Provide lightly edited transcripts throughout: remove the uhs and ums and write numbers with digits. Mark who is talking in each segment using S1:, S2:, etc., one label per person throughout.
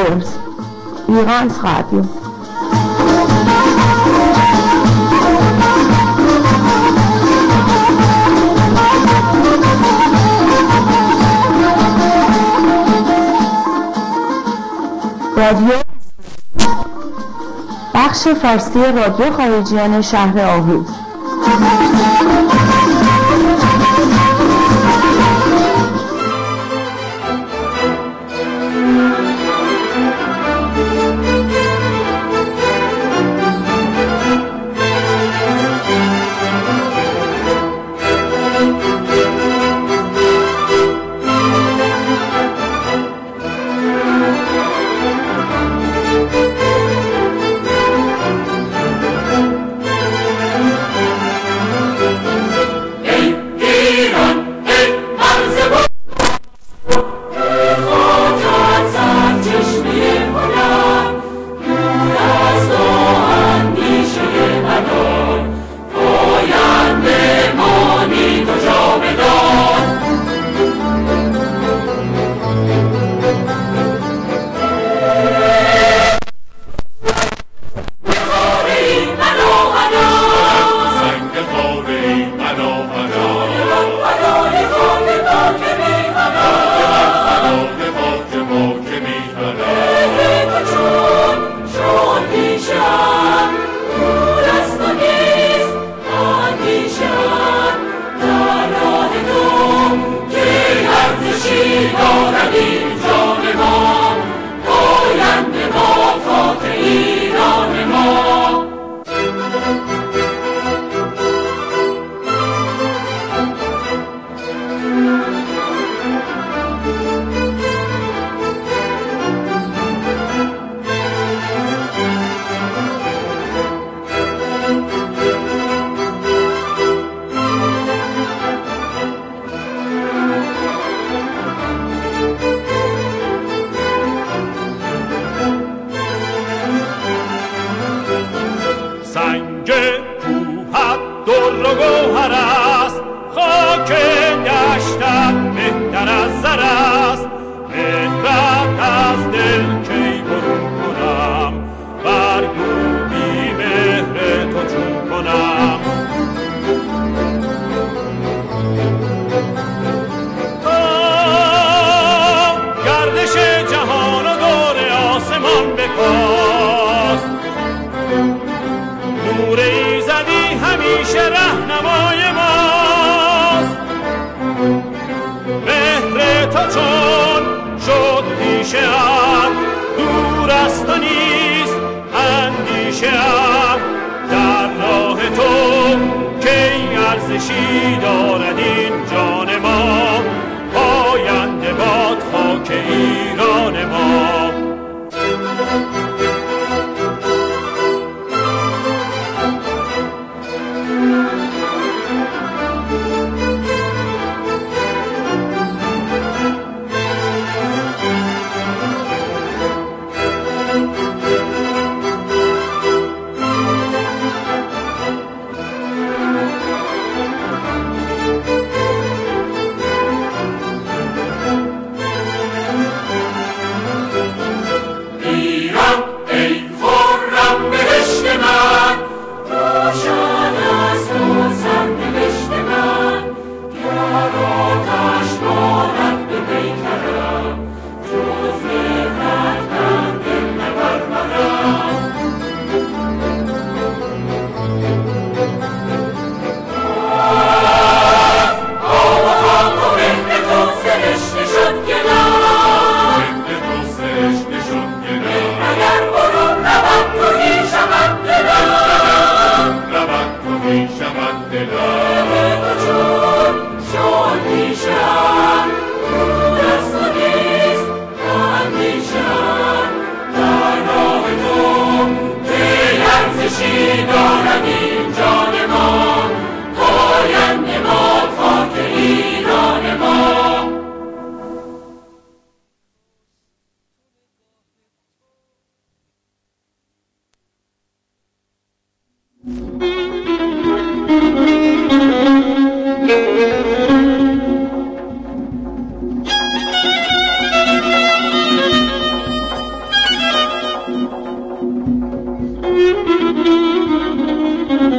S1: World, Irans Radio. رادیو بخش فارسی رادیو خارجیان شهر آهوز.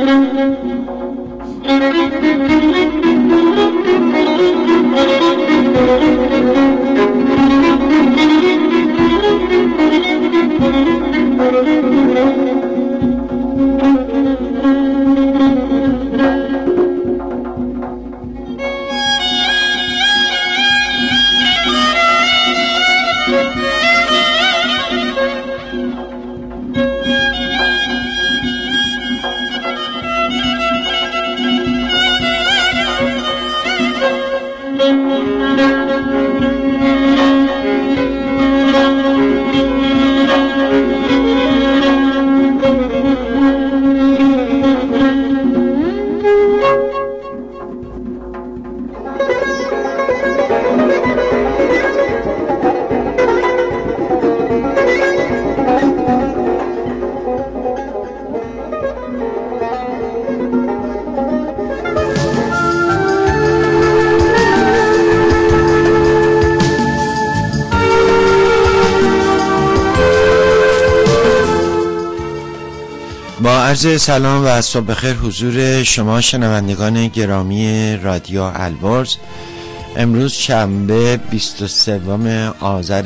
S2: عرض سلام و صبح بخیر حضور شما شنوندگان گرامی رادیو البرز. امروز شنبه 23 آذر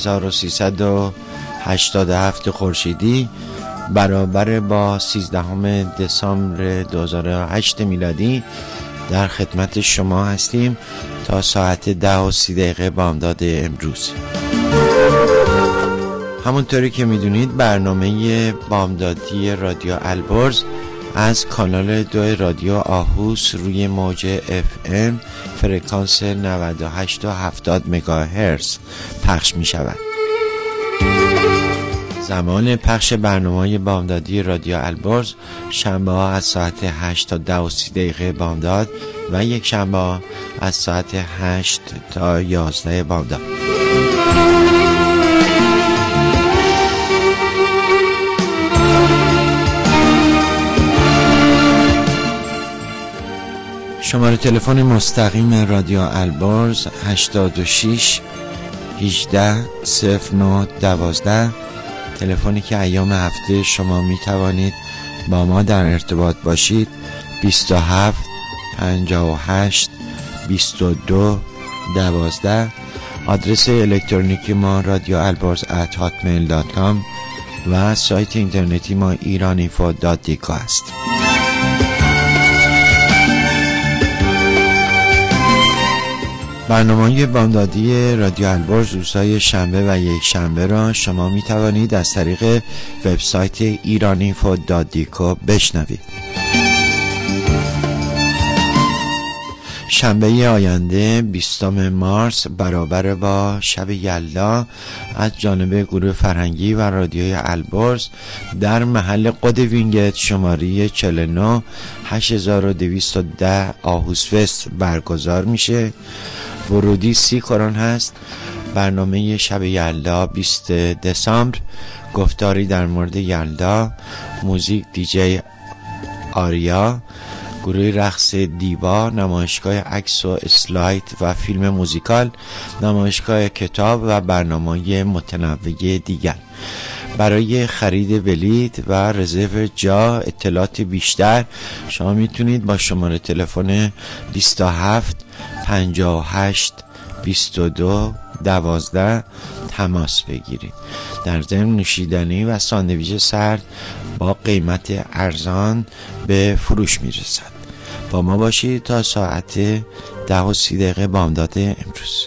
S2: 1387 خورشیدی برابر با 13 دسامبر 2008 میلادی در خدمت شما هستیم تا ساعت 10:30 بامداد امروز. همونطوری که میدونید برنامه بامدادی رادیو البرز از کانال 2 رادیو آهوس روی موج FM فرکانس 98 تا 70 مگاهرتز پخش می شود. زمان پخش برنامه بامدادی رادیو البرز شنبه ها از ساعت 8 تا 10:30 بامداد و یک شنبه از ساعت 8 تا 11 بامداد. شماره تلفن مستقیم رادیو البرز 86 18 09 12، تلفنی که ایام هفته شما می توانید با ما در ارتباط باشید. 27 58 22 12. آدرس الکترونیکی ما radioalborz@hotmail.com و سایت اینترنتی ما iranifo.dk است. برنامه بامدادی رادیو البرز روزهای شنبه و یک شنبه را شما می توانید از طریق وبسایت iranifo.dk بشنوید. شنبه آینده 20 مارس برابر با شب یلدا از جانب گروه فرهنگی و رادیوی البرز در محل قد وینگت شماره 49 8210 آهوس فست برگزار میشه. ورودی 30 کرون هست. برنامه شب یلدا 20 دسامبر، گفتاری در مورد یلدا، موزیک دیجی آریا، گروه رقص دیوا، نمایشگاه عکس و اسلاید و فیلم موزیکال، نمایشگاه کتاب و برنامه متنوع دیگر. برای خرید بلیط و رزرو جا اطلاعات بیشتر شما میتونید با شماره تلفن 27 58 22 12 تماس بگیرید. در ضمن نوشیدنی و ساندویچ سرد با قیمت ارزان به فروش میرسد. با ما باشید تا ساعت 10:30 بامداد امروز.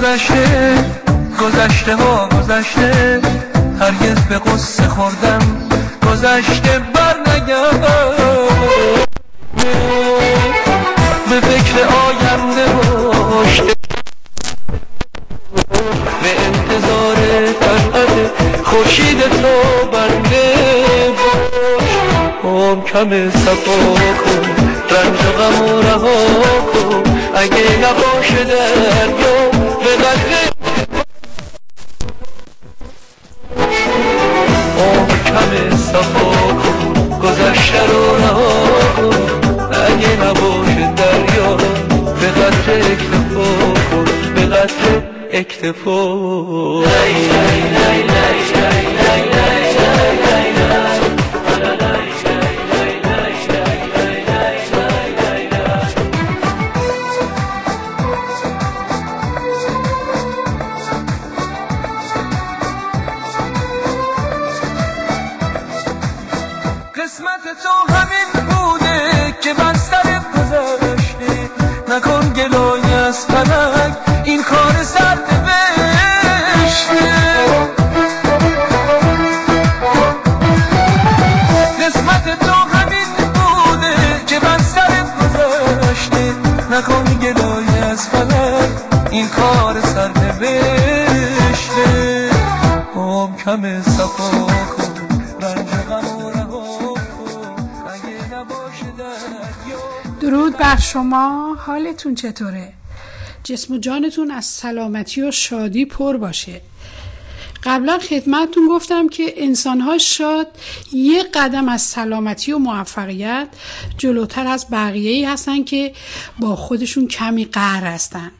S3: گذشته گذشته ها گذشته، هرگز به قصه خوردم گذشته بر نگرد. به فکر آینده باش، به انتظار طلعت خورشید تو بنده باش. کم صفا کن، رنج و غم و رها کن، اگه نباشه دریا به قدر کم صفا کن، گذشته رو رها کن، اگه نباشه دریا به قدر اکتفا کن، به قدر اکتفا. قسمت تو همین بوده که بر سرت گذشته، نکن گلای از فلک این کار سرد بشته. قسمت تو همین بوده که بر سرت گذشته، نکن گلای از فلک این کار سرد بشته. کم صفا کن، رنج غم و رها کن، اگه نباشه دریا.
S4: درود بر شما، حالتون چطوره؟ جسم و جانتون از سلامتی و شادی پر باشه. قبلا خدمتتون گفتم که انسان‌ها شاد یک قدم از سلامتی و موفقیت جلوتر از بقیه‌ای هستن که با خودشون کمی قهر هستند.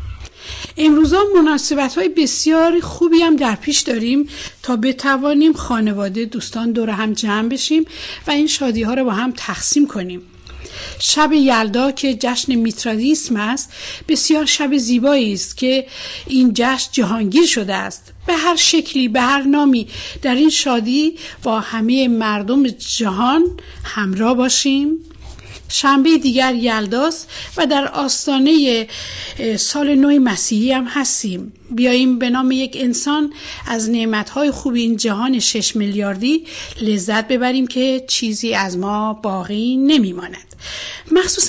S4: امروزا مناسبت‌های بسیار خوبی هم در پیش داریم تا بتوانیم خانواده دوستان دور هم جمع بشیم و این شادی‌ها رو با هم تقسیم کنیم. شب یلدا که جشن میترادیسم است، بسیار شب زیبایی است که این جشن جهانگیر شده است. به هر شکلی، به هر نامی در این شادی با همه مردم جهان همراه باشیم. شنبه دیگر یلداست و در آستانه سال نو مسیحی هم هستیم. بیاییم به نام یک انسان از نعمتهای خوب این جهان 6 میلیاردی لذت ببریم که چیزی از ما باقی نمیماند. مخصوصا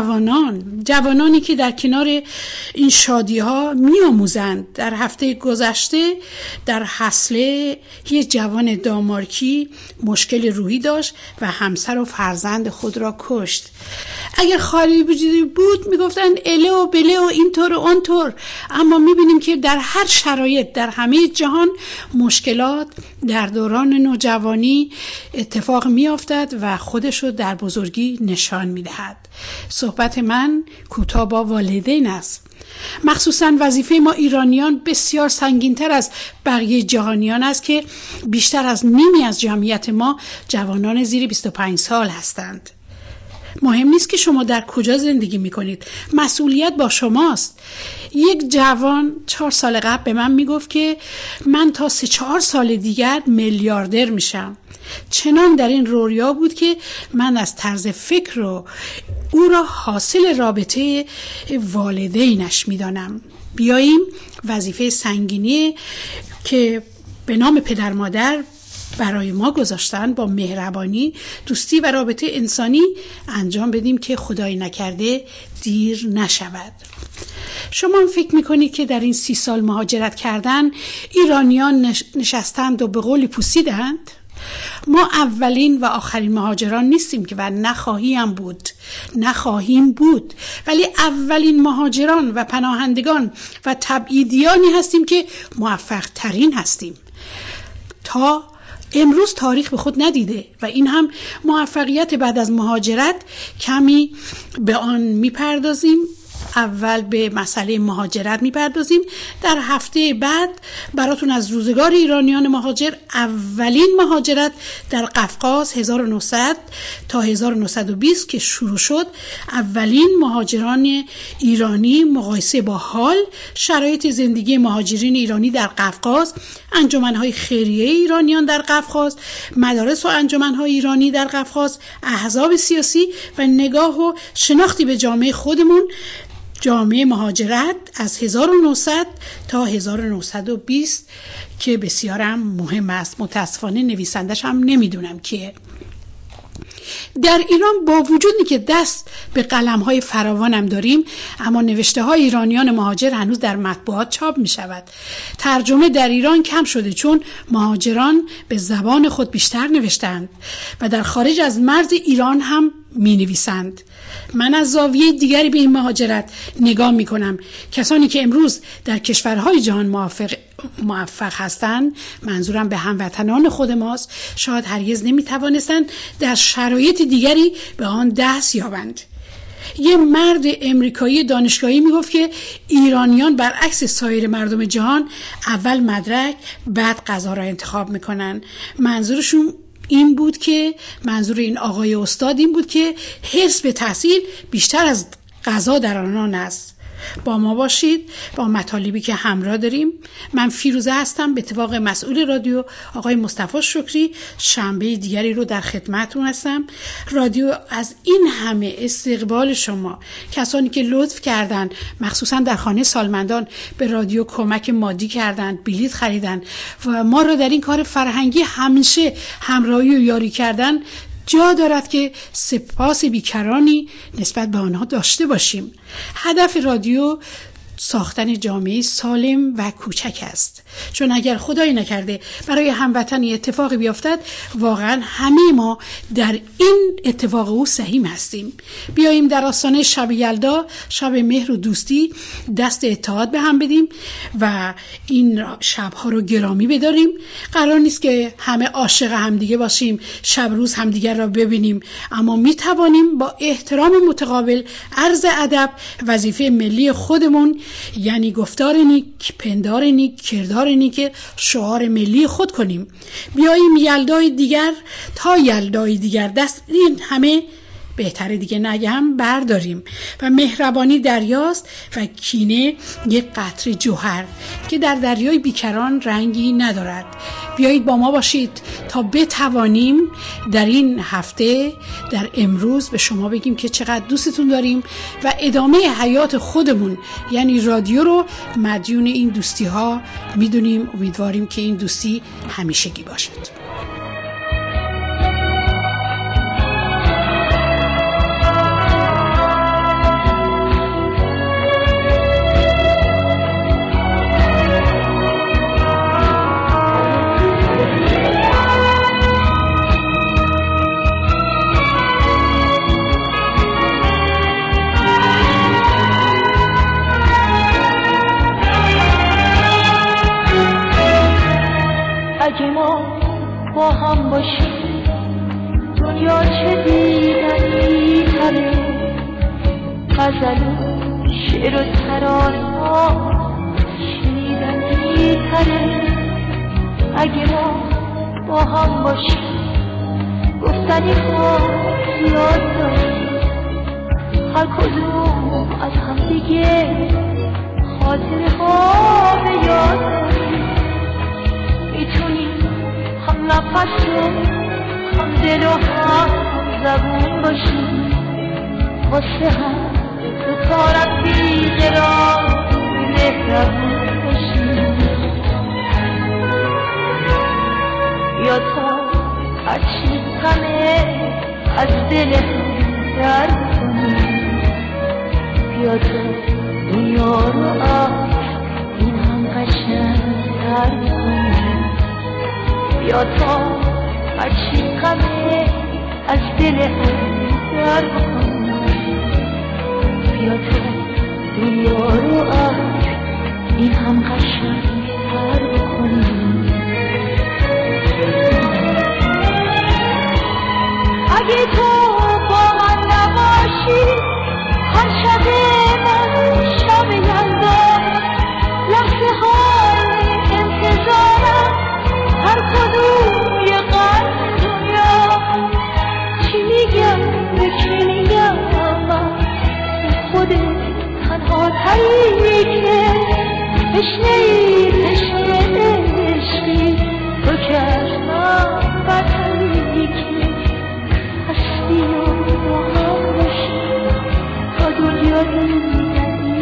S4: جوانانی که در کنار این شادی ها می آموزند. در هفته گذشته در حصله یک جوان دانمارکی مشکل روحی داشت و همسر و فرزند خود را کشت. اگر خالی بود میگفتن اله و بله و اینطور و اونطور، اما میبینیم که در هر شرایط در همه جهان مشکلات در دوران نوجوانی اتفاق میافتد و خودش رو در بزرگی نشان میدهد. صحبت من کوتاه با والدین است. مخصوصا وظیفه ما ایرانیان بسیار سنگین‌تر از بقیه جهانیان است که بیشتر از نیمی از جمعیت ما جوانان زیر 25 سال هستند. مهم نیست که شما در کجا زندگی میکنید، مسئولیت با شماست. یک جوان 4 سال قبل به من میگفت که من تا 3-4 سال دیگر میلیاردر میشم. چنان در این رویا بود که من از طرز فکر و او را حاصل رابطه والدینش میدانم. بیاییم وظیفه سنگینی که به نام پدر مادر برای ما گذاشتن با مهربانی، دوستی و رابطه انسانی انجام بدیم که خدای نکرده دیر نشود. شما هم فکر میکنید که در این 30 سال مهاجرت کردن ایرانیان نشستند و به قولی پوسیدند؟ ما اولین و آخرین مهاجران نیستیم که و نخواهیم بود، ولی اولین مهاجران و پناهندگان و تبعیدیانی هستیم که موفق ترین هستیم. تا امروز تاریخ به خود ندیده و این هم موفقیت بعد از مهاجرت. کمی به آن میپردازیم. اول به مسئله مهاجرت میپردازیم. در هفته بعد براتون از روزگار ایرانیان مهاجر، اولین مهاجرت در قفقاز 1900 تا 1920 که شروع شد، اولین مهاجران ایرانی مقایسه با حال، شرایط زندگی مهاجرین ایرانی در قفقاز، انجمن‌های خیریه ایرانیان در قفقاز، مدارس و انجمن‌های ایرانی در قفقاز، احزاب سیاسی و نگاه و شناختی به جامعه خودمون جامعه مهاجرت از 1900 تا 1920 که بسیارم مهم است. متاسفانه نویسندش هم نمیدونم کیه. در ایران با وجودی که دست به قلم‌های فراوانم داریم، اما نوشته‌های ایرانیان مهاجر هنوز در مطبوعات چاپ می‌شود. ترجمه در ایران کم شده چون مهاجران به زبان خود بیشتر نوشتند و در خارج از مرز ایران هم می‌نویسند. من از زاویه دیگری به این مهاجرت نگاه می‌کنم. کسانی که امروز در کشورهای جهان موفق هستند، منظورم به هموطنان خود ماست، شاید هرگز نمی‌توانستند در شرایط دیگری به آن دست یابند. یه مرد امریکایی دانشگاهی میگفت که ایرانیان برعکس سایر مردم جهان اول مدرک بعد غذا را انتخاب میکنن. منظور این آقای استاد این بود که حرص به تحصیل بیشتر از غذا در آنان است. با ما باشید با مطالبی که همراه داریم. من فیروزه هستم، به اتفاق مسئول رادیو آقای مصطفی شکری. شنبه دیگری رو در خدمتتون هستم. رادیو از این همه استقبال شما، کسانی که لطف کردن مخصوصا در خانه سالمندان به رادیو کمک مادی کردن، بلیط خریدن و ما رو در این کار فرهنگی همیشه همراهی و یاری کردن، جا دارد که سپاس بیکرانی نسبت به آنها داشته باشیم. هدف رادیو ساختن جامعه سالم و کوچک است، چون اگر خدای نکرده برای هموطنی اتفاقی بیفتد، واقعا همه ما در این اتفاق او سهیم هستیم. بیاییم در آستانه شب یلدا، شب مهر و دوستی، دست اتحاد به هم بدیم و این شبها رو گرامی بداریم. قرار نیست که همه عاشق همدیگه باشیم، شب روز همدیگر را ببینیم، اما می توانیم با احترام متقابل، عرض ادب، وظیفه ملی خودمون، یعنی گفتار نیک، پندار نیک، کردار نیک شعار ملی خود کنیم. بیاییم یلدای دیگر تا یلدای دیگر دست این همه بهتره دیگه نگم برداریم و مهربانی دریاست و کینه یک قطره جوهر که در دریای بیکران رنگی ندارد. بیایید با ما باشید تا بتوانیم در این هفته، در امروز به شما بگیم که چقدر دوستتون داریم و ادامه حیات خودمون یعنی رادیو رو مدیون این دوستی ها میدونیم. امیدواریم که این دوستی همیشگی باشد.
S5: اگه ما با هم باشیم دنیا چه دیدنی تره، غزل و شعر و ترانه ها شنیدنی تره. اگه ما با هم باشیم گفتنی ها زیاد داریم، هر کدوم از هم دیگه خاطره ها به یاد داریم. میتونیم هم نفس و هم دل و هم زبون باشیم، واسه هم دوتا رفیق را مهربون باشیم. یا تا هرچی غمه از دل هم درد کنیم، بیا تا دنیا رو این هم قشنگ درد کنیم. بیا تا هرچی غمه از دل هم درد کنیم، بیا تا دنیا رو این هم قشنگ درد کنیم. اگه تو با من نباشی هر شب من شب یلدا، لحظه های انتظارم هر کدوم یه قرن دنیا. چی میگم به کی میگم من به خودت تنها تری که تشنه‌ای تشنه عشقی تو که از من بدتری که هستی و با هم باشی تا دنیا دیگری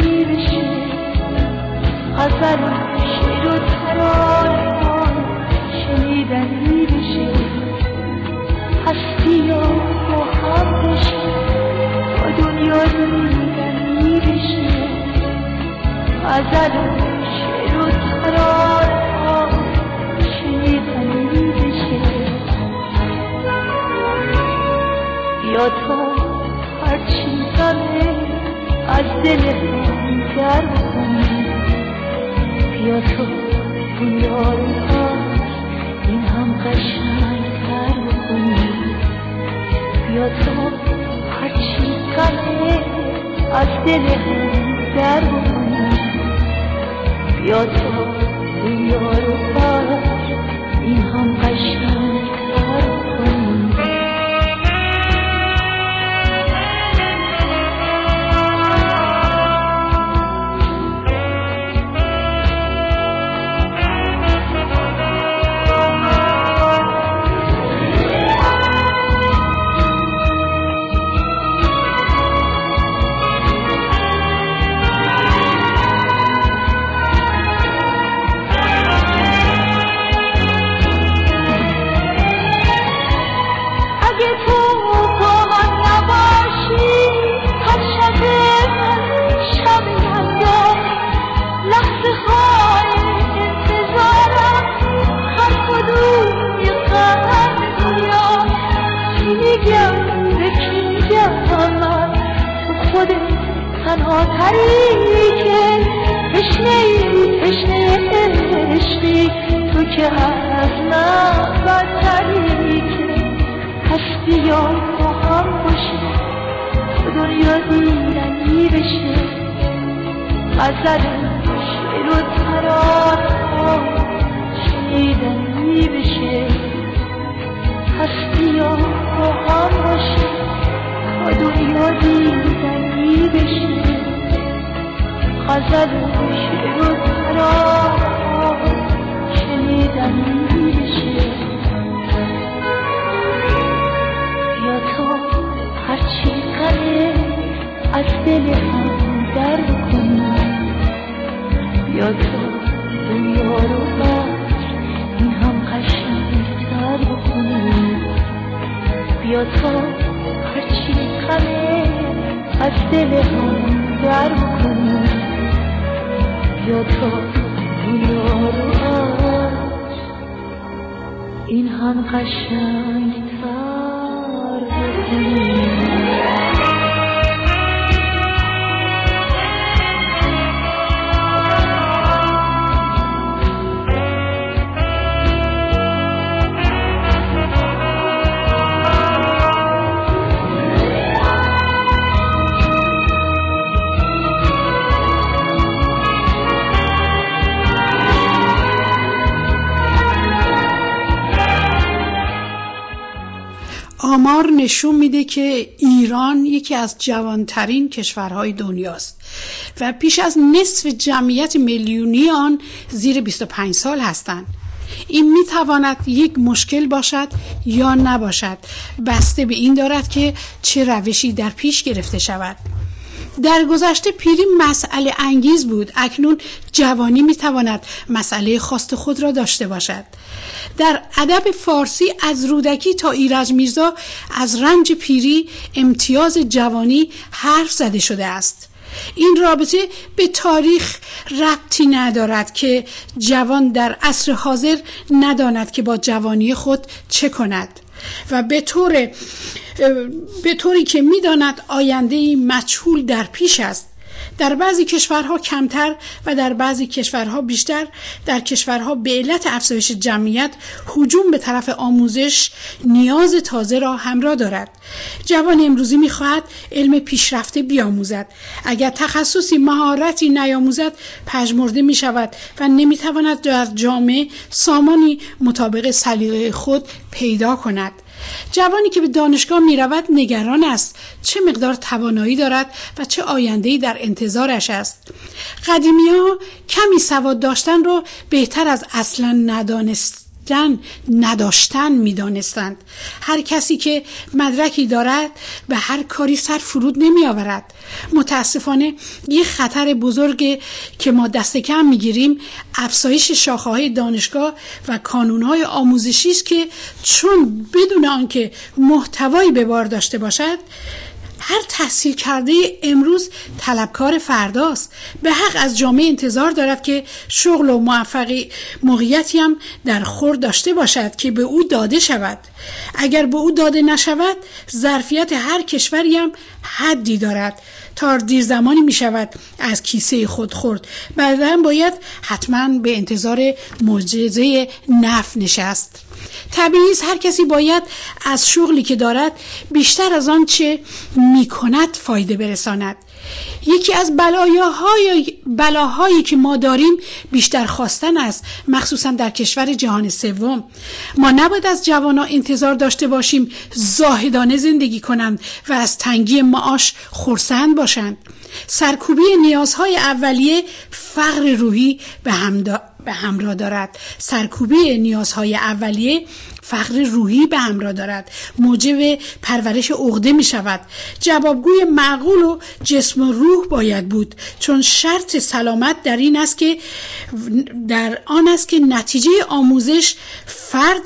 S5: غزل و شعر و ترانه‌ها شنیدنی بشه. بیا تا هرچی غمه از دل هم در کنی، بیا تا دنیا رو این هم قشنگ‌تر کنی، بیا تا هرچی غمه از دل هم در کنی، بیا تا دنیا رو این هم قشنگ‌تر کنی. تنها تری که تشنه عشقی، تو که از من بدتری که پس بیا با هم باشه تو دنیا دیدنی بشه. غزل شعر و ترانه‌ها شنیدنی بشه، پس بیا با هم باشه تا دنیا دیدنی بشه. غزل و شعر و ترانه‌ها شنیدنی بشه. بیا تا هرچی غمه از دل هم در کنی، بیا تا دنیا رو این هم قشنگ‌تر کنی، بیا تا هرچی غمه از دل هم در کنی، بیا تا دنیا رو این هم قشنگ‌تر کنی.
S4: آمار نشون میده که ایران یکی از جوانترین کشورهای دنیاست و بیش از نصف جمعیت میلیونی آن زیر 25 سال هستند. این میتواند یک مشکل باشد یا نباشد، بسته به این دارد که چه روشی در پیش گرفته شود. در گذشته پیری مسئله انگیز بود، اکنون جوانی میتواند مسئله خاص خود را داشته باشد. در ادب فارسی از رودکی تا ایرج میرزا از رنج پیری، امتیاز جوانی حرف زده شده است. این رابطه به تاریخ ربطی ندارد که جوان در عصر حاضر نداند که با جوانی خود چه کند و به طوری که میداند آینده‌ای مجهول در پیش است. در بعضی کشورها کمتر و در بعضی کشورها بیشتر. در کشورها به علت افزایش جمعیت هجوم به طرف آموزش نیاز تازه را همراه دارد. جوان امروزی می‌خواهد علم پیشرفته بیاموزد. اگر تخصصی مهارتی نیاموزد پژمرده می‌شود و نمی‌تواند در جامعه سامانی مطابق سلیقه خود پیدا کند. جوانی که به دانشگاه می رود نگران است چه مقدار توانایی دارد و چه آینده‌ای در انتظارش است. قدیمی‌ها کمی سواد داشتن رو بهتر از اصلا نداشتن می دانستند. هر کسی که مدرکی دارد به هر کاری سر فرود نمی آورد. متاسفانه یه خطر بزرگی که ما دست کم می گیریم افزایش شاخه‌های دانشگاه و کانون‌های آموزشی است که چون بدون آنکه محتوایی به بار داشته باشد هر تحصیل کرده امروز طلبکار فرداست. به حق از جامعه انتظار دارد که شغل و موقعیتی هم در خور داشته باشد که به او داده شود. اگر به او داده نشود، ظرفیت هر کشوری هم حدی دارد. تا دیر زمانی می شود از کیسه خود خورد. بعداً باید حتما به انتظار معجزه نفع نشست. طبیعی است هر کسی باید از شغلی که دارد بیشتر از آن چه می کند فایده برساند. یکی از بلاهایی که ما داریم بیشتر خواستن است، مخصوصا در کشور جهان سوم. ما نباید از جوانان انتظار داشته باشیم زاهدانه زندگی کنند و از تنگی معاش خرسند باشند. سرکوبی نیازهای اولیه فقر روحی به همراه دارد. سرکوبی نیازهای اولیه فقر روحی به همراه دارد، موجب پرورش عقده می شود. جوابگوی معقول و جسم و روح باید بود، چون شرط سلامت در آن است که نتیجه آموزش فرد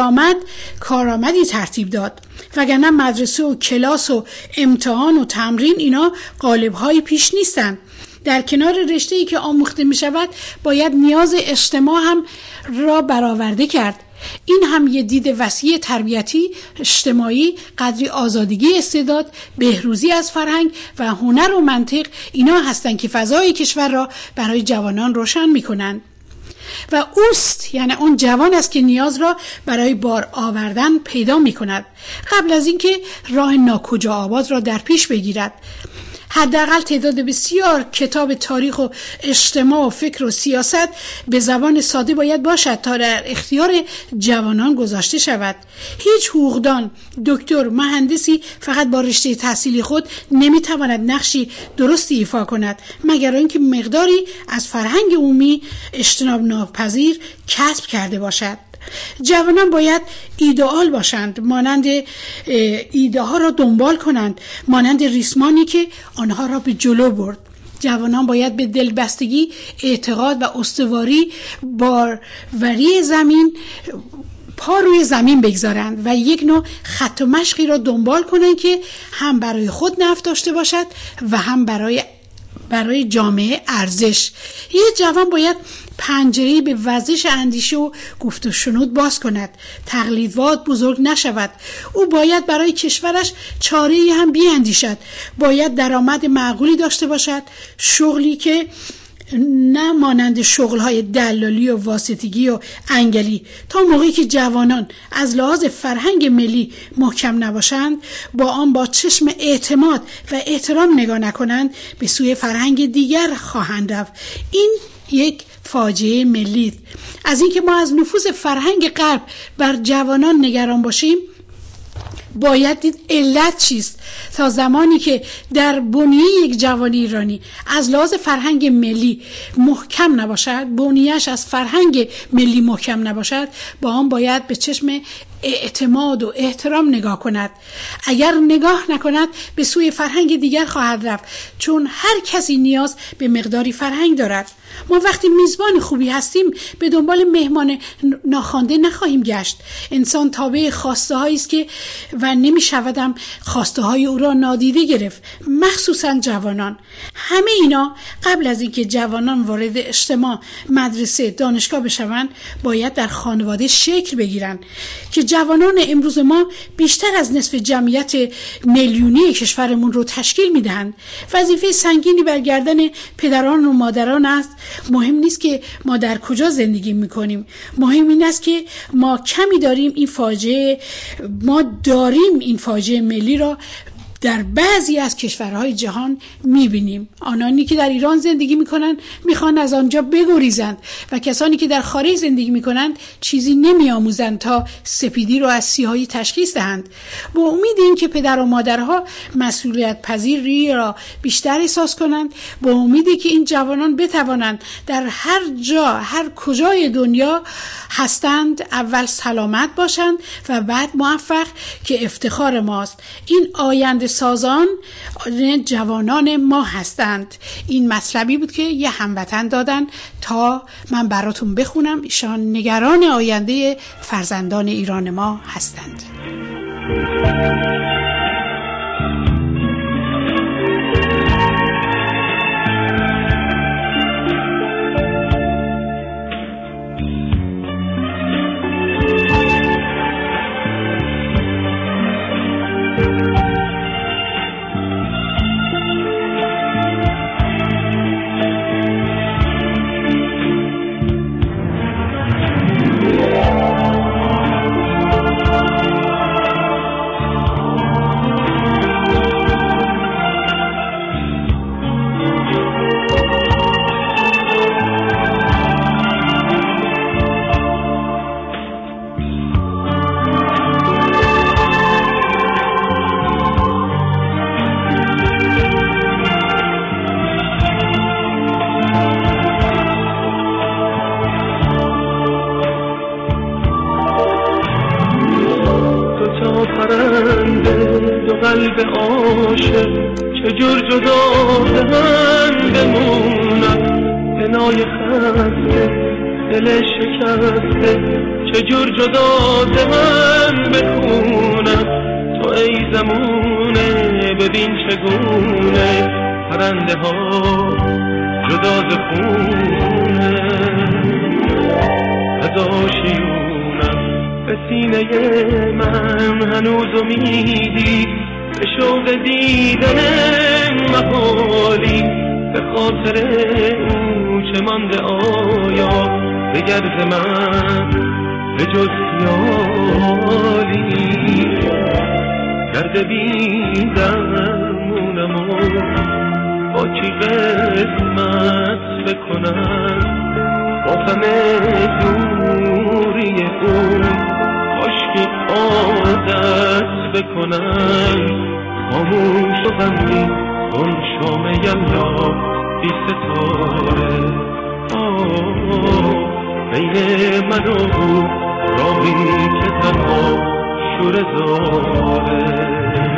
S4: کارآمدی ترتیب داد. وگرنه مدرسه و کلاس و امتحان و تمرین اینا قالب‌های پیش نیستند. در کنار رشته‌ای که آموخته می شود باید نیاز اجتماع هم را برآورده کرد. این هم یه دید وسیع تربیتی اجتماعی، قدری آزادگی استعداد، بهروزی از فرهنگ و هنر و منطق اینا هستند که فضای کشور را برای جوانان روشن می کنند. و اوست، یعنی اون جوان است که نیاز را برای بار آوردن پیدا می کند قبل از اینکه راه ناکجا آباد را در پیش بگیرد. حداقل تعداد بسیار کتاب تاریخ و اجتماع و فکر و سیاست به زبان ساده باید باشد تا در اختیار جوانان گذاشته شود. هیچ حقوقدان، دکتر، مهندسی فقط با رشته تحصیلی خود نمیتواند نقشی درستی ایفا کند مگر اینکه مقداری از فرهنگ عمومی اجتناب ناپذیر کسب کرده باشد. جوانان باید ایدئال باشند، مانند ایده ها را دنبال کنند، مانند ریسمانی که آنها را به جلو برد. جوانان باید به دلبستگی، اعتقاد و استواری باروری زمین پا روی زمین بگذارند و یک نوع خط و مشقی را دنبال کنند که هم برای خود نفع داشته باشد و هم برای جامعه ارزش. یک جوان باید پنجره‌ای به وزش اندیشه و گفت و شنود باز کند، تقلیدواد بزرگ نشود. او باید برای کشورش چاره‌ای هم بیاندیشد، باید درآمد معقولی داشته باشد، شغلی که نه مانند شغل‌های دلالی و واسطگی و انگلی. تا موقعی که جوانان از لحاظ فرهنگ ملی محکم نباشند، با چشم اعتماد و احترام نگاه نکنند، به سوی فرهنگ دیگر خواهند رفت. این یک فاجعه ملی. از اینکه ما از نفوذ فرهنگ غرب بر جوانان نگران باشیم باید دید علت چیست. تا زمانی که در بنیه یک جوان ایرانی از لحاظ فرهنگ ملی محکم نباشد، بنیه‌اش از فرهنگ ملی محکم نباشد، با آن باید به چشم اعتماد و احترام نگاه کند. اگر نگاه نکند به سوی فرهنگ دیگر خواهد رفت، چون هر کسی نیاز به مقداری فرهنگ دارد. ما وقتی میزبان خوبی هستیم به دنبال مهمان ناخوانده نخواهیم گشت. انسان تابع خواسته هایی است که و نمیشودم خواسته های او را نادیده گرفت، مخصوصا جوانان. همه اینا قبل از اینکه جوانان وارد اجتماع، مدرسه، دانشگاه بشوند باید در خانواده شکل بگیرند که جوانان امروز ما بیشتر از نصف جمعیت میلیونی کشورمون رو تشکیل میدهند. وظیفه سنگینی بر گردن پدران و مادران است. مهم نیست که ما در کجا زندگی میکنیم، مهم این است که ما داریم این فاجعه ملی را در بعضی از کشورهای جهان میبینیم. آنانی که در ایران زندگی میکنند میخوان از آنجا بگریزند و کسانی که در خارج زندگی میکنند چیزی نمیآموزند تا سپیدی رو از سیاهی تشخیص دهند. با امید این که پدر و مادرها مسئولیت پذیری را بیشتر احساس کنند، با امیدی که این جوانان بتوانند در هر کجای دنیا هستند اول سلامت باشند و بعد موفق، که افتخار ماست. این آینده سازان جوانان ما هستند. این مطلبی بود که یه هموطن دادن تا من براتون بخونم. ایشان نگران آینده فرزندان ایران ما هستند.
S6: نمیشه چجور جدا دهن بمونم بنای خسته دل شکسته چجور جدا دهن بخونم تو ای زمونه ببین چگونه پرنده ها جدا ز خونه از آشیونم به سینه من هنوز امیدی به شوق دیدن محالی به خاطر او چه مانده آیا به گرد من به جز خیالی گرد بیدمونم و با کی قسمت بکنم با غم دوری اون کاشکی عادت بکنم خاموش و غمگین اون شام یلا بی ستاره بین من و او راهی که تنها شوره داره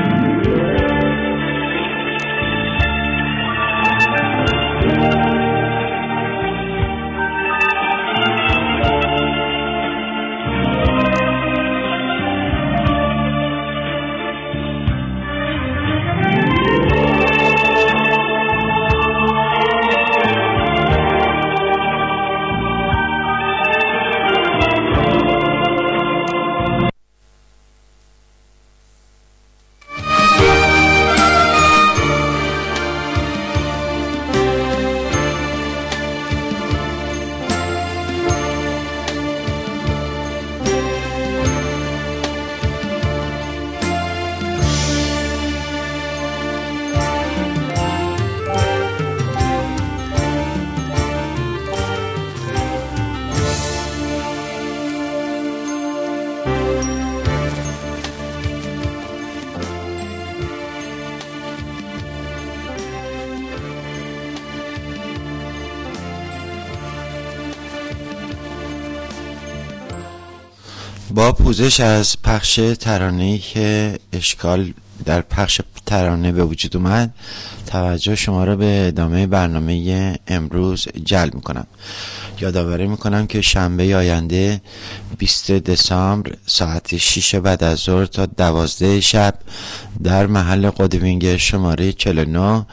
S2: با پوزش از پخش ترانه‌ای که اشکال در پخش ترانه به وجود اومد، توجه شما را به ادامه برنامه امروز جلب میکنم. یادآوری میکنم که شنبه آینده 20 دسامبر ساعت 6 بعد از ظهر تا 12 شب در محل قدوینگ شماره 49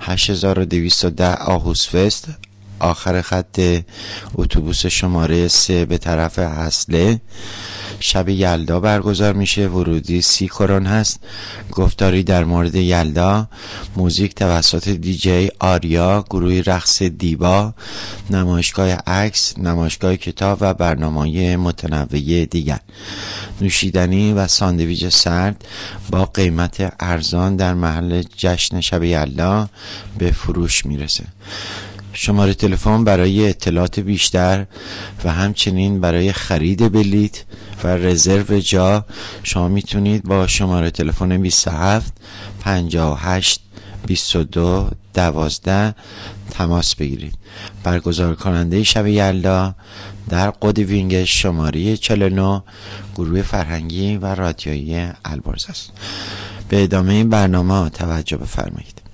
S2: 8210 آهوسفست آخر خط اتوبوس شماره 3 به طرف اصله شب یلدا برگزار میشه. ورودی 30 کرون هست. گفتاری در مورد یلدا، موزیک توسط دیجی آریا، گروه رقص دیبا، نمایشگاه عکس، نمایشگاه کتاب و برنامه‌های متنوع دیگر. نوشیدنی و ساندویچ سرد با قیمت ارزان در محل جشن شب یلدا به فروش میرسه. شماره تلفن برای اطلاعات بیشتر و همچنین برای خرید بلیت و رزرو جا شما میتونید با شماره تلفن 27 58 22 12 تماس بگیرید. برگزار کننده شب یلدا در قدوینگ شماره 49 گروه فرهنگی و رادیویی البرز است. به ادامه این برنامه توجه بفرمایید.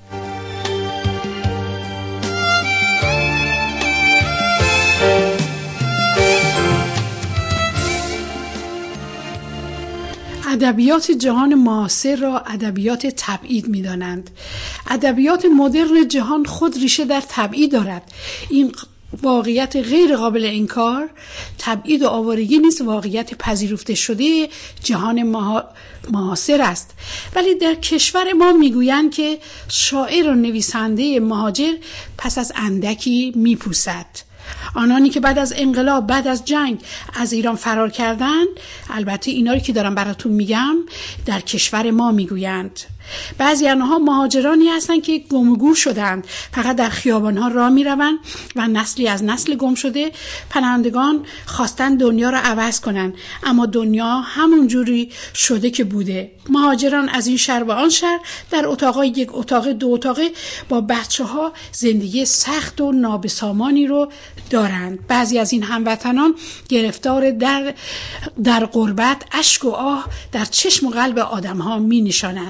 S4: ادبیات جهان معاصر را ادبیات تبعید می‌دانند. ادبیات مدرن جهان خود ریشه در تبعید دارد. این واقعیت غیر قابل انکار. تبعید و آوارگی نیز واقعیت پذیرفته شده جهان معاصر است. ولی در کشور ما میگویند که شاعر و نویسنده مهاجر پس از اندکی میپوسد. آنانی که بعد از انقلاب، بعد از جنگ از ایران فرار کردند، البته اینا رو که دارم براتون میگم در کشور ما میگویند. بعضی آنها مهاجرانی هستند که گم و گور شدند، فقط در خیابانها راه میروند و نسلی از نسل گم شده پناهندگان خواستن دنیا را عوض کنند، اما دنیا همون جوری شده که بوده. مهاجران از این شهر و آن شهر در اتاقای یک اتاق دو اتاقه با بچه‌ها زندگی سخت و نابسامانی رو دارند. بعضی از این هموطنان گرفتار در غربت اشک و آه در چشم و قلب آدم‌ها می‌نشانند.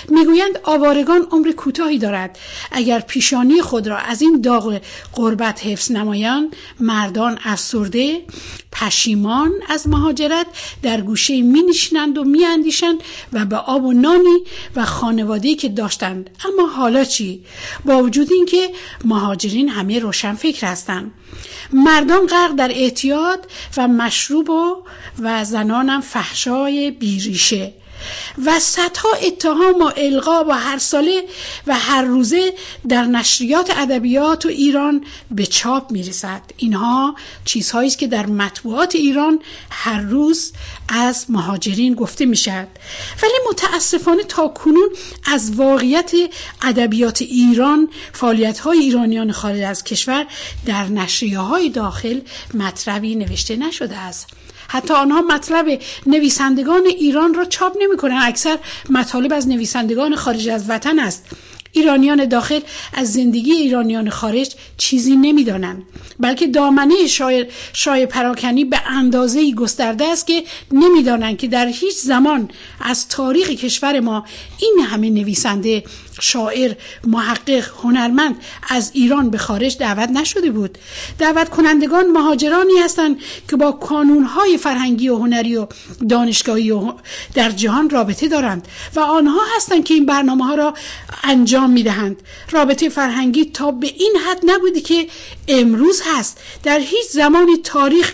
S4: میگویند آوارگان عمر کوتاهی دارد. اگر پیشانی خود را از این داغ غربت حفظ نمایند، مردان افسرده پشیمان از مهاجرت در گوشه می نشینند و می اندیشند و به آب و نانی و خانواده‌ای که داشتند. اما حالا چی؟ با وجود این که مهاجرین همه روشن فکر هستند. مردان غرق در اعتیاد و مشروب و زنانم فحشای بیریشه و صدها اتهام و القاب و هر ساله و هر روزه در نشریات ادبیات و ایران به چاپ میرسد. اینها چیزهایی است که در مطبوعات ایران هر روز از مهاجرین گفته میشد، ولی متاسفانه تا کنون از واقعیت ادبیات ایران، فعالیت‌های ایرانیان خارج از کشور در نشریه‌های داخل مطلبی نوشته نشده است. حتی آنها مطلب نویسندگان ایران را چاپ نمی کنند. اکثر مطالب از نویسندگان خارج از وطن است. ایرانیان داخل از زندگی ایرانیان خارج چیزی نمی دانند، بلکه دامنه شایع پراکنی به اندازه‌ای گسترده است که نمی دانند که در هیچ زمان از تاریخ کشور ما این همه نویسنده، شاعر، محقق، هنرمند از ایران به خارج دعوت نشده بود. دعوت کنندگان مهاجرانی هستند که با کانونهای فرهنگی و هنری و دانشگاهی و در جهان رابطه دارند و آنها هستند که این برنامه‌ها را انجام می‌دهند. رابطه فرهنگی تا به این حد نبوده که امروز هست. در هیچ زمانی تاریخ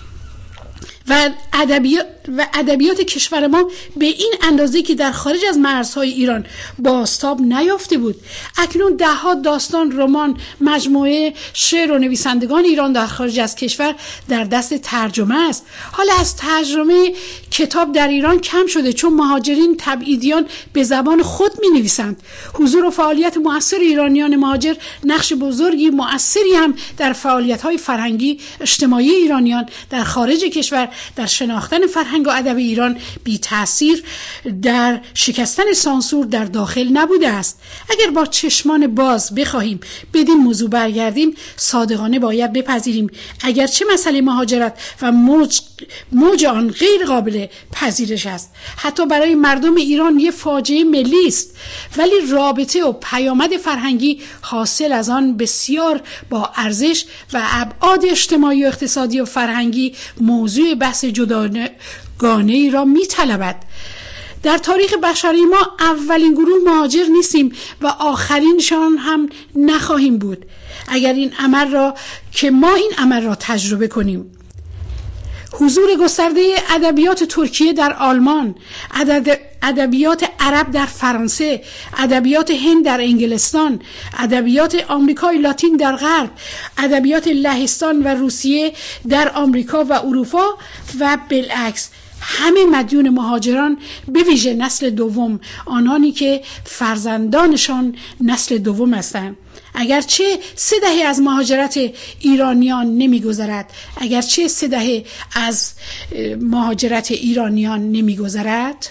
S4: و ادبیات کشور ما به این اندازه که در خارج از مرزهای ایران بازتاب نیافته بود. اکنون ده‌ها داستان، رمان، مجموعه شعر و نویسندگان ایران در خارج از کشور در دست ترجمه است. حالا از ترجمه کتاب در ایران کم شده، چون مهاجرین تبعیدیان به زبان خود می‌نویسند. حضور و فعالیت مؤثر ایرانیان مهاجر نقش بزرگی مؤثری هم در فعالیت‌های فرهنگی اجتماعی ایرانیان در خارج کشور، در شناختن فرهنگ و ادب ایران بی تأثیر در شکستن سانسور در داخل نبوده است. اگر با چشمان باز بخواهیم بدین موضوع برگردیم، صادقانه باید بپذیریم اگرچه مسئله مهاجرت و موج آن غیر قابل پذیرش است، حتی برای مردم ایران یه فاجعه ملی است، ولی رابطه و پیامد فرهنگی حاصل از آن بسیار با ارزش و ابعاد اجتماعی و اقتصادی و فرهنگی موضوع بحث جداگانه‌ای را می‌طلبد. در تاریخ بشری ما اولین گروه مهاجر نیستیم و آخرینشان هم نخواهیم بود اگر این امر را تجربه کنیم. حضور گسترده ادبیات ترکیه در آلمان، ادبیات عرب در فرانسه، ادبیات هند در انگلستان، ادبیات آمریکای لاتین در غرب، ادبیات لهستان و روسیه در آمریکا و اروپا و بالعکس، همه مدیون مهاجران، به ویژه نسل دوم، آنانی که فرزندانشان نسل دوم هستند. اگرچه 3 دهه از مهاجرت ایرانیان نمی‌گذرد، اگرچه 3 دهه از مهاجرت ایرانیان نمی‌گذرد،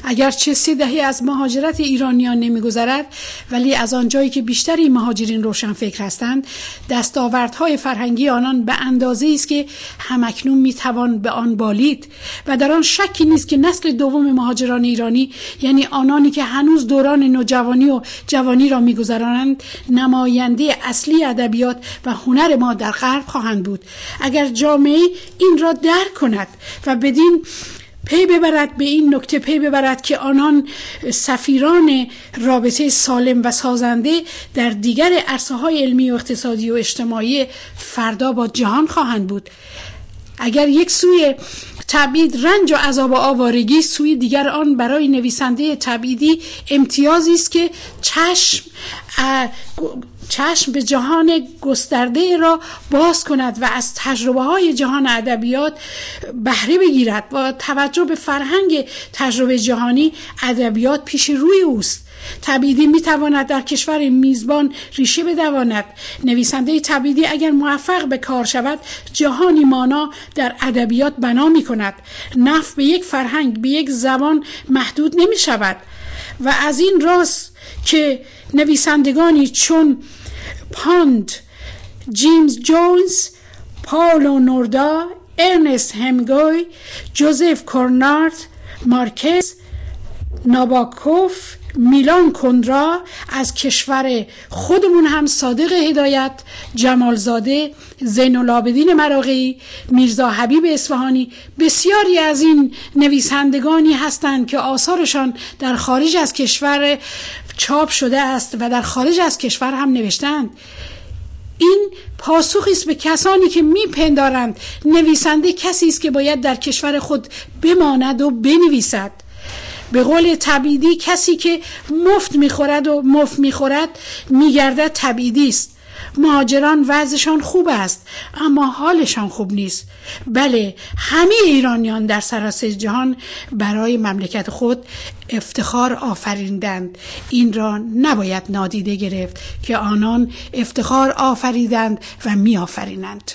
S4: اگرچه 3 دهه از مهاجرت ایرانیان نمی‌گذرد، ولی از آنجایی که بیشتر این مهاجرین روشنفکر هستند، دستاوردهای فرهنگی آنان به اندازه‌ای است که همکنون میتوان به آن بالید و در آن شکی نیست که نسل دوم مهاجران ایرانی، یعنی آنانی که هنوز دوران نوجوانی و جوانی را می‌گذرانند، نماینده اصلی ادبیات و هنر ما در غرب خواهند بود. اگر جامعه این را درک کند و بدین به این نکته پی ببرد که آنان سفیران رابطه سالم و سازنده در دیگر عرصه‌های علمی و اقتصادی و اجتماعی فردا با جهان خواهند بود. اگر یک سوی تبعید رنج و عذاب و آوارگی، سوی دیگر آن برای نویسنده تبعیدی امتیازی است که چشم به جهان گسترده را باز کند و از تجربه های جهان ادبیات بهره بگیرد. با توجه به فرهنگ تجربه جهانی، ادبیات پیش روی اوست. تبعیدی میتواند در کشور میزبان ریشه بدواند. نویسنده تبعیدی اگر موفق به کار شود، جهانی مانا در ادبیات بنا میکند. نفع به یک فرهنگ، به یک زبان محدود نمی شود و از این راست که نویسندگانی چون پاند، جیمز جونز، پائولو نوردا، ارنست همینگوی، جوزف کورنارد، مارکز، ناباکوف، میلان کندرا، از کشور خودمون هم صادق هدایت، جمالزاده، زین العابدین مراغه‌ای، میرزا حبیب اصفهانی، بسیاری از این نویسندگانی هستند که آثارشان در خارج از کشور چاپ شده است و در خارج از کشور هم نوشتند. این پاسخی است به کسانی که میپندارند نویسنده کسی است که باید در کشور خود بماند و بنویسد. به قول تبعیدی، کسی که مفت میخورد میگردد تبعیدی است. مهاجران وضعشان خوب است اما حالشان خوب نیست. بله، همه ایرانیان در سراسر جهان برای مملکت خود افتخار آفریدند. این را نباید نادیده گرفت که آنان افتخار آفریدند و می آفرینند.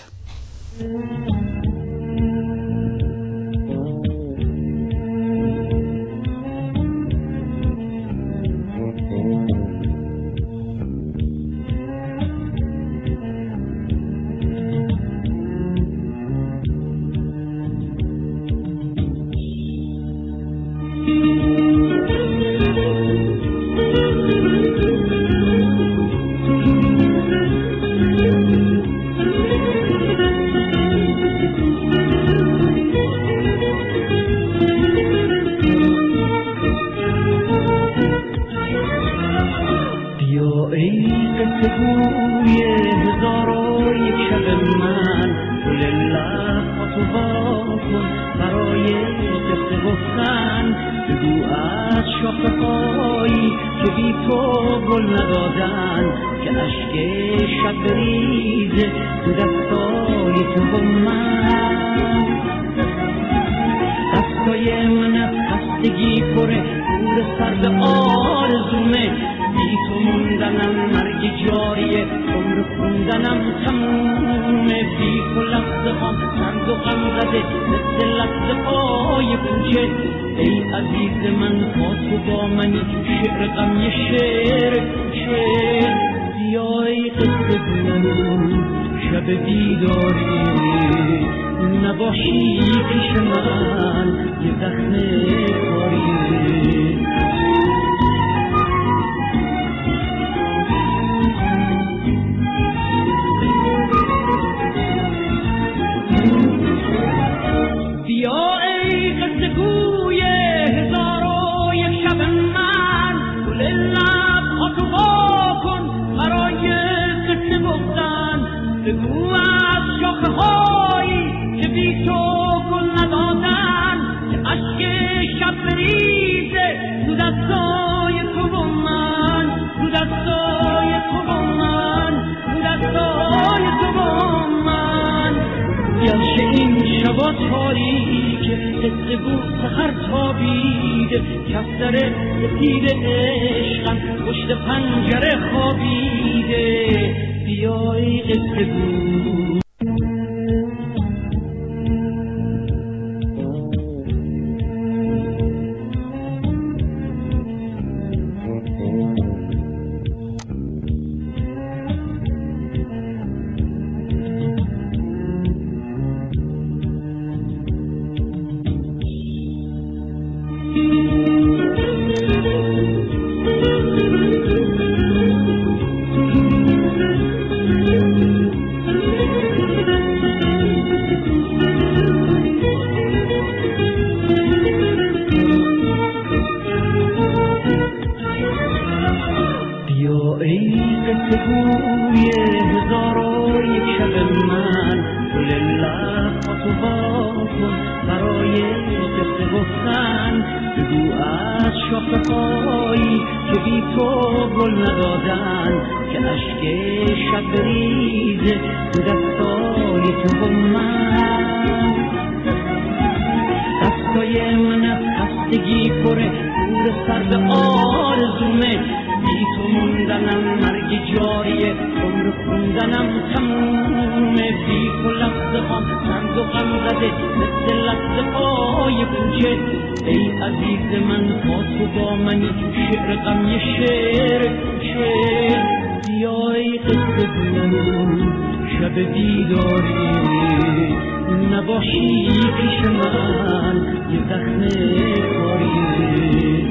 S7: گفتگوی هزار و یک شب من گل لب‌هاتو وا کن برای قصه گفتن بگو از شاخه‌هایی که بی تو گل ندادن که اشک شب بریزه تو دستای تو و من دستای من از خستگی پره دور سرد آرزومه بی تو موندنم مرگ جاریه عمر خوندنم تمومه بی تو لحظه هم سرد و غم زده مثل لحظه های کوچه ای عزیز من با تو با منی شعر غم یه شعر کوچه بیای قصه گو شب بیداری نباشی پیش من یه زخم کاریه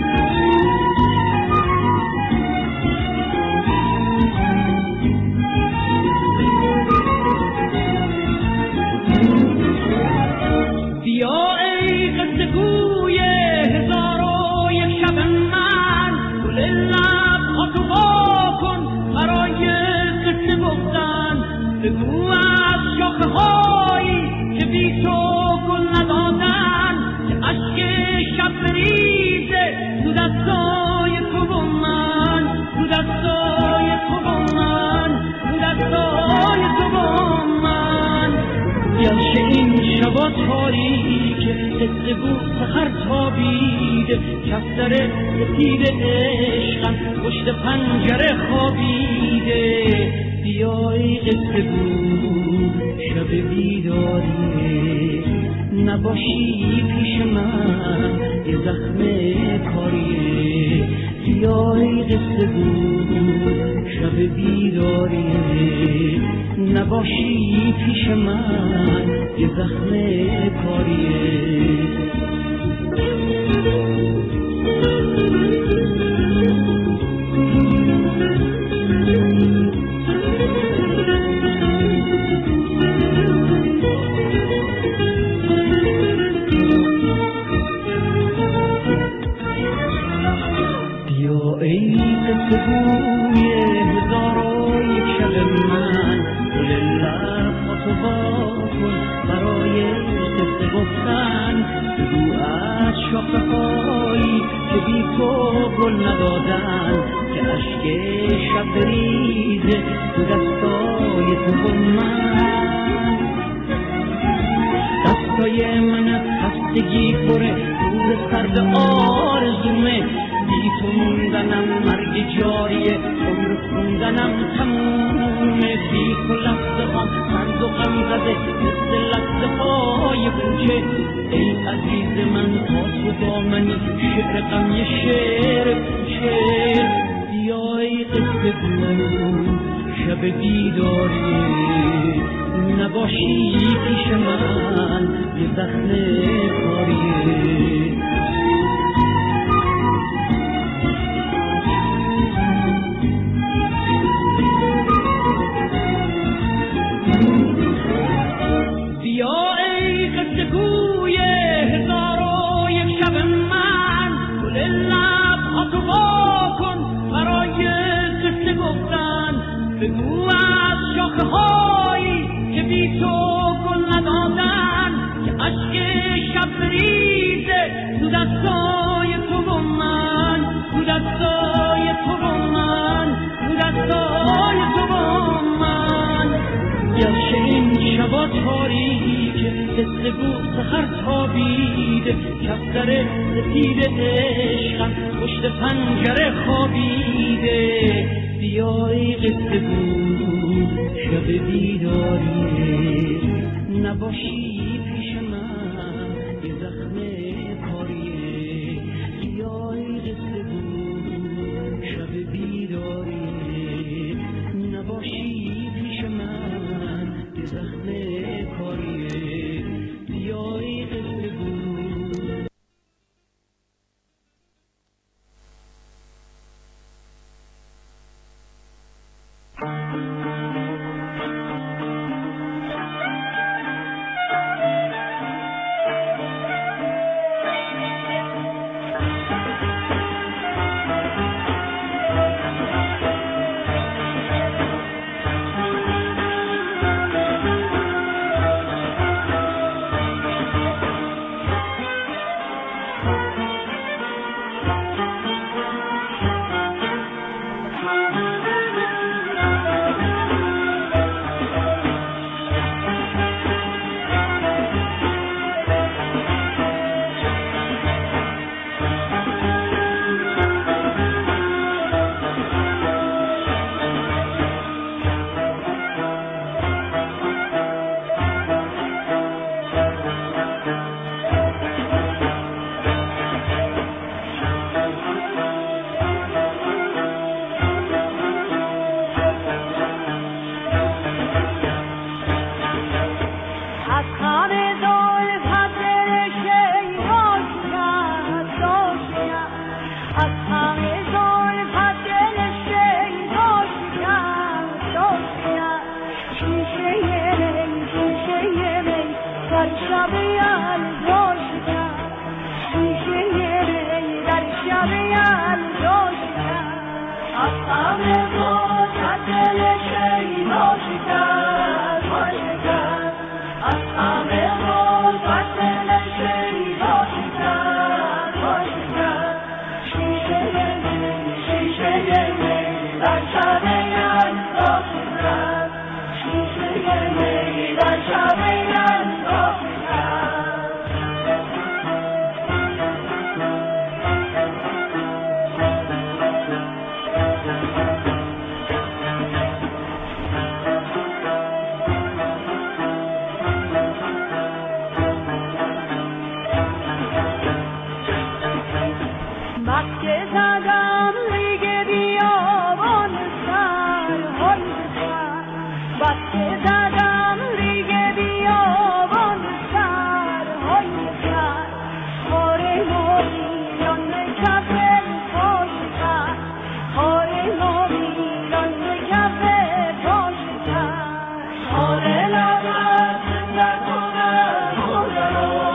S7: بیا ای قصه گوی هزار و یک شب من گل لب‌هاتو وا کن برای قصه گفتن بگو از شاخه‌هایی که بی تو گل ندادن که اشک شب بریزه تو دستای تو و من تو دستای تو و من تو دستای تو و من گرچه این شبا تاریکه قصه بود سحر تابیده کفتر سپید عشقم پشت پنجره خوابیده بیای قصه بود شب بیداری نباشی پیش من یه زخم کاریه بیای قصه بود شب بیداری نباشی پیش من یه زخم کاریه بیا ای قصه گوی هزار و یک شب من گل لب‌هاتو وا کن برای قصه گفتن بگو از شاخه‌هایی که بی تو گل ندادن که اشک شب بریزه تو دستای تو و من دستای من از خستگی پره دور سرد آرزومه بی تو موندنم مرگ جاریه عمر خوندنم تمومه بی تو لحظه هم سرد و غم زده مثل لحظه های کوچه ای عزیز من تا تو با منی شعر غم یه شعر کوچه بیای قصه گو شب بیداری نباشی پیش من یه زخم کاریه بیا ای قصه گوی هزار و یک شب من گل لب‌هاتو وا کن برای قصه گفتن بگو از شاخه‌هایی که بی تو گل ندادن که اشک شب بریزه تو دستای تو و من تو دستای تو و من تو دستای تو و من گرچه این شبا تاریکه قصه بود سحر تابیده کفتر سپید عشقم پشت پنجره خوابیده بیای قصه بود شب بیداری نباشی پیش من یه زخم کاریه بیای قصه بود شب بیداری نباشی پیش من یه زخم کاریه بیای قصه بود
S5: مکه زدم ریگ بیابان سر های سر مکه زدم ریگ بیابان سر های سر خاره مولیان کف پاش سر خاره مولیان کف پاش سر خاره لبت در کنه مدرا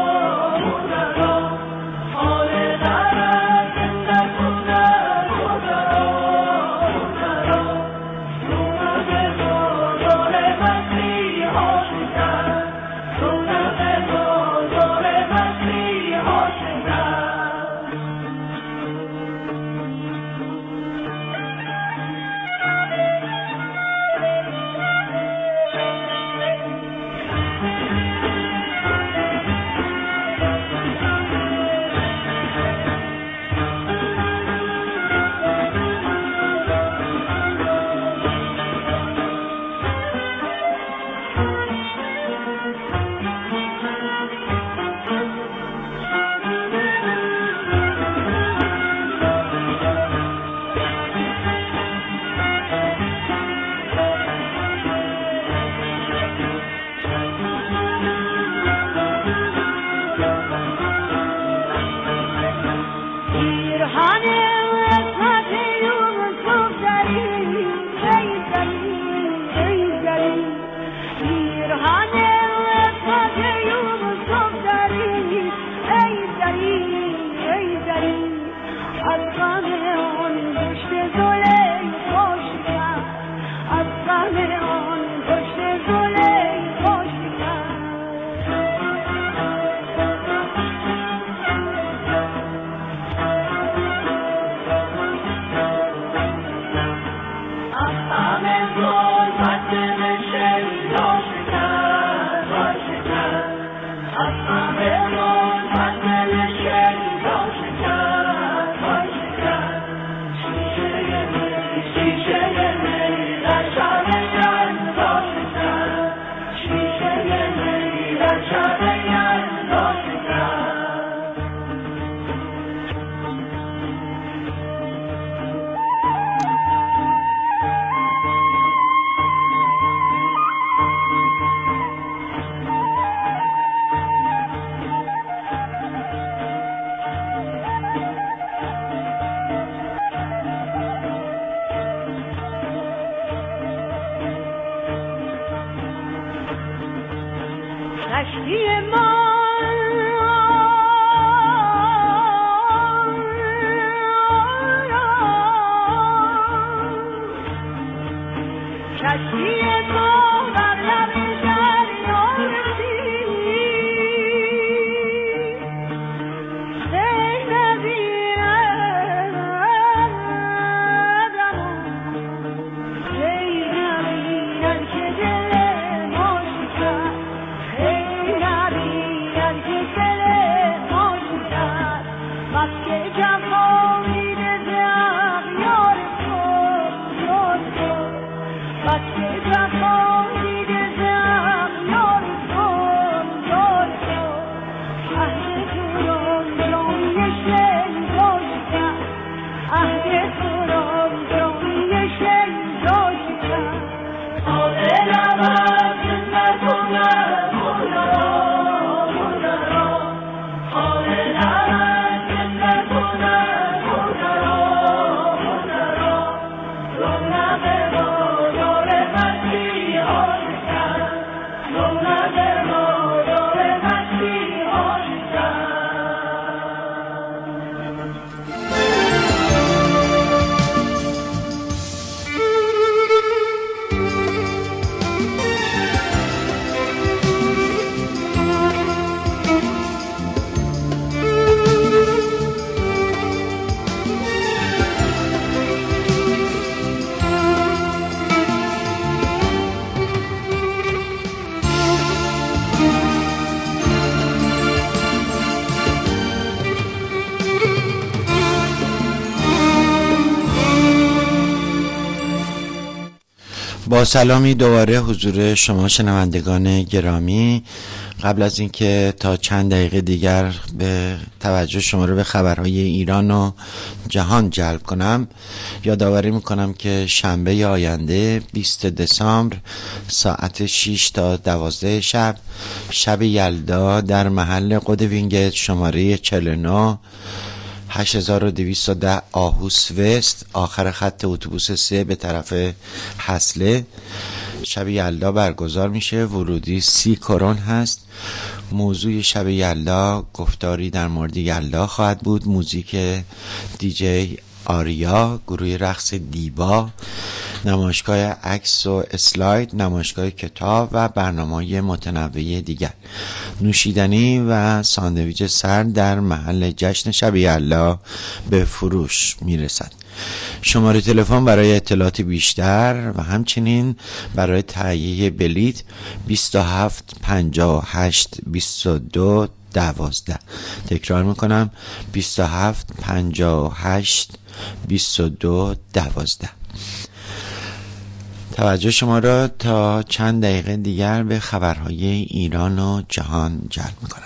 S5: مدرا خاره لبت در کنه مدرا مدرا سونه بزرگ مسیح هاشتن سونه بزرگ مسیح هاشتن But
S2: با سلامی دوباره حضور شما شنوندگان گرامی. قبل از اینکه تا چند دقیقه دیگر به توجه شما رو به خبرهای ایران و جهان جلب کنم، یادآوری میکنم که شنبه آینده 20 دسامبر ساعت 6 تا 12 شب یلدا در محل قدوینگت شماره 49 8210 آهوس وست، آخر خط اتوبوس 3 به طرف حصله، شب یلدا برگزار میشه. ورودی 30 کرون هست. موضوع شب یلدا گفتاری در مورد یلدا خواهد بود. موزیک دیجی آریا، گروه رقص دیبا، نمایشگاه عکس و اسلاید، نمایشگاه کتاب و برنامه‌های متنوع دیگر. نوشیدنی و ساندویچ سرد در محل جشن شب یلدا به فروش میرسد. شماره تلفن برای اطلاعات بیشتر و همچنین برای تهیه بلیط 27 58 22 12. تکرار میکنم 27 58 22 12. توجه شما را تا چند دقیقه دیگر به خبرهای ایران و جهان جلب میکنم.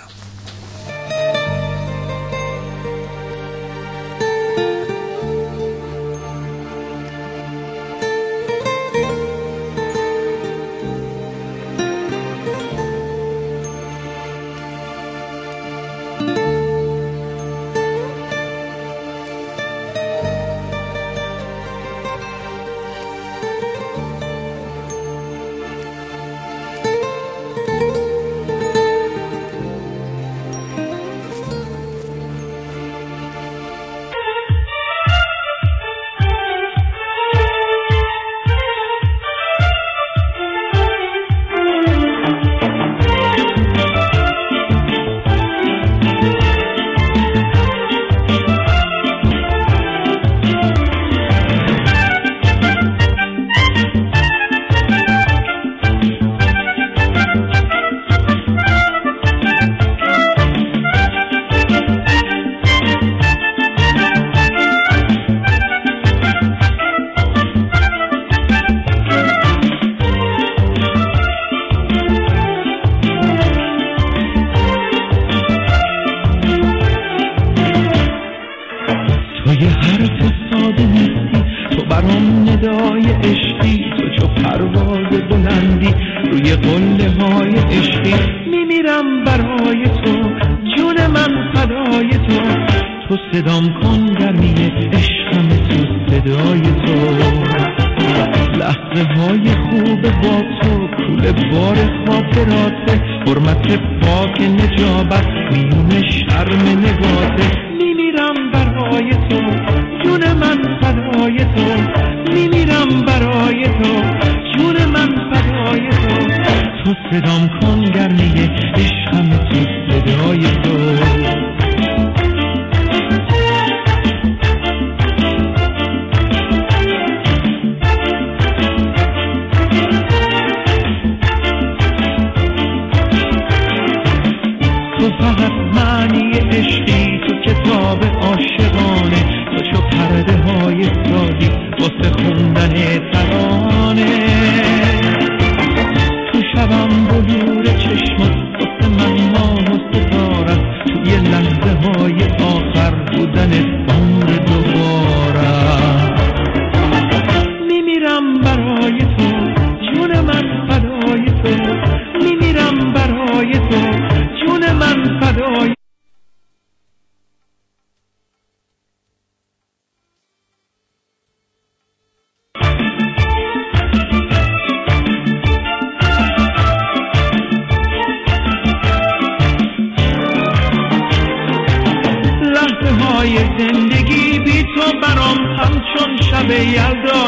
S6: زندگی بی تو برام همچون شب یلدا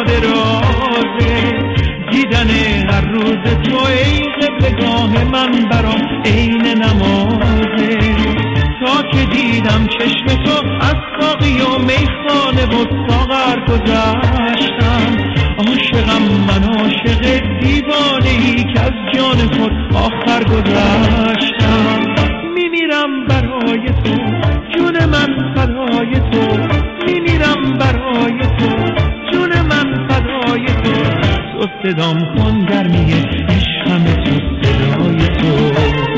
S6: درازه. دیدن هر روز تو ای قبلگاه من برام عین نمازه. تا که دیدم چشم تو از ساقی و میخانه و ساغر گذشتم. عاشقم من عاشق دیوانه‌ای که از جان خود آخر گذشتم. میمیرم برای تو جون من فدای تو. میمیرم برای تو جون من فدای تو. تو صدام کن گرمی عشقم تو صدای تو.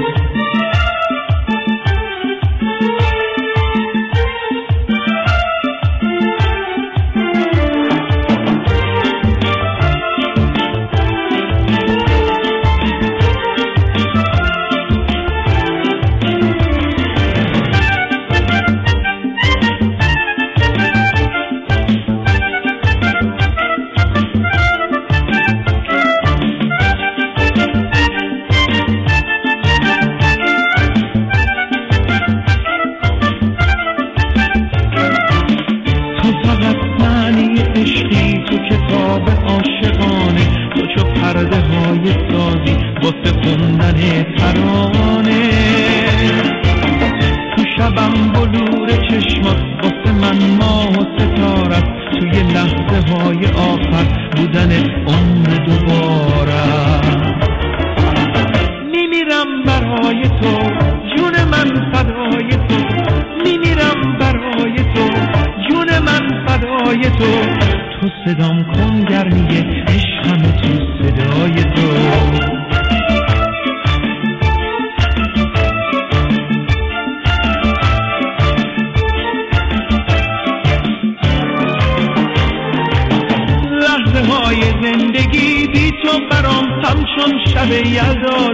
S3: زندگی بی تو برام همچون شب یلدا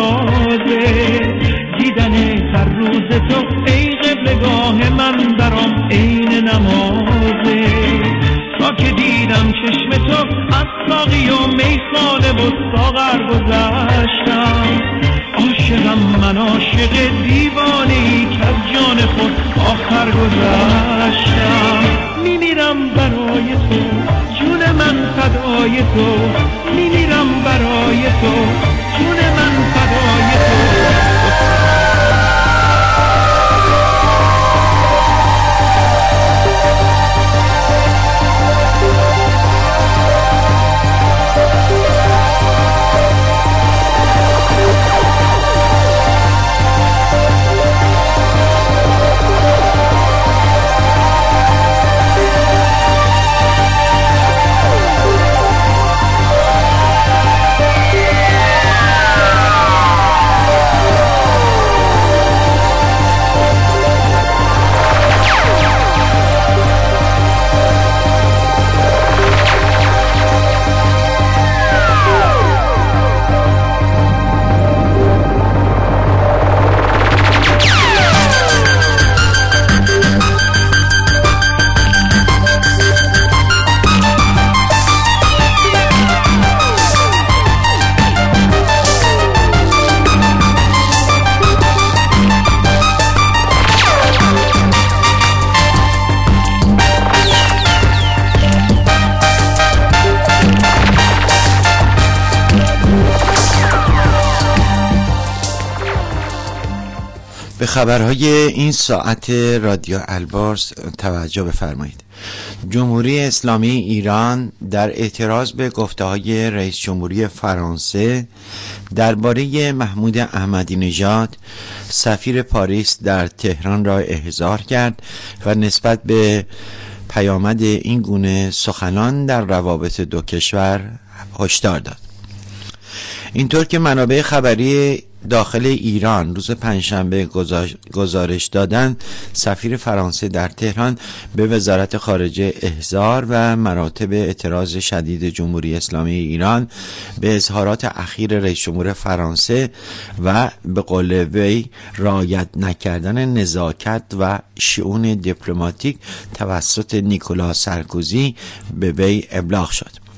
S3: درازه. دیدن هر روز تو ای قبلگاه من برام عین نمازه. تا که دیدم چشم تو از ساقی و میخانه و ساغر گذشتم. عاشقم من عاشق دیوانه‌ای که از جان خود آخر گذشتم. میمیرم برای تو جون من فدای تو. میمیرم برای تو جون من فدای تو.
S2: به خبرهای این ساعت رادیو البرز توجه بفرمایید. جمهوری اسلامی ایران در اعتراض به گفته‌های رئیس جمهوری فرانسه درباره محمود احمدی نژاد سفیر پاریس در تهران را احضار کرد و نسبت به پیامد این گونه سخنان در روابط دو کشور هشدار داد. اینطور که منابع خبری داخل ایران روز پنجشنبه گزارش دادند، سفیر فرانسه در تهران به وزارت خارجه احضار و مراتب اعتراض شدید جمهوری اسلامی ایران به اظهارات اخیر رئیس جمهور فرانسه و به قول وی رعایت نکردن نزاکت و شئون دیپلماتیک توسط نیکولا سارکوزی به وی ابلاغ شد.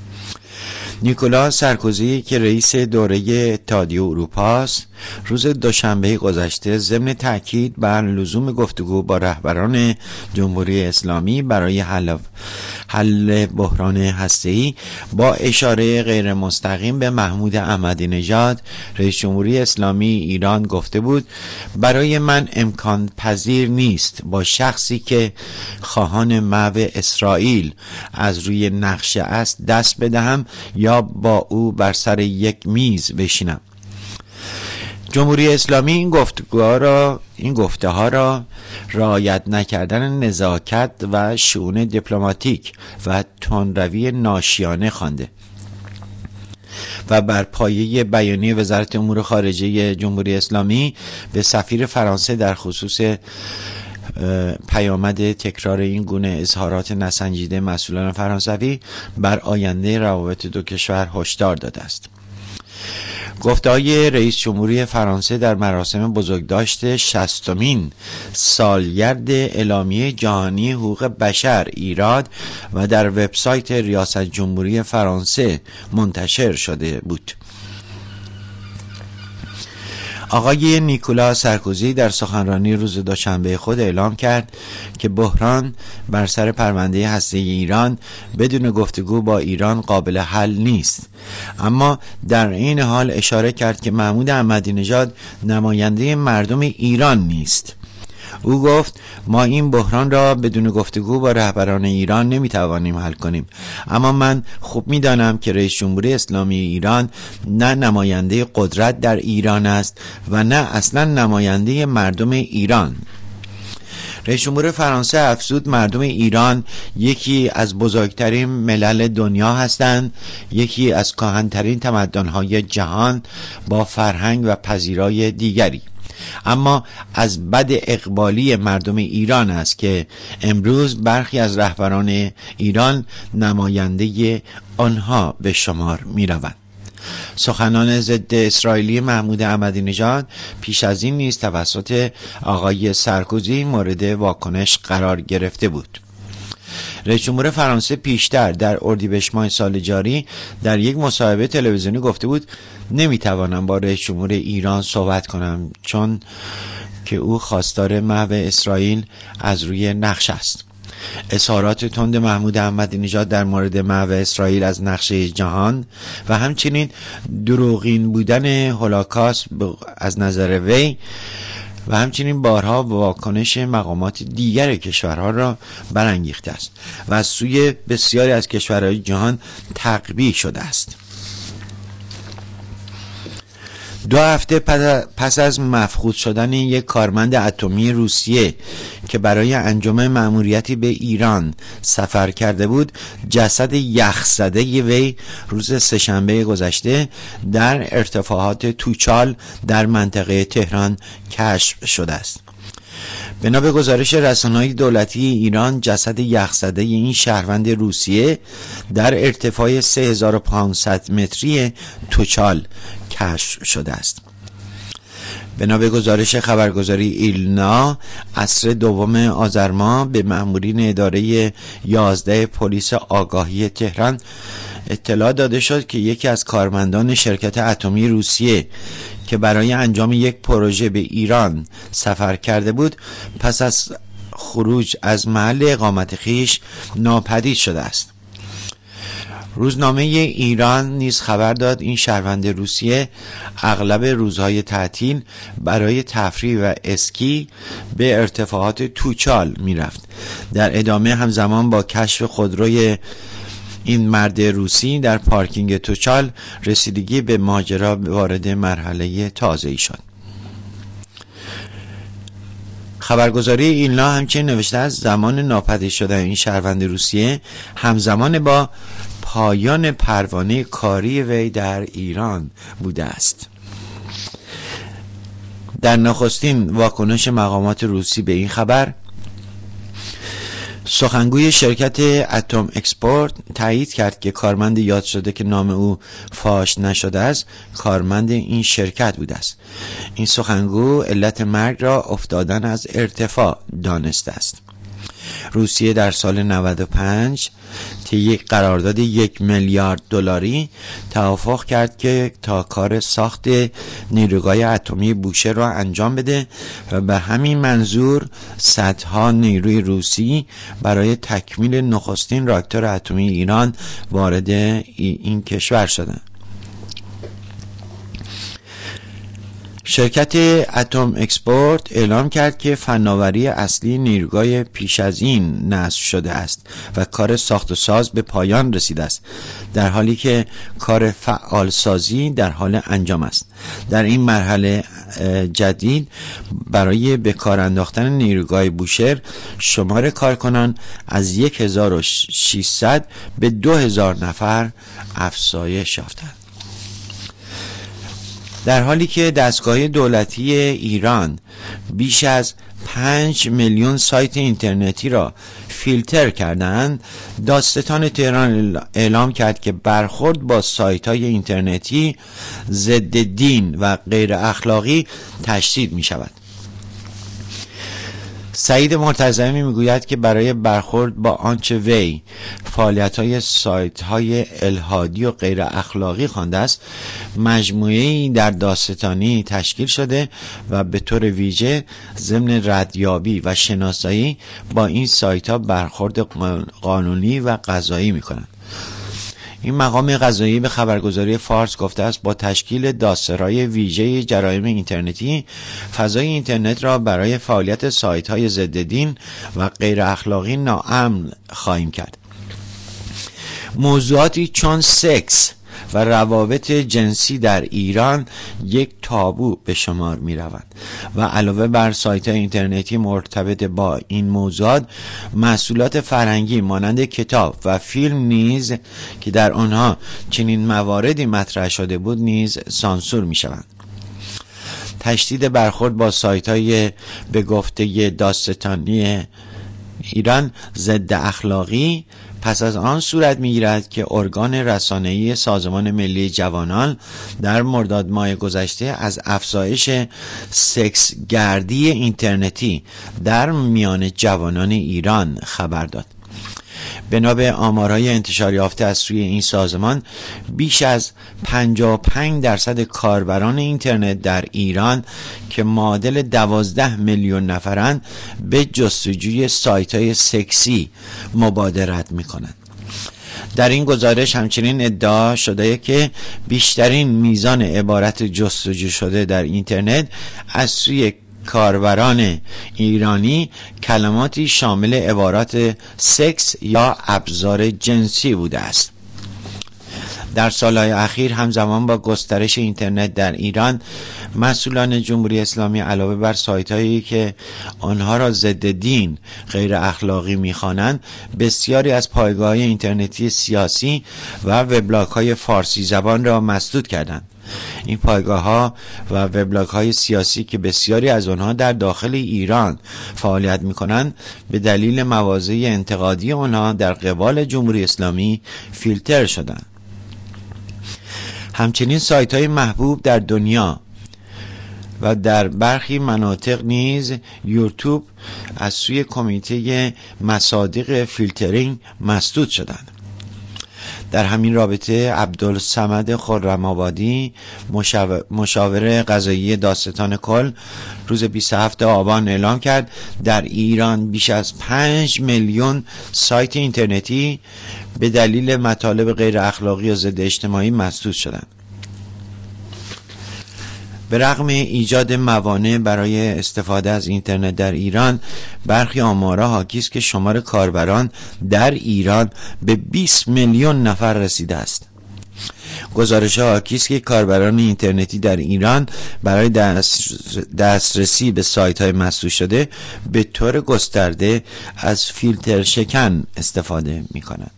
S2: نیکولا سارکوزی که رئیس دوره اتحادیه اروپا است، روز دوشنبه گذشته ضمن تاکید بر لزوم گفتگو با رهبران جمهوری اسلامی برای حل بحران هسته‌ای با اشاره غیر مستقیم به محمود احمدی نژاد رئیس جمهوری اسلامی ایران گفته بود: برای من امکان پذیر نیست با شخصی که خواهان محو اسرائیل از روی نقشه است دست بدهم یا با او بر سر یک میز بشینم. جمهوری اسلامی این گفته ها را رعایت نکردن نزاکت و شئون دیپلماتیک و تندروی ناشیانه خوانده. و بر پایه بیانیه وزارت امور خارجه جمهوری اسلامی به سفیر فرانسه در خصوص پیامد تکرار این گونه اظهارات نسنجیده مسئولان فرانسوی بر آینده روابط دو کشور هشدار داده است. گفته‌های رئیس جمهوری فرانسه در مراسم بزرگداشت 60مین سالگرد اعلامیه جهانی حقوق بشر ایراد و در وبسایت ریاست جمهوری فرانسه منتشر شده بود. آقای نیکولا سارکوزی در سخنرانی روز دوشنبه خود اعلام کرد که بحران بر سر پرونده هسته‌ای ایران بدون گفتگو با ایران قابل حل نیست، اما در این حال اشاره کرد که محمود احمدی نژاد نماینده مردم ایران نیست. او گفت ما این بحران را بدون گفتگو با رهبران ایران نمیتوانیم حل کنیم، اما من خوب میدانم که رئیس جمهوری اسلامی ایران نه نماینده قدرت در ایران است و نه اصلا نماینده مردم ایران. رئیس جمهور فرانسه افزود مردم ایران یکی از بزرگترین ملل دنیا هستند، یکی از کهن‌ترین تمدن‌های جهان با فرهنگ و پذیرای دیگری، اما از بد اقبالی مردم ایران است که امروز برخی از رهبران ایران نماینده آنها به شمار می روند. سخنان ضد اسرائیلی محمود احمدی نژاد پیش از این نیز توسط آقای سارکوزی مورد واکنش قرار گرفته بود. رئیس جمهور فرانسه پیشتر در اردیبهشت ماه سال جاری در یک مصاحبه تلویزیونی گفته بود نمیتوانم با رئیس جمهور ایران صحبت کنم چون که او خواستار محو اسرائیل از روی نقشه است. اظهارات تند محمود احمدی نژاد در مورد محو اسرائیل از نقشه جهان و همچنین دروغین بودن هولوکاست از نظر وی و همچنین بارها واکنش مقامات دیگر کشورها را برانگیخته است و از سوی بسیاری از کشورهای جهان تقبیح شده است. 2 هفته پس از مفقود شدن یک کارمند اتمی روسیه که برای انجام مأموریتی به ایران سفر کرده بود، جسد یخزده وی روز سه‌شنبه گذشته در ارتفاعات توچال در منطقه تهران کشف شده است. بنا به گزارش رسانه‌های دولتی ایران، جسد یخزده این شهروند روسیه در ارتفاع 3500 متری توچال کشف شده است. بنا به گزارش خبرگزاری ایلنا، عصر 2 آذر ماه به مأمورین اداره 11 پلیس آگاهی تهران اطلاع داده شد که یکی از کارمندان شرکت اتمی روسیه که برای انجام یک پروژه به ایران سفر کرده بود، پس از خروج از محل اقامت خویش ناپدید شده است. روزنامه ایران نیز خبر داد این شهروند روسیه اغلب روزهای تعطیل برای تفریح و اسکی به ارتفاعات توچال میرفت. در ادامه همزمان با کشف خودروی این مرد روسی در پارکینگ توچال، رسیدگی به ماجرا وارد مرحله تازه‌ای شد. خبرگزاری ایلنا همچنین نوشته از زمان ناپدید شدن این شهروند روسیه همزمان با پایان پروانه کاری وی در ایران بوده است. در نخستین واکنش مقامات روسی به این خبر، سخنگوی شرکت اتم اکسپورت تایید کرد که کارمند یاد شده که نام او فاش نشده است کارمند این شرکت بوده است. این سخنگو علت مرگ را افتادن از ارتفاع دانسته است. روسیه در سال 95 طی یک قرارداد 1 میلیارد دلاری توافق کرد که تا کار ساخت نیروگاه اتمی بوشهر را انجام بده و به همین منظور صدها نیروی روسی برای تکمیل نخستین راکتور اتمی ایران وارد این کشور شدند. شرکت اتم اکسپورت اعلام کرد که فناوری اصلی نیروگاه پیش از این نصب شده است و کار ساخت و ساز به پایان رسیده است، در حالی که کار فعال سازی در حال انجام است. در این مرحله جدید برای به کار انداختن نیروگاه بوشهر شمار کارکنان از 1600 به 2000 نفر افزایش یافتند. در حالی که دستگاه دولتی ایران بیش از 5 میلیون سایت اینترنتی را فیلتر کردند، دادستان تهران اعلام کرد که برخورد با سایت‌های اینترنتی ضد دین و غیر اخلاقی تشدید می‌شود. سعید مرتضوی میگوید که برای برخورد با آنچه وی فعالیت‌های سایت‌های الحادی و غیر اخلاقی خوانده است، مجموعه‌ای در دادستانی تشکیل شده و به طور ویژه ضمن ردیابی و شناسایی با این سایت‌ها برخورد قانونی و قضایی می‌کنند. این مقام قضایی به خبرگزاری فارس گفته است با تشکیل دادسرای ویژه جرایم اینترنتی، فضای اینترنت را برای فعالیت سایت‌های ضد دین و غیر اخلاقی ناامن خواهیم کرد. موضوعاتی چون سکس و روابط جنسی در ایران یک تابو به شمار می روند و علاوه بر سایت اینترنتی مرتبط با این موضوعات، محصولات فرهنگی مانند کتاب و فیلم نیز که در آنها چنین مواردی مطرح شده بود نیز سانسور می شوند. تشدید برخورد با سایت‌های به گفته دادستانی ایران ضد اخلاقی پس از آن صورت می‌گیرد که ارگان رسانه‌ای سازمان ملی جوانان در مرداد ماه گذشته از افزایش سکس گردی اینترنتی در میان جوانان ایران خبر داد. بنا به آمارهای انتشار یافته از سوی این سازمان، بیش از 55% کاربران اینترنت در ایران که معادل 12 میلیون نفرند به جستجوی سایت‌های سکسی مبادرت می‌کنند. در این گزارش همچنین ادعا شده که بیشترین میزان عبارت جستجو شده در اینترنت از سوی کاربران ایرانی کلماتی شامل عبارات سکس یا ابزار جنسی بوده است. در سالهای اخیر همزمان با گسترش اینترنت در ایران، مسئولان جمهوری اسلامی علاوه بر سایت‌هایی که آنها را ضد دین، غیر اخلاقی می‌خوانند، بسیاری از پایگاه‌های اینترنتی سیاسی و وبلاگ‌های فارسی زبان را مسدود کردند. این پایگاه‌ها و وبلاگ‌های سیاسی که بسیاری از آنها در داخل ایران فعالیت می‌کنند، به دلیل مواضع انتقادی آنها در قبال جمهوری اسلامی فیلتر شدند. همچنین سایت‌های محبوب در دنیا و در برخی مناطق نیز یوتیوب از سوی کمیته مصادیق فیلترینگ مسدود شدند. در همین رابطه عبدالصمد خرم‌آبادی، مشاور قضایی دادستان کل، روز 27 آبان اعلام کرد در ایران بیش از 5 میلیون سایت اینترنتی به دلیل مطالب غیر اخلاقی و ضد اجتماعی مسدود شدند. به رغم ایجاد موانع برای استفاده از اینترنت در ایران، برخی آمارها حاکی است که شمار کاربران در ایران به 20 میلیون نفر رسیده است. گزارش‌ها حاکی است که کاربران اینترنتی در ایران برای دسترسی به سایت‌های مسدود شده به طور گسترده از فیلتر شکن استفاده می‌کنند.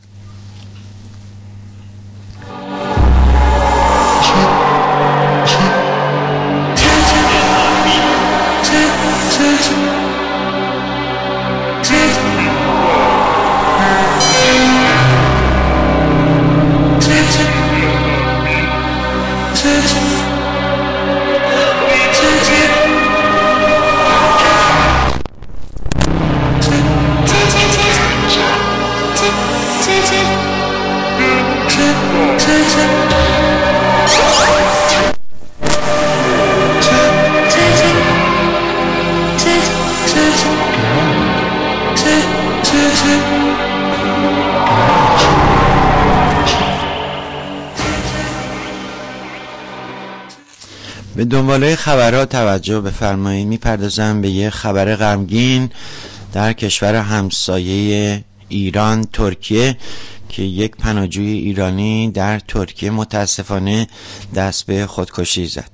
S2: به دنباله خبرها توجه بفرمایید. میپردازم به یه خبر غمگین در کشور همسایه ایران، ترکیه، که یک پناهجوی ایرانی در ترکیه متاسفانه دست به خودکشی زد.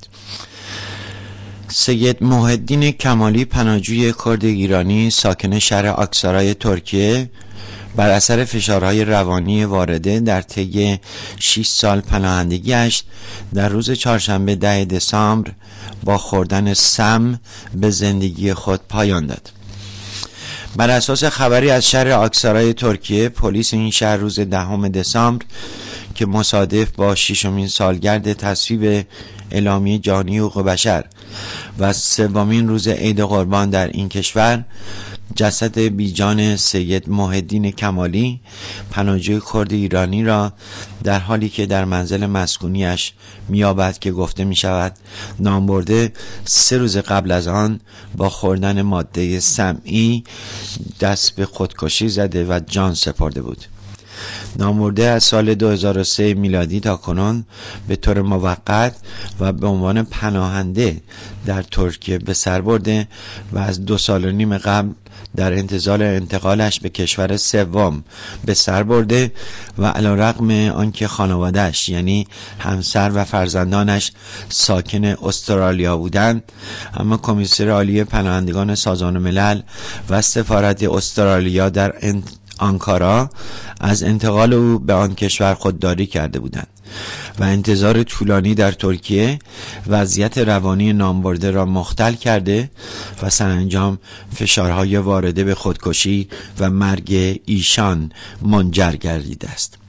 S2: سید محی‌الدین کمالی، پناهجوی کرد ایرانی ساکن شهر آکسارای ترکیه، بر اثر فشارهای روانی وارده در طی 6 سال پناهندگیش در روز چهارشنبه 10 دسامبر با خوردن سم به زندگی خود پایان داد. بر اساس خبری از شهر آکسارای ترکیه، پلیس این شهر روز 10 دسامبر که مصادف با 6مین سالگرد تصویب اعلامیه جهانی حقوق بشر و 3مین روز عید قربان در این کشور، جسد بیجان سید محی‌الدین کمالی، پناهجوی کرد ایرانی را در حالی که در منزل مسکونیش می‌یابد که گفته می‌شود نامبرده 3 روز قبل از آن با خوردن ماده سمی دست به خودکشی زده و جان سپرده بود. نامبرده از سال 2003 میلادی تا کنون به طور موقت و به عنوان پناهنده در ترکیه به سر برده و از 2.5 سال قبل در انتظار انتقالش به کشور سوم به سر برده و علیرغم آنکه خانواده‌اش یعنی همسر و فرزندانش ساکن استرالیا بودند، اما کمیسر عالی پناهندگان سازمان ملل و سفارت استرالیا در آنکارا از انتقال او به آن کشور خودداری کرده بودند و انتظار طولانی در ترکیه وضعیت روانی نامبرده را مختل کرده و سرانجام فشارهای وارده به خودکشی و مرگ ایشان منجر گردیده است.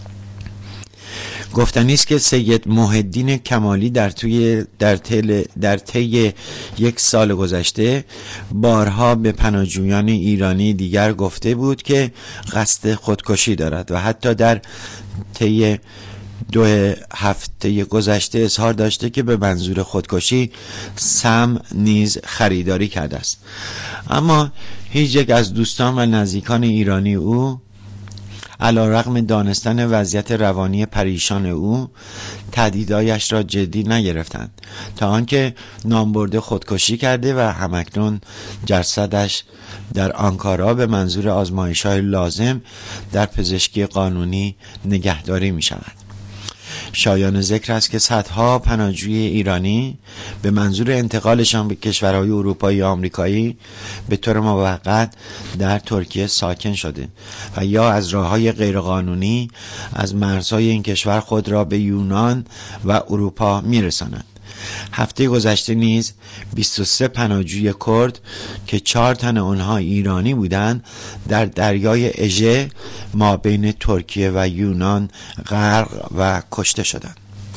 S2: گفتنی است که سید محی‌الدین کمالی در طی 1 سال گذشته بارها به پناهجویان ایرانی دیگر گفته بود که قصد خودکشی دارد و حتی در طی 2 هفته گذشته اظهار داشته که به منظور خودکشی سم نیز خریداری کرده است. اما هیچ یک از دوستان و نزدیکان ایرانی او علیرغم دانستن وضعیت روانی پریشان او تهدیدهایش را جدی نگرفتند تا آنکه نامبرده خودکشی کرده و همکنون جسدش در آنکارا به منظور آزمایش‌های لازم در پزشکی قانونی نگهداری می شود. شایان ذکر است که صدها پناهجوی ایرانی به منظور انتقالشان به کشورهای اروپایی و آمریکایی به طور موقت در ترکیه ساکن شده و یا از راه‌های غیرقانونی از مرزهای این کشور خود را به یونان و اروپا می‌رسانند. هفته گذشته نیز 23 پناهجوی کرد که 4 تن آنها ایرانی بودند در دریای اژه ما بین ترکیه و یونان غرق و کشته شدند.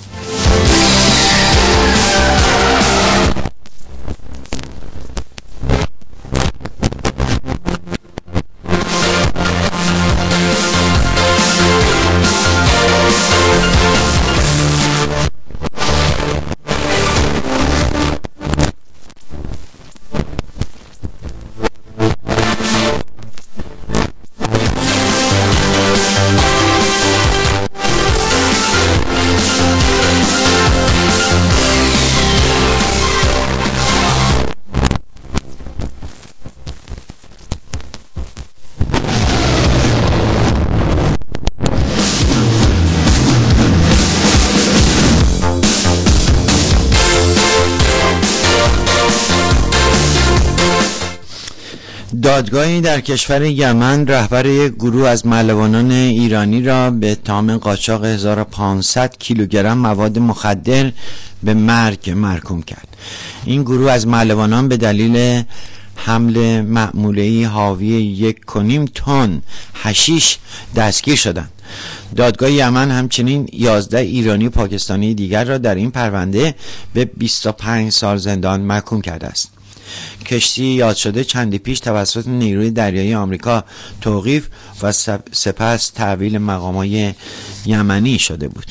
S2: دادگاهی در کشور یمن رهبر یک گروه از ملوانان ایرانی را به اتهام قاچاق 1500 کیلوگرم مواد مخدر به مرگ محکوم کرد. این گروه از ملوانان به دلیل حمل مأموله‌ای حاوی 1.5 تن حشیش دستگیر شدند. دادگاه یمن همچنین 11 ایرانی پاکستانی دیگر را در این پرونده به 25 سال زندان محکوم کرده است. کشتی یاد شده چندی پیش توسط نیروی دریایی آمریکا توقیف و سپس تحویل مقامات یمنی شده بود.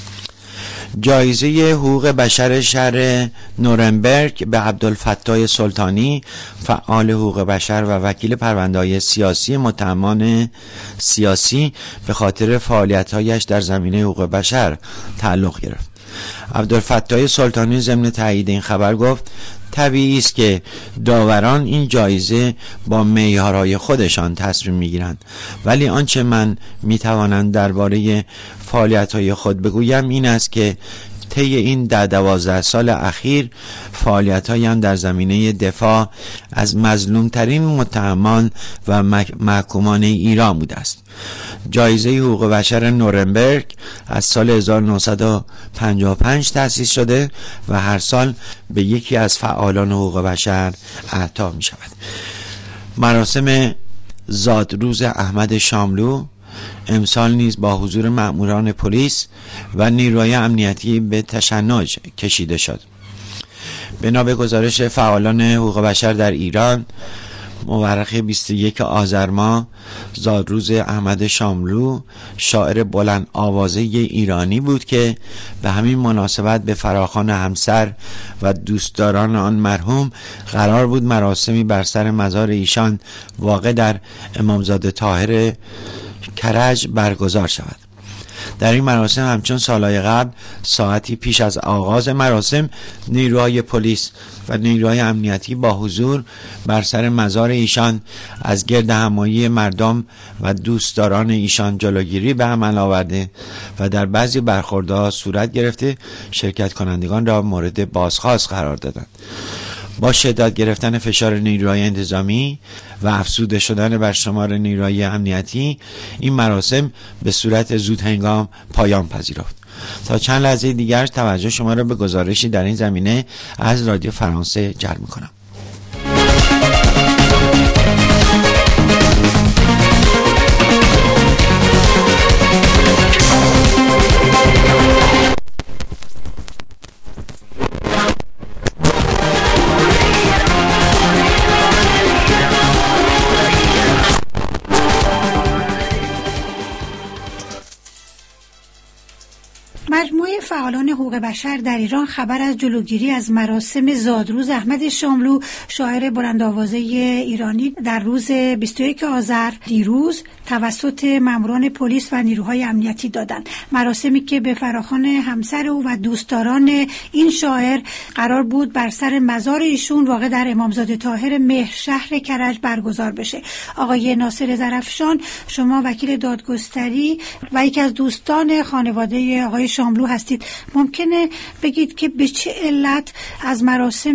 S2: جایزه حقوق بشر شهر نورنبرگ به عبدالفتاح سلطانی، فعال حقوق بشر و وکیل پرونده‌های سیاسی متهمان سیاسی، به خاطر فعالیت‌هایش در زمینه حقوق بشر تعلق گرفت. عبدالفتاح سلطانی ضمن تایید این خبر گفت: طبیعی است که داوران این جایزه با معیارهای خودشان تصمیم میگیرند، ولی آنچه من میتوانم درباره فعالیت‌های خود بگویم این است که طی این 12 سال اخیر فعالیت‌هایی هم در زمینه دفاع از مظلومترین متهمان و محکومان ایران بوده است. جایزه حقوق بشر نورنبرگ از سال 1955 تأسیس شده و هر سال به یکی از فعالان حقوق بشر اعطا می شود. مراسم زادروز احمد شاملو امسال نیز با حضور مأموران پلیس و نیروهای امنیتی به تشنج کشیده شد. بنا به گزارش فعالان حقوق بشر در ایران، مورخ 21 آذر ماه زادروز احمد شاملو شاعر بلند آوازه ایرانی بود که به همین مناسبت به فراخوان همسر و دوستداران آن مرحوم قرار بود مراسمی بر سر مزار ایشان واقع در امامزاده طاهر کرج برگزار شود. در این مراسم همچون سالهای قبل ساعتی پیش از آغاز مراسم نیروهای پلیس و نیروهای امنیتی با حضور بر سر مزار ایشان از گرد همایی مردم و دوستداران ایشان جلوگیری به عمل آورده و در بعضی برخوردها صورت گرفته شرکت کنندگان را مورد بازخواست قرار دادند. با شدت گرفتن فشار نیروهای انتظامی و افزوده شدن بر شمار نیروهای امنیتی، این مراسم به صورت زود هنگام پایان پذیرفت. تا چند لحظه دیگر توجه شما را به گزارشی در این زمینه از رادیو فرانسه جلب می‌کنم.
S8: مجموعه فعالان حقوق بشر در ایران خبر از جلوگیری از مراسم زادروز احمد شاملو شاعر بلندآوازه ایرانی در روز 21 آذر دیروز توسط ماموران پلیس و نیروهای امنیتی دادند. مراسمی که به فراخوان همسر او و دوستداران این شاعر قرار بود بر سر مزار ایشون واقع در امامزاده طاهر مهرشهر کرج برگزار بشه. آقای ناصر ظرفشان، شما وکیل دادگستری و یکی از دوستان خانواده آقای شاملو هستید. ممکنه بگید که به چه علت از مراسم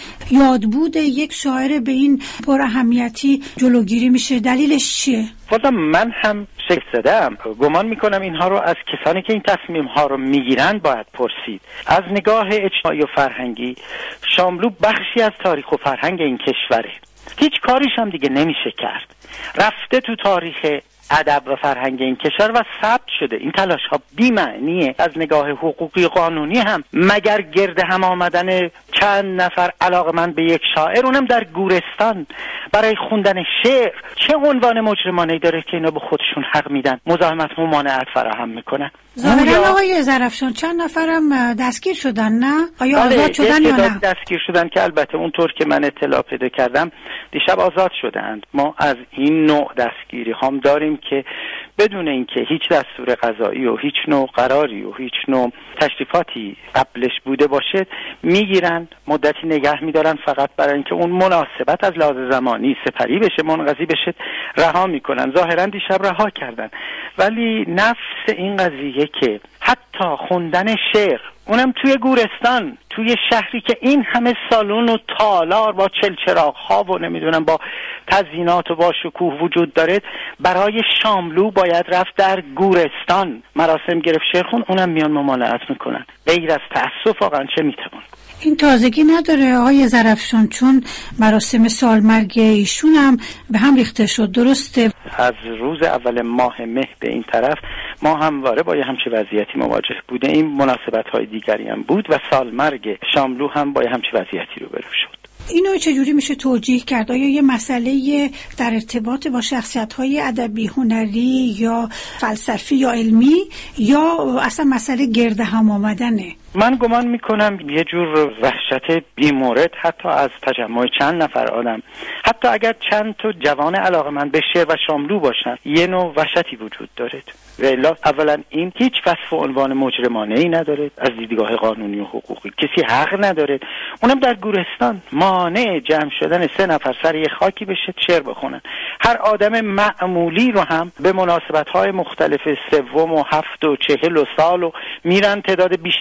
S8: یادبود یک شاعر به این پر اهمیتی جلوگیری میشه؟ دلیلش چیه؟
S9: والا من هم شک زدم. گمان میکنم اینها رو از کسانی که این تصمیم ها رو میگیرن باید پرسید. از نگاه اجتماعی و فرهنگی شاملو بخشی از تاریخ و فرهنگ این کشوره. هیچ کاریش هم دیگه نمیشه کرد. رفته تو تاریخ ادب و فرهنگ این کشور و ثبت شده. این تلاش ها بی معنیه. از نگاه حقوقی قانونی هم مگر گرد هم آمدن چند نفر علاقمند به یک شاعر، اونم در گورستان، برای خوندن شعر، چه عنوان مجرمانه‌ای داره که اینا به خودشون حق میدن، مزاحمت و ممانعت فراهم میکنن؟
S8: ظاهرا آقای ظرفشان چند نفرم دستگیر شدن، نه؟ آیا آزاد شدن یا نه؟
S9: دستگیر شدن که البته اونطور که من اطلاع پیدا کردم دیشب آزاد شدند. ما از این نوع دستگیری هم داریم که بدون اینکه هیچ دستور قضایی و هیچ نوع قراری و هیچ نوع تشریفاتی قبلش بوده باشه میگیرن، مدتی نگه میدارن فقط برای اینکه اون مناسبت از لحاظ زمانی سپری بشه، منقضی بشه، رها میکنن. ظاهرا دیشب رها کردن. ولی نفس این قضیه که حتی خوندن شعر، اونم توی گورستان، توی شهری که این همه سالن و تالار با چلچراغ ها و نمیدونم با تزیینات و با شکوه وجود داره، برای شاملو باید رفت در گورستان مراسم گرفت شعر خون، اونم میان ممانعت میکنن. غیر از تأسف واقعا چه میتوان؟
S8: این تازگی نداره آقای ظرفشان، چون مراسم سالمرگ ایشون هم به هم ریخته شد، درسته؟
S9: از روز اول ماه مه به این طرف ما همواره با یه همچه وضعیتی مواجه بوده. این مناسبت های دیگری هم بود و سالمرگ شاملو هم با یه همچه وضعیتی روبرو شد.
S8: اینو چجوری میشه توجیه کرد؟ آیا یه مسئله در ارتباط با شخصیت‌های ادبی، هنری یا فلسفی یا علمی، یا اصلا مسئله گرد هم آمدنه؟
S9: من گمان میکنم یه جور وحشت بیمورد حتی از تجمع چند نفر آدم، حتی اگر چند تا جوان علاقه‌مند به شعر و شاملو باشن، یه نوع وحشتی وجود داره. و اولا این هیچ وصف و عنوان مجرمانه‌ای نداره از دیدگاه قانونی و حقوقی. کسی حق نداره، اونم در گورستان، مانع جمع شدن 3 نفر سر یه خاکی بشه شعر بخونن. هر آدم معمولی رو هم به مناسبت‌های مختلف 3 و 7 و 40 و سال و میرن، تعداد بیشتری هم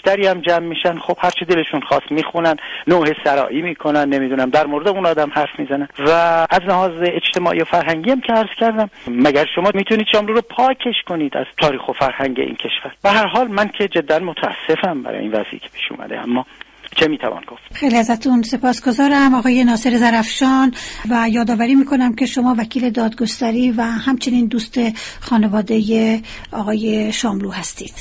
S9: جمع میشن، خب هر چی دلشون خواست میخونن، نوح سرایی میکنن، نمیدونم در مورد اون آدم حرف میزنن. و از لحاظ اجتماعی و فرهنگی هم که عرض کردم، مگر شما میتونید شاملو رو پاکش کنید از تاریخ و فرهنگ این کشور؟ به هر حال من که جدا متاسفم برای این وضعی که پیش اومده، اما چه میتوان گفت.
S8: خیلی ازتون سپاسگزارم آقای ناصر ظرفشان و یادآوری میکنم که شما وکیل دادگستری و همچنین دوست خانواده آقای شاملو هستید.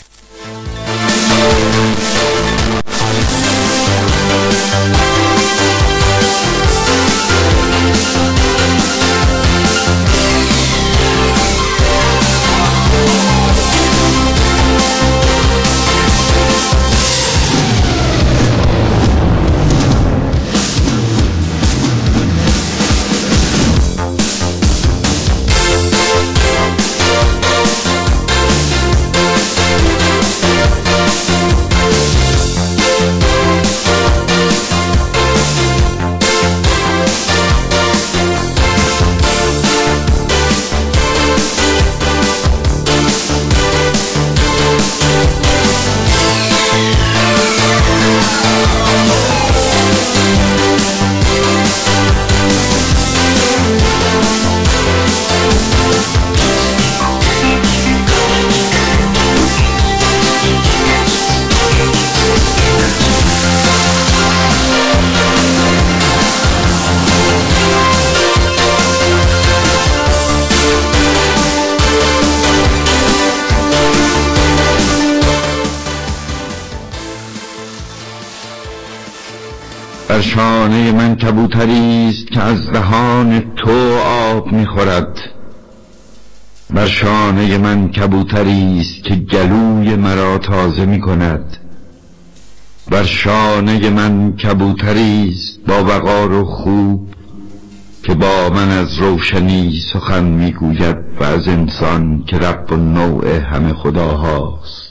S10: بر شانه من کبوتری است که از دهان تو آب می‌خورد. بر شانه من کبوتری است که گلوی مرا تازه می‌کند. بر شانه من کبوتری است با وقار و خوب که با من از روشنی سخن می‌گوید و از انسان که رب النوع همه خداهاست.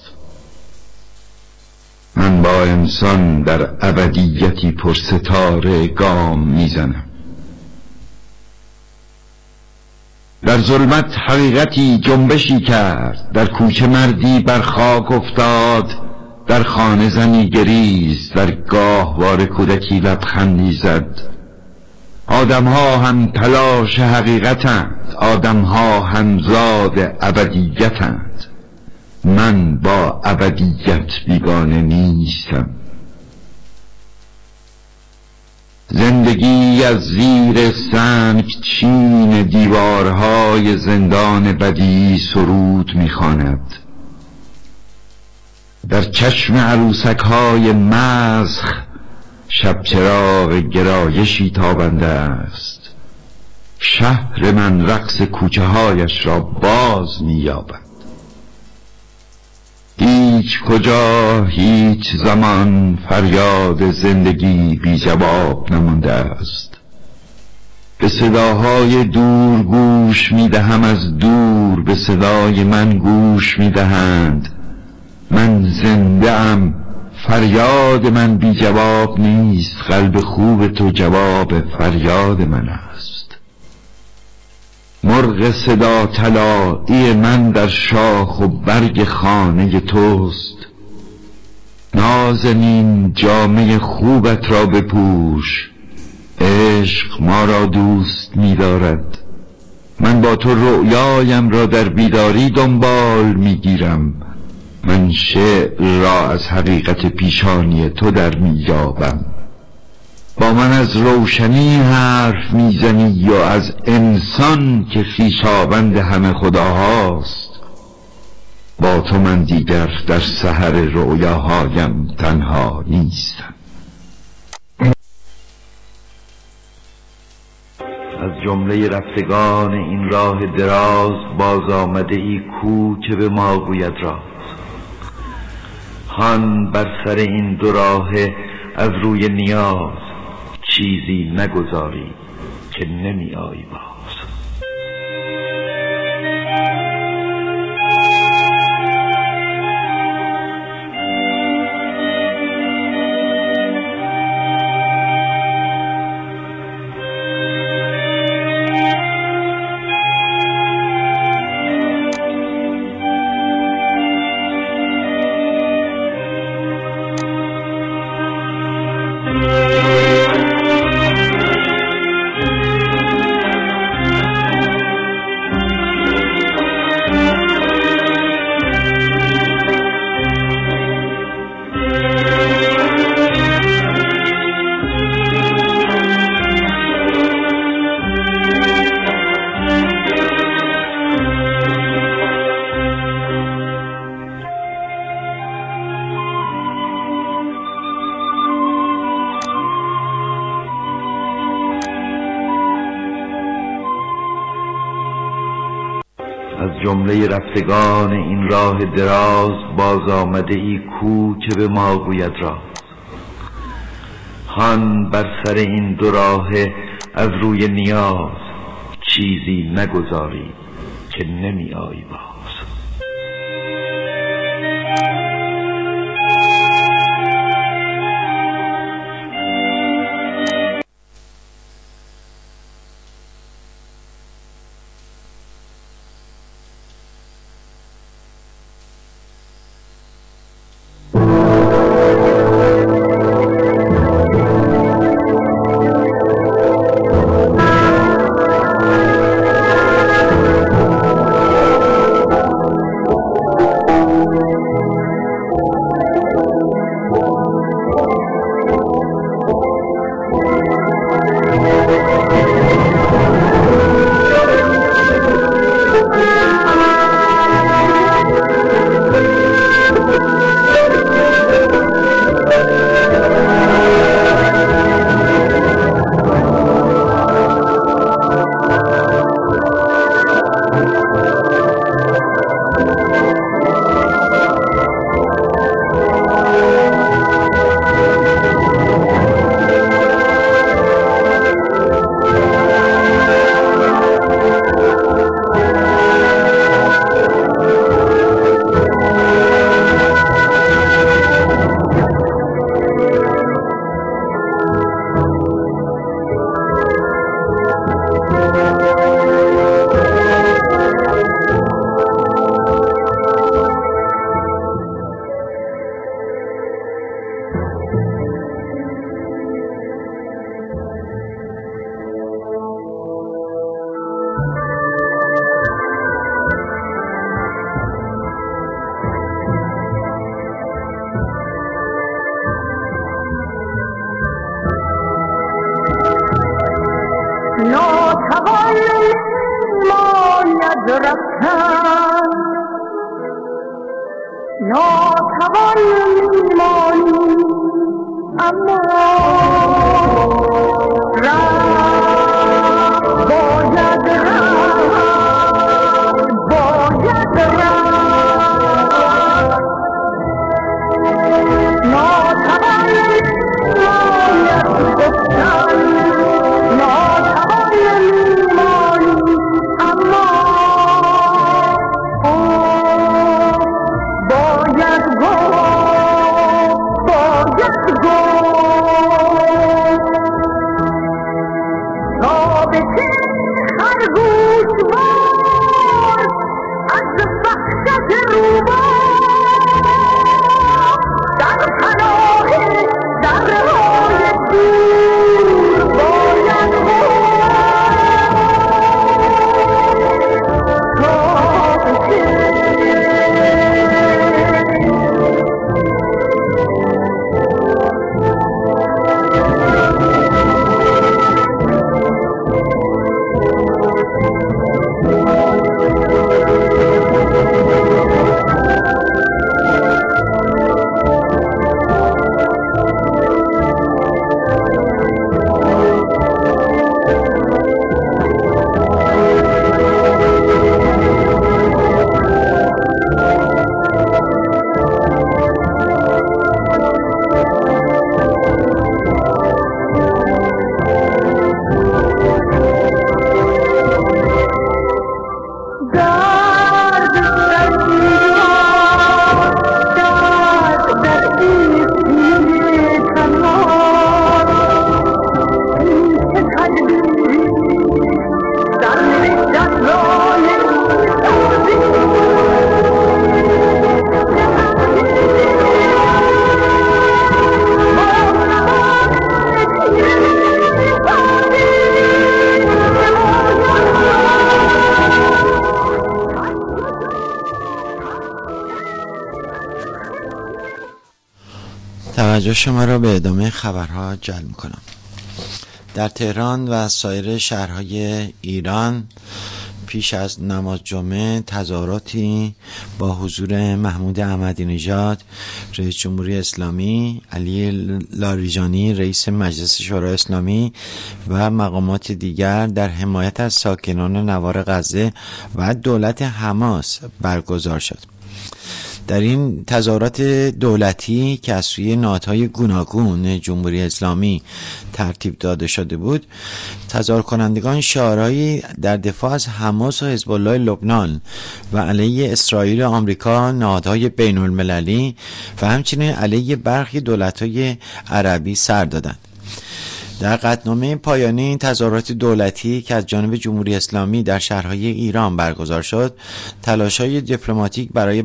S10: من با انسان در ابدیتی پرستاره گام میزنم. در ظلمت حقیقتی جنبشی کرد، در کوچه مردی بر خاک افتاد، در خانه زنی گریست، در گاهواره کودکی لبخندی زد. آدمها هم تلاش حقیقتند، آدمها همزاد ابدیتند. من با ابدیت بیگانه نیستم. زندگی از زیر سنگ چین دیوارهای زندان بدی سرود می‌خواند. در چشم عروسک‌های مسخ شب چراغ گرایشی تابنده است. شهر من رقص کوچه‌هایش را باز می‌یابد. هیچ کجا هیچ زمان فریاد زندگی بی جواب نمانده است. به صداهای دور گوش میدهم، از دور به صدای من گوش میدهند. من زنده ام، فریاد من بی جواب نیست. قلب خوب تو جواب فریاد من است. مرغ صدا طلایی من در شاخ و برگ خانه توست. نازنین جامه خوبت را بپوش، عشق ما را دوست می‌دارد. من با تو رؤیایم را در بیداری دنبال می‌گیرم. من شعر را از حقیقت پیشانی تو در می‌یابم. با من از روشنی حرف میزنی یا از انسان که خویشاوند همه خداهاست. با تو من دیگر در سحر رویاهایم تنها نیستم. از جمله رفتگان این راه دراز باز آمده ای کو که به ما گوید راز. هان بر سر این دو راه از روی نیاز چیزی نگذاری که نمی آیی باز. جمله رفتگان این راه دراز باز آمده ای کو که به ما گوید راز. هان بر سر این دو راه از روی نیاز چیزی نگذاری که نمی آیی باز.
S2: توجه شما را به ادامه خبرها جلب می‌کنم. در تهران و سایر شهرهای ایران پیش از نماز جمعه تظاهراتی با حضور محمود احمدی نژاد رئیس جمهوری اسلامی، علی لاریجانی رئیس مجلس شورای اسلامی و مقامات دیگر در حمایت از ساکنان نوار غزه و دولت حماس برگزار شد. در این تظاهرات دولتی که از سوی نهادهای گوناگون جمهوری اسلامی ترتیب داده شده بود، تظاهر کنندگان شعارهایی در دفاع از حماس و حزب الله لبنان و علیه اسرائیل و آمریکا، نهادهای بین المللی و همچنین علیه برخی دولت‌های عربی سر دادند. در قطعنامه پایانی این تظاهرات دولتی که از جانب جمهوری اسلامی در شهرهای ایران برگزار شد، تلاش‌های دیپلماتیک برای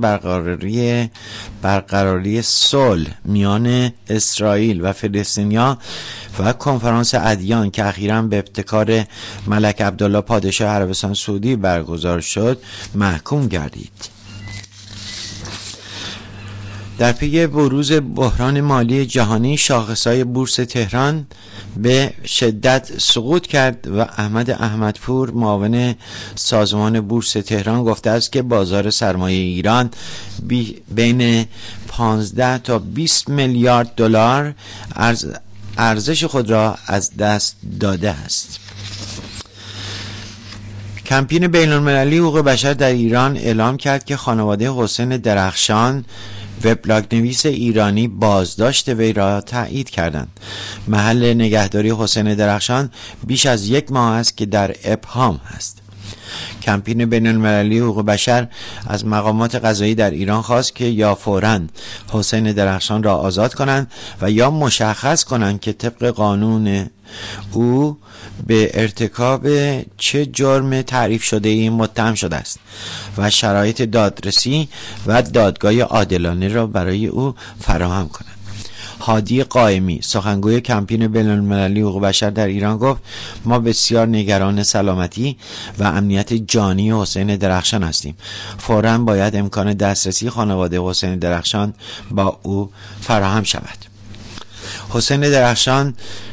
S2: برقراری صلح میان اسرائیل و فلسطینیا و کنفرانس ادیان که اخیراً به ابتکار ملک عبدالله پادشاه عربستان سعودی برگزار شد محکوم گردید. در پی بروز بحران مالی جهانی، شاخص‌های بورس تهران به شدت سقوط کرد و احمدپور معاون سازمان بورس تهران گفته است که بازار سرمایه ایران بین 15 تا 20 میلیارد دلار ارزش خود را از دست داده است. کمپین بین‌المللی حقوق بشر در ایران اعلام کرد که خانواده حسین درخشان، وبلاگ نویس ایرانی، بازداشت وی را تایید کردند. محل نگهداری حسین درخشان بیش از 1 ماه است که در ابهام است. کمپین بین‌المللی حقوق بشر از مقامات قضایی در ایران خواست که یا فوراً حسین درخشان را آزاد کنند و یا مشخص کنند که طبق قانون او به ارتکاب چه جرم تعریف شده ای متهم شده است و شرایط دادرسی و دادگاه عادلانه را برای او فراهم کنند. هادی قائمی، سخنگوی کمپین بین‌المللی حقوق بشر در ایران، گفت ما بسیار نگران سلامتی و امنیت جانی حسین درخشان هستیم. فوراً باید امکان دسترسی خانواده حسین درخشان با او فراهم شود. حسین درخشان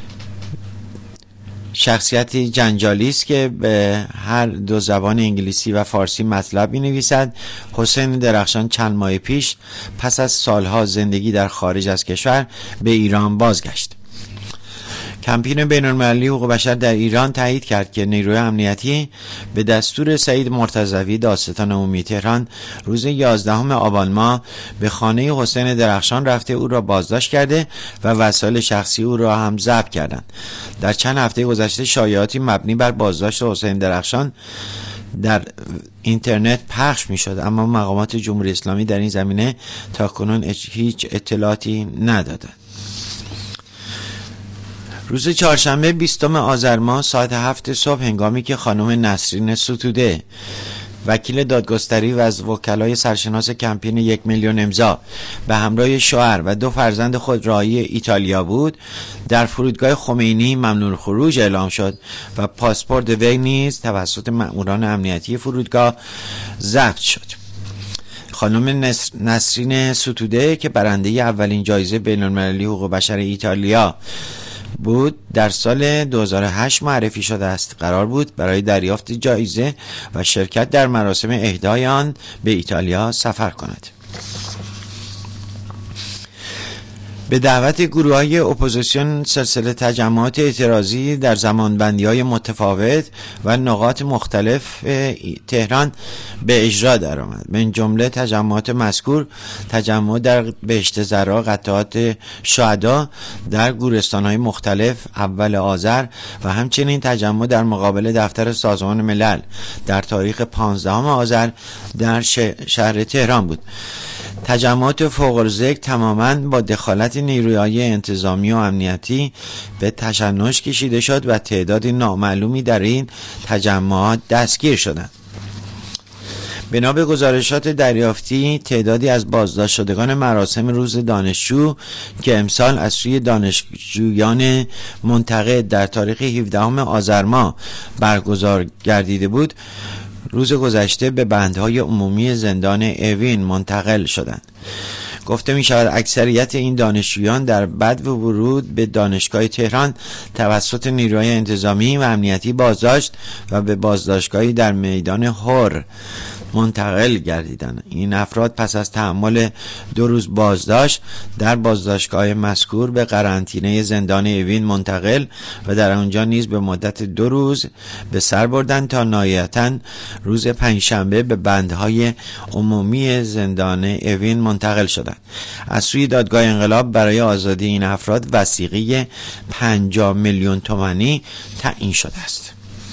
S2: شخصیتی جنجالی است که به هر دو زبان انگلیسی و فارسی مطلب می‌نویسد. حسین درخشان چند ماه پیش پس از سالها زندگی در خارج از کشور به ایران بازگشت. کمپین بین‌المللی حقوق بشر در ایران تایید کرد که نیروی امنیتی به دستور سعید مرتضوی دادستان عمومی تهران روز 11 آبان ماه به خانه حسین درخشان رفته او را بازداشت کرده و وسایل شخصی او را هم ضبط کردند. در چند هفته گذشته شایعاتی مبنی بر بازداشت حسین درخشان در اینترنت پخش می شد، اما مقامات جمهوری اسلامی در این زمینه تاکنون هیچ اطلاعاتی ندادند. روز چهارشنبه 20 آذر ماه ساعت 7 صبح، هنگامی که خانم نسرین ستوده، وکیل دادگستری و از وکلای سرشناس کمپین 1 میلیون امضا، به همراه شوهر و 2 فرزند خود راهی ایتالیا بود، در فرودگاه خمینی ممنوع خروج اعلام شد و پاسپورت وی نیز توسط مأموران امنیتی فرودگاه ضبط شد. خانم نسرین ستوده که برنده اولین جایزه بین‌المللی حقوق بشر ایتالیا بود، در سال 2008 معرفی شده است. قرار بود برای دریافت جایزه و شرکت در مراسم اهدای آن به ایتالیا سفر کند. به دعوت گروه‌های اپوزیسیون سلسله تجمعات اعتراضی در زمانبندی‌های متفاوت و نقاط مختلف تهران به اجرا درآمد. من جمله تجمعات مذکور تجمع در بهشت زرا، قطعات شهدا در گورستان‌های مختلف اول آذر و همچنین تجمع در مقابل دفتر سازمان ملل در تاریخ 15 آذر در شهر تهران بود. تجمعات فوق‌الذکر تماماً با دخالت نیروهای انتظامی و امنیتی به تشنج کشیده شد و تعداد نامعلومی در این تجمعات دستگیر شدند. بنا به گزارشات دریافتی، تعدادی از بازداشت شدگان مراسم روز دانشجو که امسال از سوی دانشجویان منتقد در تاریخ 17 آذر ماه برگزار گردیده بود، روز گذشته به بندهای عمومی زندان اوین منتقل شدند. گفته می شود اکثریت این دانشجویان در بدو ورود به دانشگاه تهران توسط نیروهای انتظامی و امنیتی بازداشت و به بازداشتگاهی در میدان هور منتقل گردیدند. این افراد پس از تحمل 2 روز بازداشت در بازداشتگاه مذکور به قرنطینه زندان اوین منتقل و در آنجا نیز به مدت 2 روز به سر بردند تا نهایتاً روز پنجشنبه به بندهای عمومی زندان اوین منتقل شدند. از سوی دادگاه انقلاب برای آزادی این افراد وثیقه 50 میلیون تومانی تعیین شده است.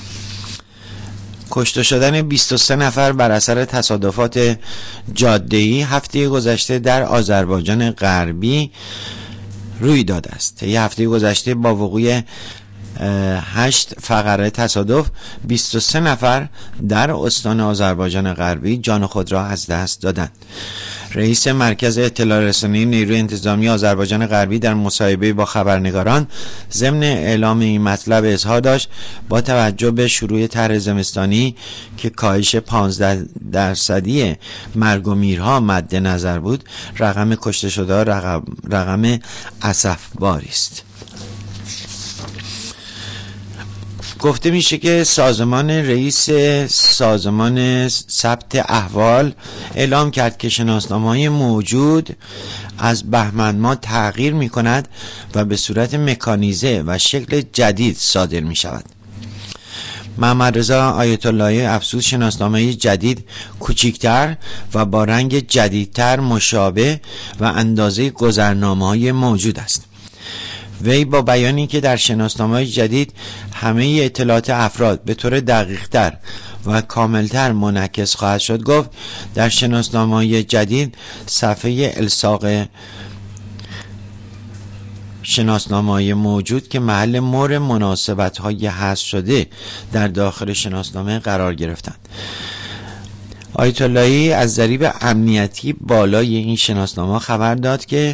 S2: کشته شدن 23 نفر بر اثر تصادفات جاده‌ای هفته گذشته در آذربایجان غربی روی داده است. طی هفته گذشته با وقوع 8 فقره تصادف 23 نفر در استان آذربایجان غربی جان خود را از دست دادند. رئیس مرکز اطلاع رسانی نیروی انتظامی آذربایجان غربی در مصاحبه با خبرنگاران ضمن اعلام این مطلب اظهار داشت با توجه به شروع طرح زمستانی که کاهش 15% مرگ و میرها مد نظر بود، رقم کشته شده رقم اسفباری است. گفته میشه که رئیس سازمان ثبت احوال اعلام کرد که شناسنامه‌های موجود از بهمن ماه تغییر می‌کند و به صورت مکانیزه و شکل جدید صادر می‌شود. محمد رضا آیت اللهی افزود شناسنامه جدید کوچکتر و با رنگ جدیدتر مشابه و اندازه گذرنامه‌های موجود است. وی با بیانی که در شناسنامه‌های جدید همه اطلاعات افراد به طور دقیق‌تر و کاملتر منعکس خواهد شد گفت در شناسنامه‌های جدید صفحه الصاق شناسنامه‌های موجود که محل مور مناسبت‌های حذف شده در داخل شناسنامه قرار گرفتند. آیت اللهی از ضریب امنیتی بالای این شناسنامه خبر داد که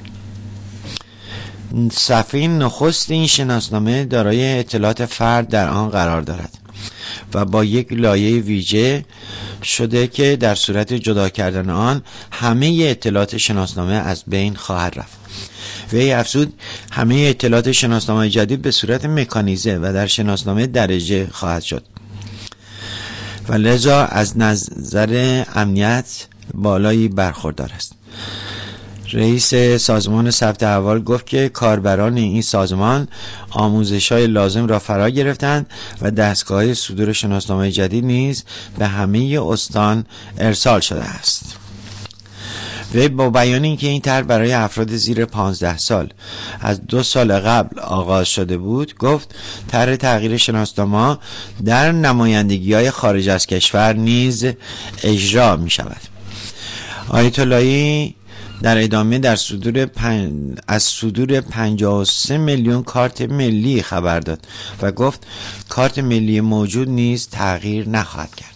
S2: صفحه نخست این شناسنامه دارای اطلاعات فرد در آن قرار دارد و با یک لایه ویژه شده که در صورت جدا کردن آن همه اطلاعات شناسنامه از بین خواهد رفت. وی افزود همه اطلاعات شناسنامه جدید به صورت مکانیزه و در شناسنامه درجه خواهد شد و لذا از نظر امنیت بالایی برخوردار است. رئیس سازمان ثبت احوال گفت که کاربران این سازمان آموزش‌های لازم را فرا گرفتند و دستگاه صدور شناسنامه جدید نیز به همه استان ارسال شده است. وی با بیان اینکه این طرح برای افراد زیر 15 سال از 2 سال قبل آغاز شده بود گفت طرح تغییر شناسنامه در نمایندگی‌های خارج از کشور نیز اجرا می شود. آیت اللهی در ادامه از صدور 53 میلیون کارت ملی خبر داد و گفت کارت ملی موجود نیز تغییر نخواهد کرد.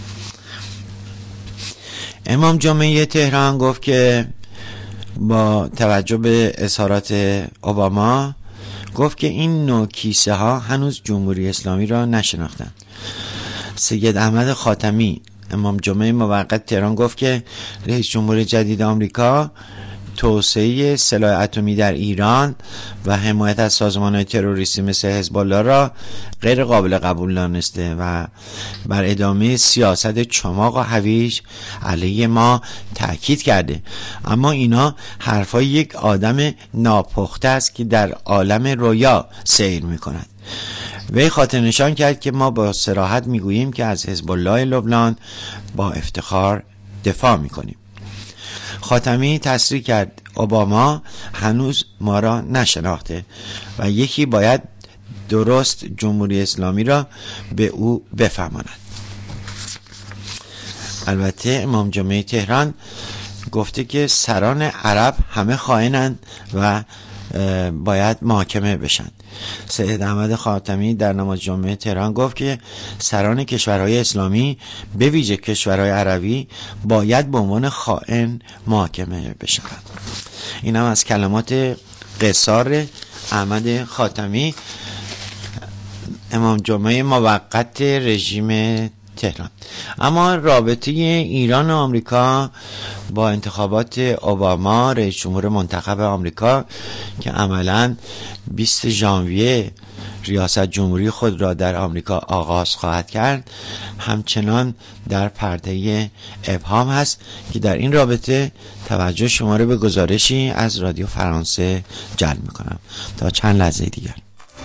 S2: امام جمعه تهران گفت که با توجه به اظهارات اوباما گفت که این نوع کیسه ها هنوز جمهوری اسلامی را نشناختند. سید احمد خاتمی امام جمعه موقت تهران گفت که رئیس جمهور جدید آمریکا توسعه سلاح اتمی در ایران و حمایت از سازمان‌های تروریستی مثل حزب الله را غیر قابل قبول دانسته و بر ادامه سیاست چماق و هویج علیه ما تاکید کرده. اما اینا حرفای یک آدم ناپخته است که در عالم رویا سیر می‌کند. وی خاطر نشان کرد که ما با صراحت میگوییم که از حزب الله لبنان با افتخار دفاع میکنیم. خاتمی تصریح کرد اوباما هنوز ما را نشناخته و یکی باید درست جمهوری اسلامی را به او بفهماند. البته امام جمعه تهران گفته که سران عرب همه خائنند و باید محاکمه بشن. سید احمد خاتمی در نماز جمعه تهران گفت که سران کشورهای اسلامی به ویژه کشورهای عربی باید به عنوان خائن محاکمه بشوند. این هم از کلمات قصار احمد خاتمی امام جمعه موقت رژیم تهران. اما رابطه ایران و آمریکا با انتخابات اوباما رئیس جمهور منتخب آمریکا که عملاً 20 ژانویه ریاست جمهوری خود را در آمریکا آغاز خواهد کرد همچنان در پرده ابهام هست که در این رابطه توجه شما را به گزارشی از رادیو فرانسه جلب می‌کنم. تا چند لحظه دیگر.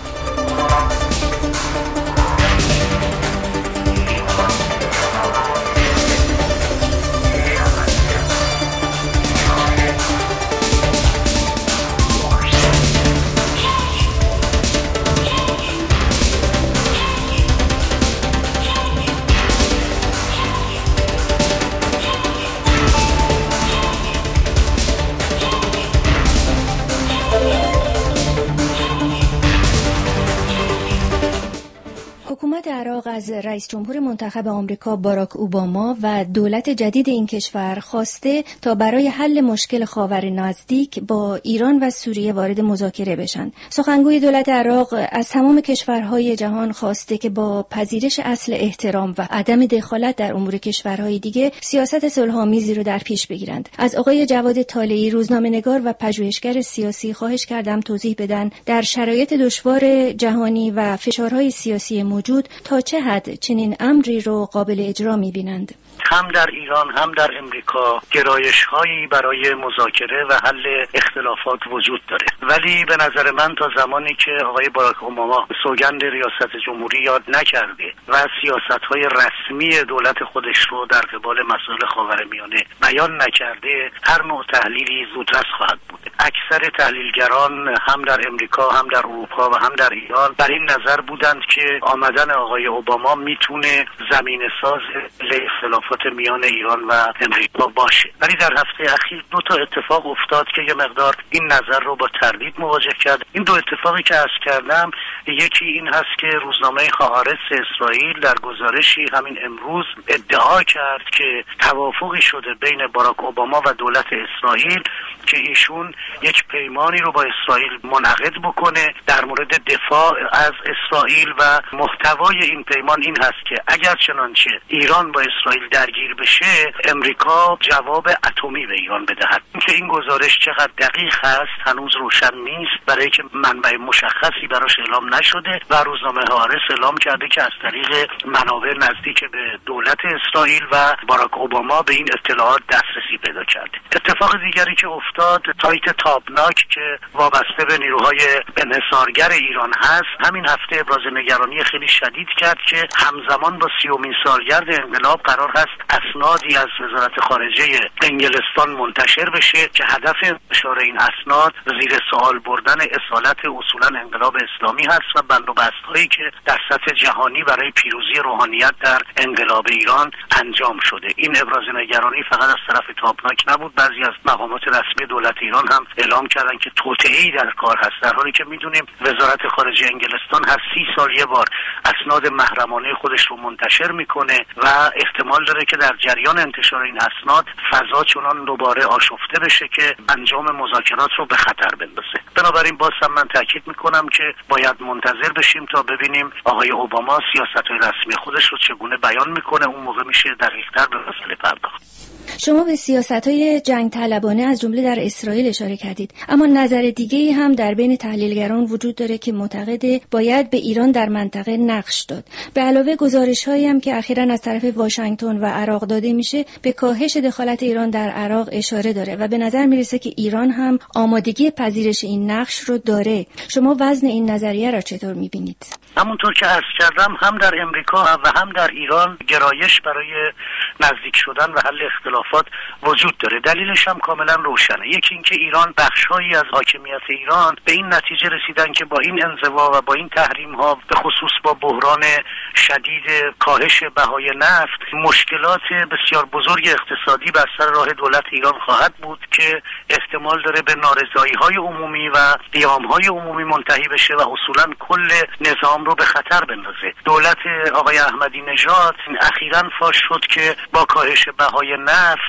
S11: حکومت عراق از رئیس جمهور منتخب آمریکا باراک اوباما و دولت جدید این کشور خواسته تا برای حل مشکل خاور نزدیک با ایران و سوریه وارد مذاکره بشن. سخنگوی دولت عراق از تمام کشورهای جهان خواسته که با پذیرش اصل احترام و عدم دخالت در امور کشورهای دیگه سیاست صلح‌آمیزی رو در پیش بگیرند. از آقای جواد طالعی روزنامه‌نگار و پژوهشگر سیاسی خواهش کردم توضیح بدن در شرایط دشوار جهانی و فشارهای سیاسی موجود تا چه حد چنین امری رو قابل اجرا می‌بینند؟
S12: هم در ایران هم در امریکا گرایش‌هایی برای مذاکره و حل اختلافات وجود داره، ولی به نظر من تا زمانی که آقای باراک اوباما سوگند ریاست جمهوری یاد نکرده و سیاست‌های رسمی دولت خودش رو در قبال مسائل خاورمیانه بیان نکرده هر نوع تحلیلی زودرس خواهد بود. اکثر تحلیلگران هم در امریکا هم در اروپا و هم در ایران بر این نظر بودند که آمدن آقای اوباما میتونه زمینه‌ساز اختلافات میان ایران و امریکا باشه، ولی در هفته اخیر دو تا اتفاق افتاد که یه مقدار این نظر رو با تردید مواجه کرد. این دو اتفاقی که عرض کردم، یکی این هست که روزنامه هآرتس اسرائیل در گزارشی همین امروز ادعا کرد که توافقی شده بین باراک اوباما و دولت اسرائیل که ایشون یک پیمانی رو با اسرائیل منعقد بکنه در مورد دفاع از اسرائیل و محتوای این پیمان این هست که اگر چنانچه ایران با اسرائیل درگیر بشه امریکا جواب اتمی به ایران بدهد. اینکه این گزارش چقدر دقیق هست هنوز روشن نیست، برای که منبع مشخصی براش اعلام نشده و روزنامه هآرتس اعلام کرده که از طریق منابع نزدیک به دولت اسرائیل و باراک اوباما به این اطلاعات دسترسی پیدا کرده. اتفاق دیگری که افتاد، سایت تابناک که وابسته به نیروهای انحصارگر ایران هست همین هفته ابراز نگرانی خیلی شدید کرد که همزمان با 30مین سالگرد انقلاب قرار هست اسنادی از وزارت خارجه انگلستان منتشر بشه که هدف انتشار این اسناد زیر سوال بردن اصالت اصولا انقلاب اسلامی هست و بند و بست‌هایی که در سطح جهانی برای پیروزی روحانیت در انقلاب ایران انجام شده. این ابراز نگرانی فقط از طرف تابناک نبود، بعضی از مقامات رسمی دولت ایران هم اعلام کردن که توطئه‌ای در کار هست، در حالی که میدونیم وزارت خارجه انگلستان هر 30 سال یه بار اسناد محرمانه خودش رو منتشر میکنه و احتمال داره که در جریان انتشار این اسناد فضا چنان دوباره آشفته بشه که انجام مذاکرات رو به خطر بندازه. بنابراین باز هم من تاکید میکنم که باید منتظر بشیم تا ببینیم آقای اوباما سیاست‌های رسمی خودش رو چگونه بیان میکنه، اون موقع میشه دقیق‌تر به مسئله پرداخت.
S11: شما به سیاست‌های جنگ طلبانه از جمله در اسرائیل اشاره کردید، اما نظر دیگه‌ای هم در بین تحلیلگران وجود داره که معتقده باید به ایران در منطقه نقش داد. به علاوه گزارش‌هایی هم که اخیراً از طرف واشنگتن و عراق داده میشه به کاهش دخالت ایران در عراق اشاره داره و به نظر میرسه که ایران هم آمادگی پذیرش این نقش رو داره. شما وزن این نظریه را چطور می‌بینید؟
S12: همونطور که عرض کردم هم در امریکا و هم در ایران گرایش برای نزدیک شدن و حل اختلافات وجود داره. دلیلش هم کاملا روشنه. یکی اینکه ایران بخش‌هایی از حاکمیت ایران به این نتیجه رسیدن که با این انزوا و با این تحریم‌ها به خصوص با بحران شدید کاهش بهای نفت مشکلات بسیار بزرگ اقتصادی بر سر راه دولت ایران خواهد بود که احتمال داره به نارضایی‌های عمومی و قیام‌های عمومی منتهی بشه و اصولاً کل نظام رو به خطر بندازه. دولت آقای احمدی نژاد اخیراً فاش شد که با کاهش بهای نفت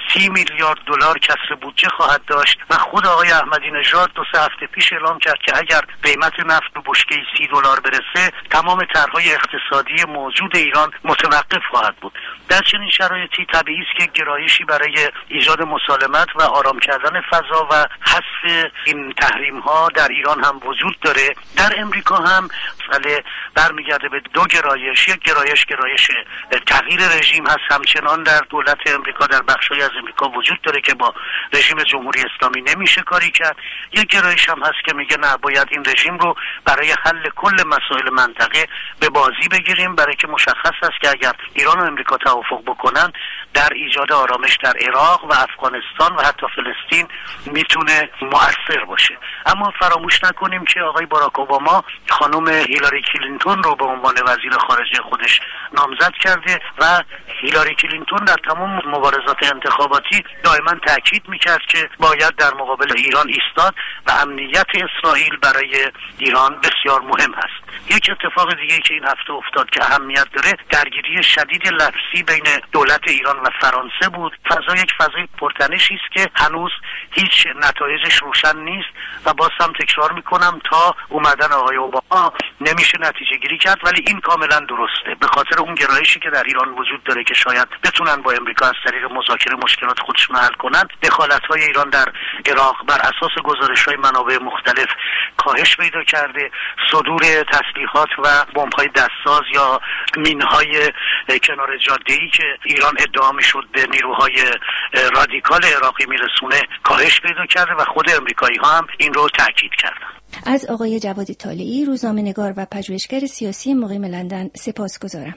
S12: 30 میلیارد دلار کسر بودجه خواهد داشت و خود آقای احمدی نژاد 2-3 هفته پیش اعلام کرد که اگر قیمت نفت به بشکه $30 برسه تمام طرح‌های اقتصادی موجود ایران متوقف خواهد بود. در چنین شرایطی طبیعی است که گرایشی برای ایجاد مسالمت و آرام کردن فضا و حذف این تحریم‌ها در ایران هم وجود داره. در امریکا هم مسئله برمیگرده به دو گرایش. یک گرایش تغییر رژیم هست، همچنان در دولت امریکا در بخش‌های از امریکا وجود داره که با رژیم جمهوری اسلامی نمیشه کاری کرد. یک گرایش هم هست که میگه نه، باید این رژیم رو برای حل کل مسائل منطقه به بازی بگیریم، برای که مشخص است که اگر ایران و امریکا توافق بکنن در ایجاد آرامش در عراق و افغانستان و حتی فلسطین میتونه مؤثر باشه. اما فراموش نکنیم که آقای باراک اوباما خانم هیلاری کلینتون رو به عنوان وزیر خارجه خودش نامزد کرده و هیلاری کلینتون در تمام مبارزات انتخاباتی دائما تاکید میکرد که باید در مقابل ایران ایستاد و امنیت اسرائیل برای ایران بسیار مهم هست. یک اتفاق دیگه که این هفته افتاد که اهمیت داره، درگیری شدید لفظی بین دولت ایران و فرانسه بود. یک فضای پرتنشی است که هنوز هیچ نتایجش روشن نیست و باز هم تکرار میکنم تا اومدن آقای اوباما نمیشه نتیجه گیری کرد، ولی این کاملا درسته به خاطر اون گرایشی که در ایران وجود داره که شاید بتونن با امریکا از طریق مذاکره مشکلات خودشون حل کنن. دخالت‌های ایران در عراق بر اساس گزارش‌های منابع مختلف کاهش پیدا کرده. صدور تسلیحات و بمب‌های دستساز یا مین‌های کنار جاده‌ای که ایران ادعا می‌شد به نیروهای رادیکال عراقی میرسونه کاهش پیدا کرده و خود امریکایی‌ها هم این رو تاکید کردن.
S11: از آقای جوادی طالعی، روزنامه‌نگار و پژوهشگر سیاسی مقیم لندن سپاسگزارم.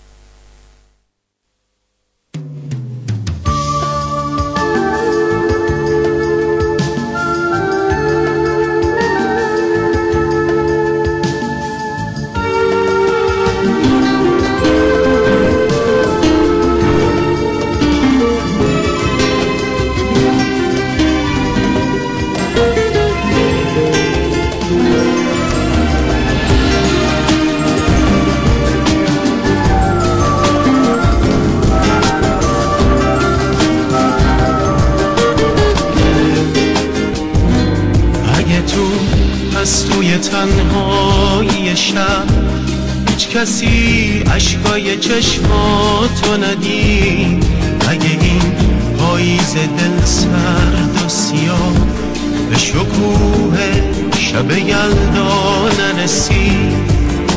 S3: توی تنهایی شب هیچ کسی اشکای چشماتو ندید، اگه این پاییز دل سرد و سیاه به شکوه شب یلدا نرسید،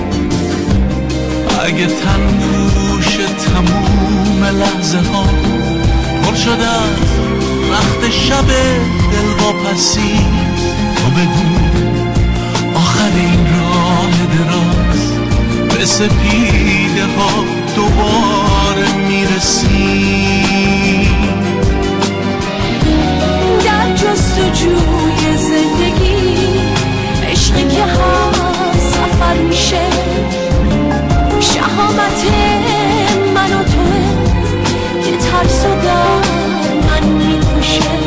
S3: اگه تن پوش تموم لحظه ها پر شد از رخت شب دلواپسی، تو بگو آخر این راه دراز به سپیده ها دوباره میرسی.
S5: در جستجوی زندگی عشقی که هم سفر میشه، شهامت من و توه که ترس و من میکشه.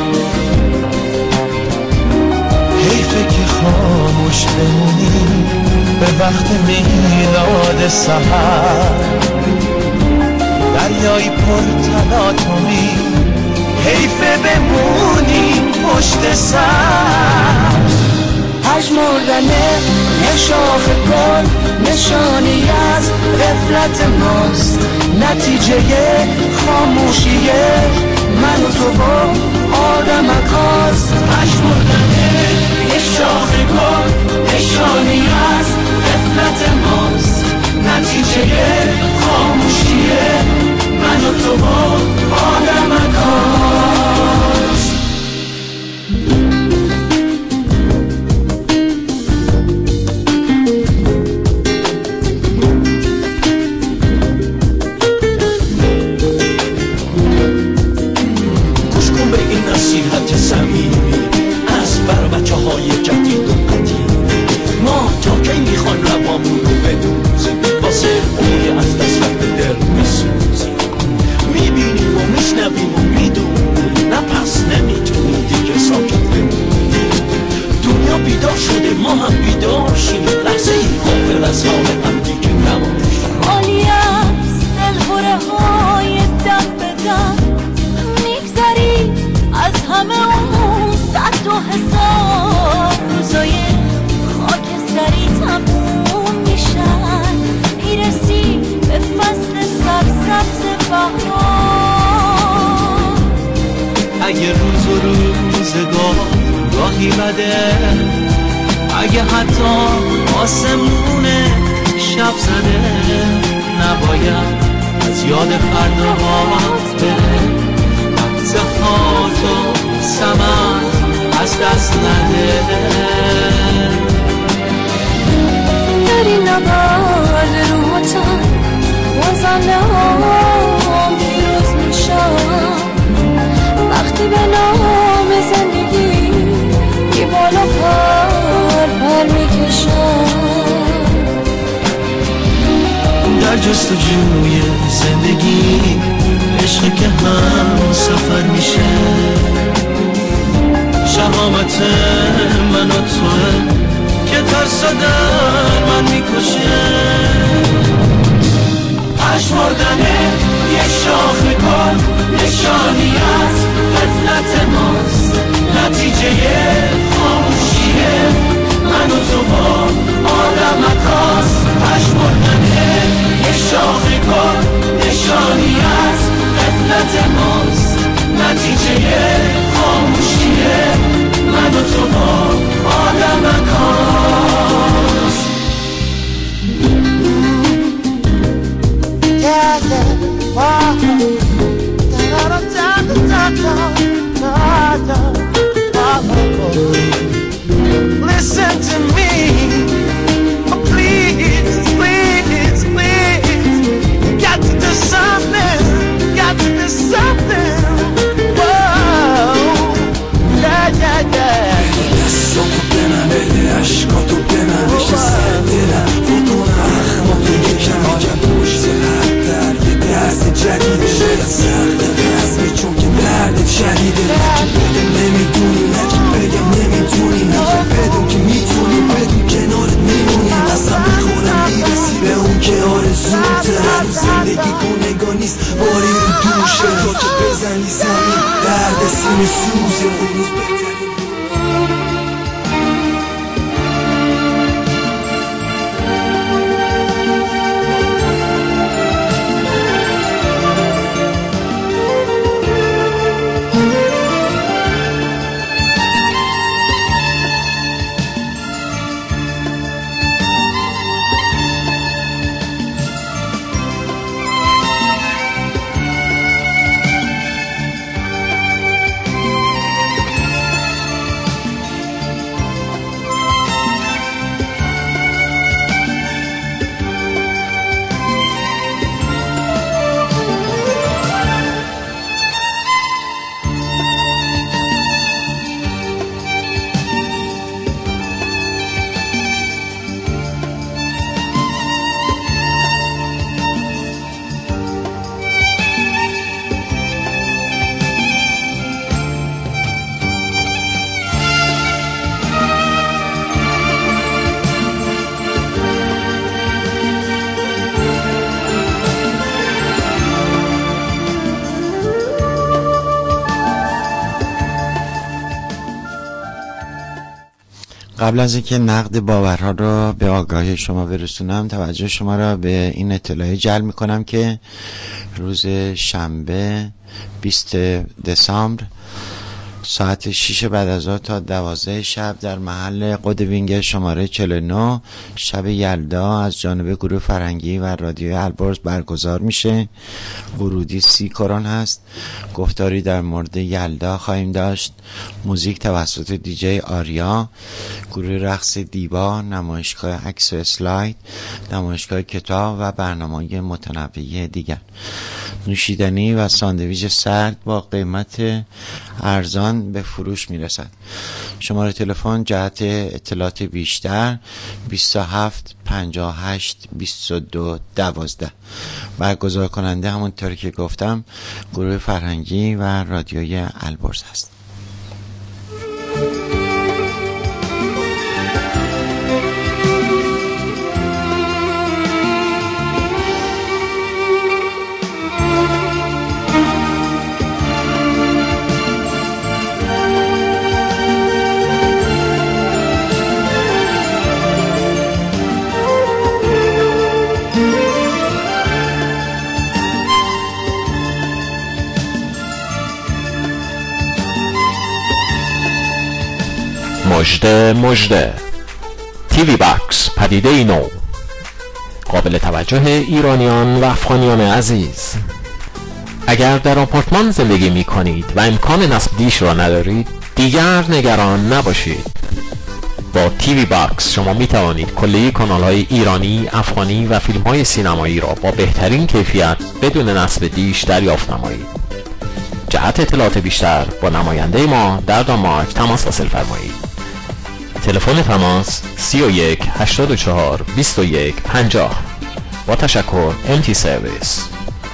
S3: حیفه که خاموش بمونی به وقت میلاد سحر، دریای پر تلاطمی حیفه بمونی پشت سر.
S5: پژمردن یه شاخ گل نشانی از غفلت ماست، نتیجه خاموشیه من و تو با آدمک هاست. پژمردن یه شاخ گل نشانی از غفلت ماست، نتیجه خاموشیه من و تو با آدمک هاست.
S3: نصیحت صمیمی از بر بچه های جدید و قدیم، ما تا کی میخوان روامون رو بدوزیم، واسه اونی از دست رفت دل میسوزیم. میبینیم و میشنویم و میدونیم، نه پس نمیتونیم دیگه ساکت بمونیم. دنیا بیدار شده ما هم بیدار شیم، لحظه ای غافل از حال هم دیگه نباشیم.
S5: عالی از دلهوره های دم به دم میگذری
S3: روز و روزگار گاهی بده، اگه حتی آسمون شب زده نباید از یاد فرداهات بره، وقت هاتو سمن از دست نده.
S5: داری نبرد روحاتم بازم نهام پیروز میشم، وقتی به نام زندگی بی بالا پر میکشم.
S3: در جستجوی زندگی عشقی که هم سفر میشه، شهامت من و توه که ترس در من میکشه. پشمردنه یه شاخه کن نشانی از غفلت ماست، نتیجه خاموشیه من و تو با آدم هست. پشمردنه یه شاخه کن نشانی از غفلت ماست، نتیجه خاموشیه من و تو با آدم هست. Listen to me, oh please, please, please. Got to do something, got to do something. Whoa, yeah, yeah, yeah.
S13: دستاتو به من بده، عشقاتو به من بشه سر دلم فکر اخماتو یکم پشت هر درد یه درد جدیده، شاید سخت قسمی چون که دردت شدیده. نگه بگم نمیدونی، نگه بگم نمیتونی، نگه بدون که میتونی، بدون کنارت میمونی. قسم بخورم میرسی به اون که آرزوته، هنوز زندگی کنگاه نیست باری رو دوشه. تا که بزنی زمین درد سینه سوزه، اون روز بهتری.
S2: قبل از اینکه نقد باورها رو به آگاهی شما برسونم، توجه شما را به این اطلاعی جلب میکنم که روز شنبه 20 دسامبر ساعت 6 بعد از ظهر تا 12 شب در محل قدوینگ شماره 49 شب یلدا از جانب گروه فرهنگی و رادیوی البرز برگزار میشه. ورودی 30 کرون هست. گفتاری در مورد یلدا خواهیم داشت. موزیک توسط دیجی آریا، گروه رقص دیبا، نمایشگاه عکس و اسلاید، نمایشگاه کتاب و برنامه‌های متنوع دیگر. نوشیدنی و ساندویچ سرد با قیمت ارزان به فروش میرسد. شماره تلفن جهت اطلاعات بیشتر 27 58 22 12. برگزار کننده همونطوری که گفتم گروه فرهنگی و رادیوی البرز است.
S14: مژده تیوی باکس، پدیده نو قابل توجه ایرانیان و افغانیان عزیز. اگر در آپارتمان زندگی می کنید و امکان نصب دیش را ندارید، دیگر نگران نباشید. با تیوی باکس شما می توانید کلیه کانال های ایرانی، افغانی و فیلم های سینمایی را با بهترین کیفیت بدون نصب دیش دریافت نمایید. جهت اطلاعات بیشتر با نماینده ما در دانمارک تماس حاصل فرمایید. تلفن تماس 31 84 21 50. با تشکر، MT سرویس.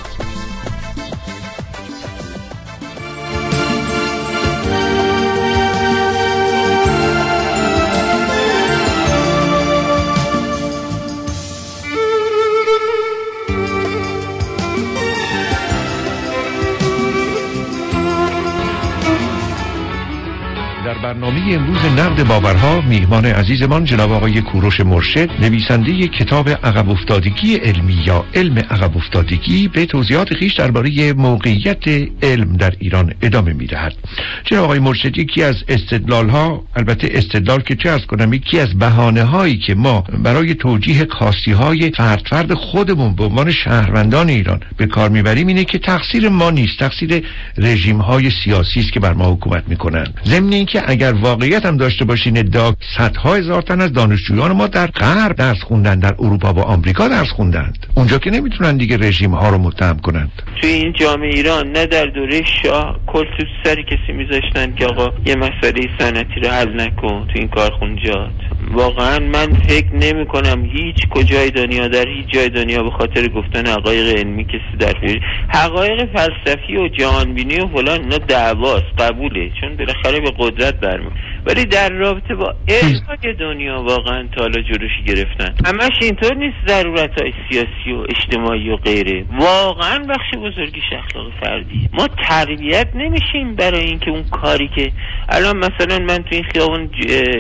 S15: برنامه امروز نقد باورها میهمان عزیزمان جناب آقای کوروش مرشد، نویسنده کتاب عقب افتادگی علمی یا علم عقب افتادگی، به توضیحات خویش درباره موقعیت علم در ایران ادامه میدهد. جناب آقای مرشد، یکی از استدلال‌ها، البته استدلال که چه از کنم، یکی از بهانه‌هایی که ما برای توجیه کاستی‌های فرد خودمون به عنوان شهروندان ایران به کار میبریم اینه که تقصیر ما نیست، تقصیر رژیم‌های سیاسی است که بر ما حکومت میکنن. ضمن اینکه اگر واقعیت هم داشته باشین ادعا صدها هزار تن از دانشجویان ما در غرب درس خوندن، در اروپا و آمریکا درس خوندند، اونجا که نمیتونن دیگه رژیم ها رو متهم کنند.
S16: توی این جامعه ایران نه در دوره شاه کل تو سری کسی میذاشتن که آقا یه مسئله صنعتی رو حل نکن تو این کارخونجات. واقعا من فکر نمی کنم هیچ کجای دنیا، در هیچ جای دنیا به خاطر گفتن حقایق علمی کسی در حقایق فلسفی و جهانبینی و فلان اینا دعواست، قبوله، چون بالاخره به قدرت برمیاد، ولی در رابطه با علم دنیا واقعا تا حالا جلوشی گرفتن. همش اینطور نیست، ضرورت‌های سیاسی و اجتماعی و غیره واقعا بخش بزرگیش اخلاق فردی. ما تربیت نمیشیم برای اینکه اون کاری که الان مثلا من تو این خیابون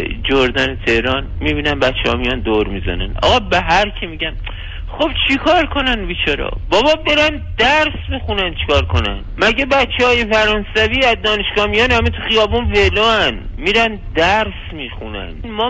S16: جردن تهران میبینم بچه‌ها میان دور میزنن، آقا به هر کی میگن خب چیکار کنن بیچارا؟ بابا برن درس بخونن، چیکار کنن؟ مگه بچهای فرانسوی از دانشگاه میان همه تو خیابون ولوان میرن درس میخونن؟ ما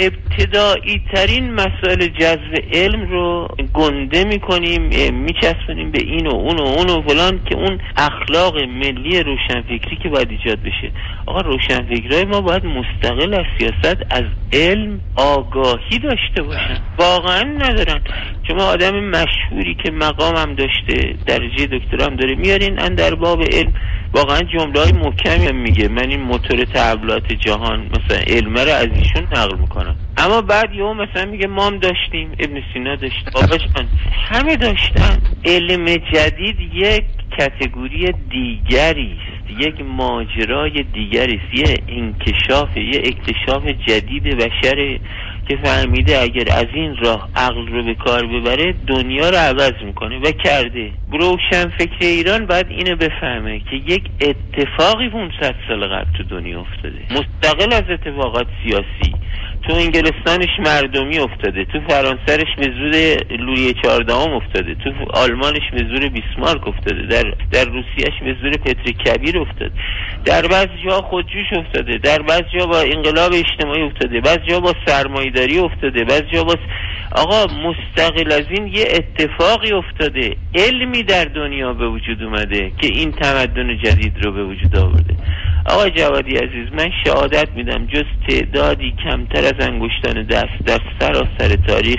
S16: ابتدایی ترین مسائل جذب علم رو گنده میکنیم، میچسبونیم به این و اون و اون و فلان که اون اخلاق ملی روشنفکری که باید ایجاد بشه. آقا روشنفکرای ما باید مستقل از سیاست از علم آگاهی داشته باشن، واقعا ندارن. شما آدم مشهوری که مقام هم داشته، درجه دکترا هم داره، میارین در باب علم واقعا جمله‌های محکمی هم میگه، من این موتور تحولات جهان مثلا علم رو از ایشون نقل میکنم، اما بعد یهو مثلا میگه ما هم داشتیم، ابن سینا داشت، باباشان همه داشتن. علم جدید یک کاتگوری دیگری است، یک ماجرای دیگری است، یه انکشاف، یه اکتشاف جدید بشر که فهمیده اگر از این راه عقل رو به کار ببره دنیا رو عوض میکنه و کرده. روشنفکر ایران باید اینو بفهمه که یک اتفاقی 500 سال قبل تو دنیا افتاده، مستقل از اتفاقات سیاسی. تو انگلستانش مردمی افتاده، تو فرانسهش به زور لویی 14 افتاده، تو آلمانش به زور بیسمارک افتاده، در روسیهش به زور پتر کبیر افتاده، در بعضی جا خودجوش افتاده، در بعضی جا با انقلاب اجتماعی افتاده، بعضی جا با سرمایه‌داری افتاده، بعضی جا با آقا مستقل از این یه اتفاقی افتاده، علمی در دنیا به وجود اومده که این تمدن جدید رو به وجود آورده. آقا جوادی عزیز، من شهادت میدم جز تعدادی کمتر از انگشتان دست در سراسر تاریخ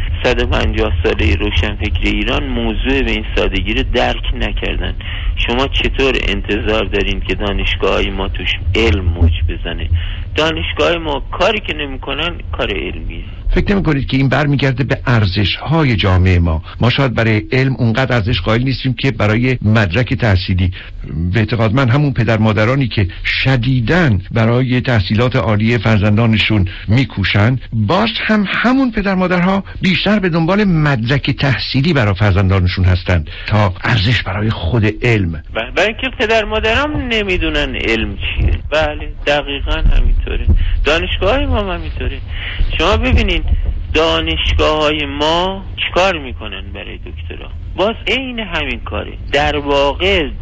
S16: 150 ساله روشنفکری ایران موضوع به این سادگی رو درک نکردن. شما چطور انتظار دارین که دانشگاه‌های ما توش علم موج بزنه؟ دانشگاه ما کاری که نمی‌کنن کار علمیه.
S15: فکر نمی‌کنید که این برمیگرده به ارزش‌های جامعه ما؟ ما شاید برای علم اونقدر ارزش قائل نیستیم که برای مدرک تحصیلی. به اعتقاد من همون پدر مادرانی که شدیداً برای تحصیلات عالی فرزندانشون میکوشن، باز هم همون پدر مادرها بیشتر به دنبال مدرک تحصیلی برای فرزندانشون هستند تا ارزش برای خود علم.
S16: برای اینکه پدر مادرام نمیدونن علم چیه. بله دقیقاً همینطوره. دانشگاه‌های ما هم همینطوره. شما ببینین دانشگاه‌های ما چیکار میکنن برای دکترا؟ باز عین همین کاره. در واقع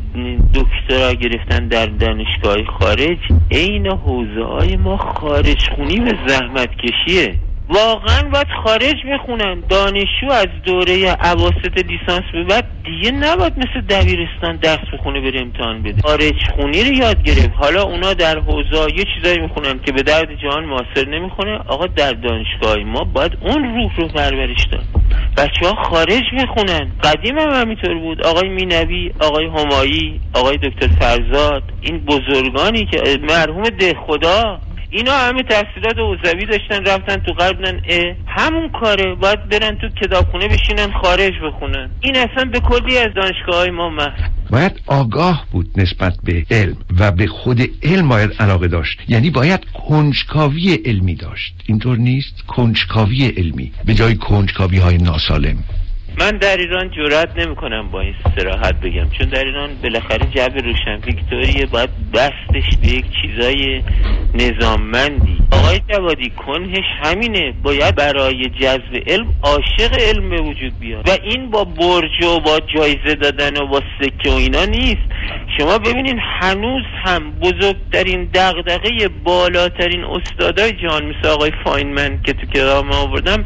S16: دکترا گرفتن در دانشگاه خارج، عین حوزه‌های ما خارج خونی و زحمت کشیه. واقعا باید خارج بخونن. دانشجو از دوره اواسط لیسانس به بعد دیگه نباید مثل دبیرستان درس بخونه بره امتحان بده. خارج خونی رو یاد گرفت. حالا اونا در حوزه یه چیزایی میخونن که به درد جهان معاصر نمیخونه. آقا در دانشگاه ما باید اون روح رو پرورش داد. بچه‌ها خارج بخونن. قدیم هم همینطور بود. آقای مینوی، آقای همایی، آقای دکتر فرزاد، این بزرگانی که مرحوم دهخدا، اینا همه تحصیلات حوزوی داشتن، رفتن تو غرب، همون کاره. باید برن تو کتابخونه بشینن خارج بخونن. این اصلا به کلی از دانشگاه‌های ما
S15: باید آگاه بود نسبت به علم و به خود علم باید علاقه داشت. یعنی باید کنجکاوی علمی داشت. اینطور نیست؟ کنجکاوی علمی به جای کنجکاوی های ناسالم.
S16: من در ایران جرئت نمی‌کنم با این صراحت بگم، چون در ایران بالاخره جبر روشنفکریه، باید بستش به یک چیزای نظاممندی. آقای جوادی کنهش همینه، باید برای جذب علم عاشق علم به وجود بیاد و این با برج و با جایزه دادن و با سکه و اینا نیست. شما ببینین هنوز هم بزرگترین دغدغه بالاترین استادای جهان مثل آقای فاینمن که تو کتاب آوردم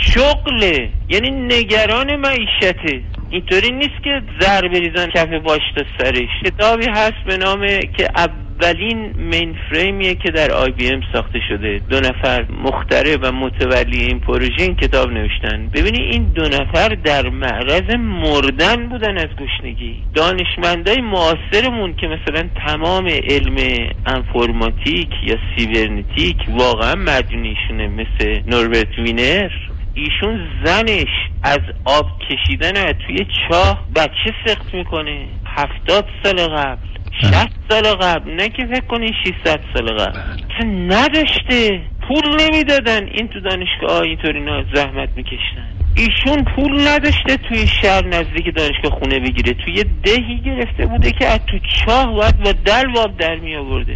S16: شغله، یعنی نگران معیشته. اینطوری نیست که زر بریزن کف باش تا سرش. کتابی هست به نام که اولین مینفریمیه که در IBM ساخته شده. 2 نفر مخترع و متولی این پروژه این کتاب نوشتن. ببینی این 2 نفر در معرض مردن بودن از گشنگی. دانشمندای معاصرمون که مثلا تمام علم انفورماتیک یا سیبرنتیک واقعا مدیونیشونه، مثل نوربرت وینر، ایشون زنش از آب کشیدن توی چاه بچه سقط میکنه 70 سال قبل، 60 سال قبل، نه که فکر کنی 600 سال قبل. اصلا نداشته، پول نمیدادن. این تو دانشگاه اینطوری زحمت میکشتن. ایشون پول نداشته توی شهر نزدیک دانشگاه خونه بگیره، توی دهی گرفته بوده که از تو چاه باید با دلو آب در می آورده.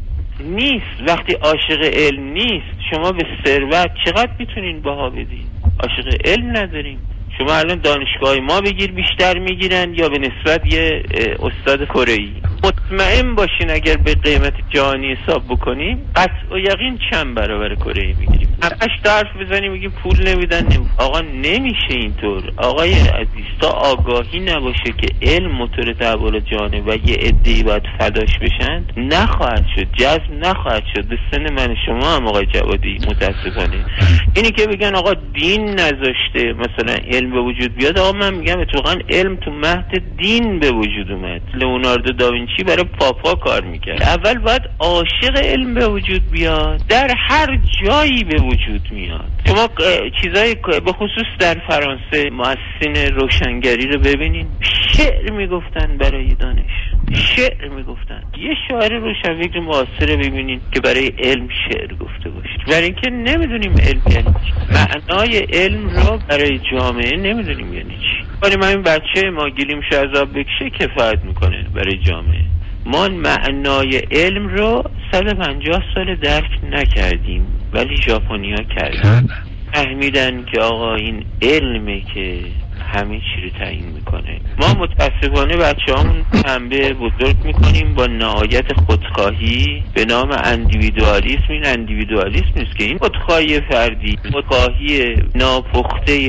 S16: نیست. وقتی عاشق علم نیست، شما به ثروت چقدر میتونین بها بدین؟ عاشق علم نداریم. شما الان دانشگاه ما بگیر بیشتر میگیرن یا به نسبت یه استاد کره‌ای. مطمئن باشین اگر به قیمت جهانی حساب بکنیم قطع و یقین چند برابر کره‌ای میگیریم. همش حرف بزنیم میگیم پول نمیدن. آقا نمیشه اینطور. آقای عزیز، تا آگاهی نباشه که علم موتور تحول جهانه و یه عده‌ای باید فداش بشن، نخواهد شد، جذب نخواهد شد. به سن من شما هم آقای جوادی متاسفانه اینی که بگن آقا دین نذاشته مثلا علم به وجود بیاد، آقا من میگم اتفاقا علم تو مهد دین به وجود اومد. لئوناردو داوینچی برای پاپا کار میکرد. اول باید عاشق علم به وجود بیاد، در هر جایی به وجود میاد. شما چیزای به خصوص در فرانسه مؤسسین روشنگری رو ببینین، شعر میگفتن برای دانش، شعر میگفتن. یه شاعر روشنفکر معاصر ببینین که برای علم شعر گفته باشه. برای اینکه نمیدونیم علم یعنی چی، معنای علم رو برای جامعه نمیدونیم یعنی چی. ولی من این بچه ما گلیمش از آب بکشه کفایت میکنه برای جامعه. ما معنای علم رو 150 سال درک نکردیم، ولی ژاپنی‌ها کردن. فهمیدن که آقا این علمه که همه چی رو تعیین میکنه. ما متاسفانه بچه‌هامون پنبه بزرگ میکنیم با نهایت خودخواهی به نام اندیویدوالیسم. این اندیویدوالیسم نیست که این خودخواهی فردی، خودخواهی ناپخته،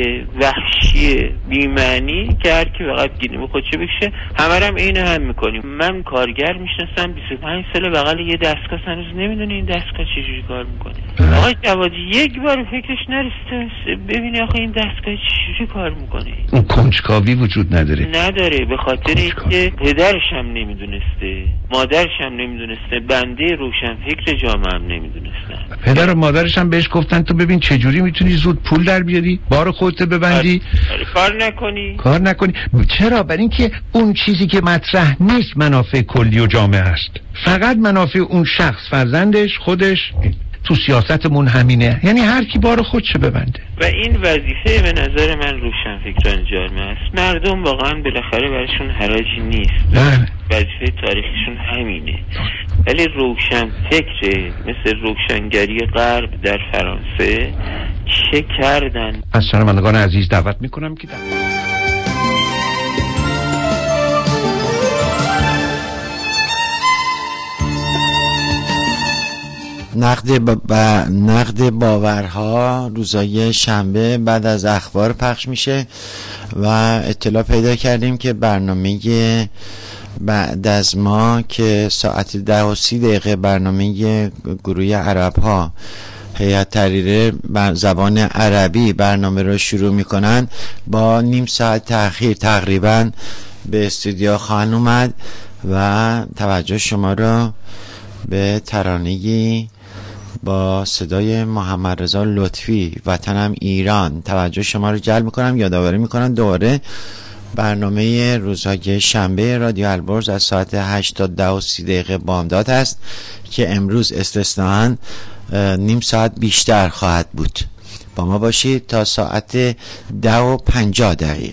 S16: وحشی، بی‌معنی که هر کی فقط گیریم خودشه بکشه. همه هم اینو هم میکنیم. من کارگر میشناسم 25 سال بغل یه دستگاه، هنوز نمیدونه این دستگاه چجوری کار میکنه. آقای جوادی یک بار فکرش نرسیده ببینی آخه این دستگاه چجوری کار میکنه.
S15: اون کنجکاوی وجود
S16: نداره به خاطر اینکه پدرش هم نمیدونسته، مادرش هم نمیدونسته، بنده روشنفکر جامعه هم نمیدونستن.
S15: پدر و مادرش هم بهش گفتن تو ببین چجوری میتونی زود پول در بیاری، بار خودت ببندی، کار نکنی. چرا؟ برای اینکه اون چیزی که مطرح نیست منافع کلی و جامعه است، فقط منافع اون شخص، فرزندش، خودش. تو سیاستمون همینه، یعنی هر کی بار خودشو ببنده.
S16: و این وظیفه به نظر من روشنفکران جامعه است. مردم واقعا بالاخره براشون حراجی نیست، وظیفه تاریخشون همینه. ولی روشنفکر مثل روشنگری غرب در فرانسه چه کردن؟
S15: از شنوندگان عزیز دعوت میکنم که
S2: نقد باورها روزای شنبه بعد از اخبار پخش میشه و اطلاع پیدا کردیم که برنامه بعد از ما که ساعت 10:30 برنامه گروه عرب ها هیئت تحریریه بر زبان عربی برنامه رو شروع میکنن، با نیم ساعت تأخیر تقریبا به استودیو خواهند اومد و توجه شما رو به ترانه‌ای با صدای محمد رضا لطفی وطنم ایران توجه شما رو جلب میکنم. یادآوری میکنم دوباره برنامه روزهای شنبه رادیو البرز از ساعت 8 تا 10:30 بامداد است که امروز استثناءً نیم ساعت بیشتر خواهد بود. با ما باشید تا ساعت 10:50.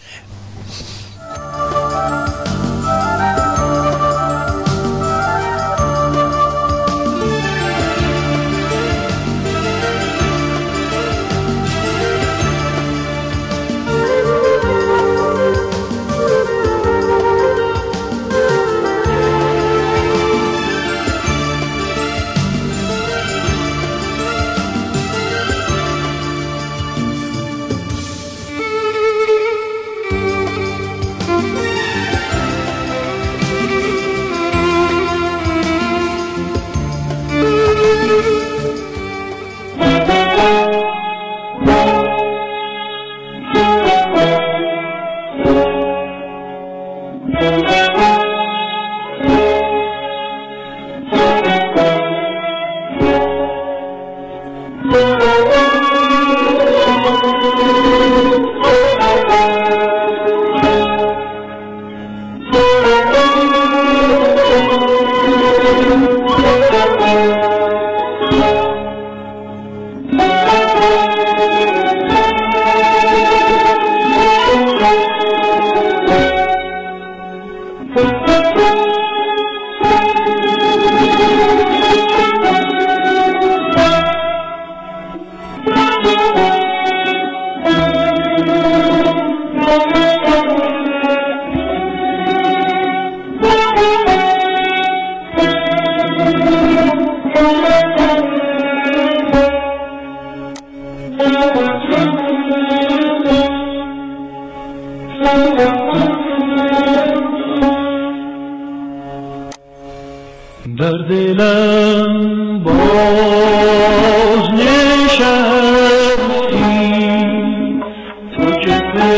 S3: در دلم باز نشستی تو که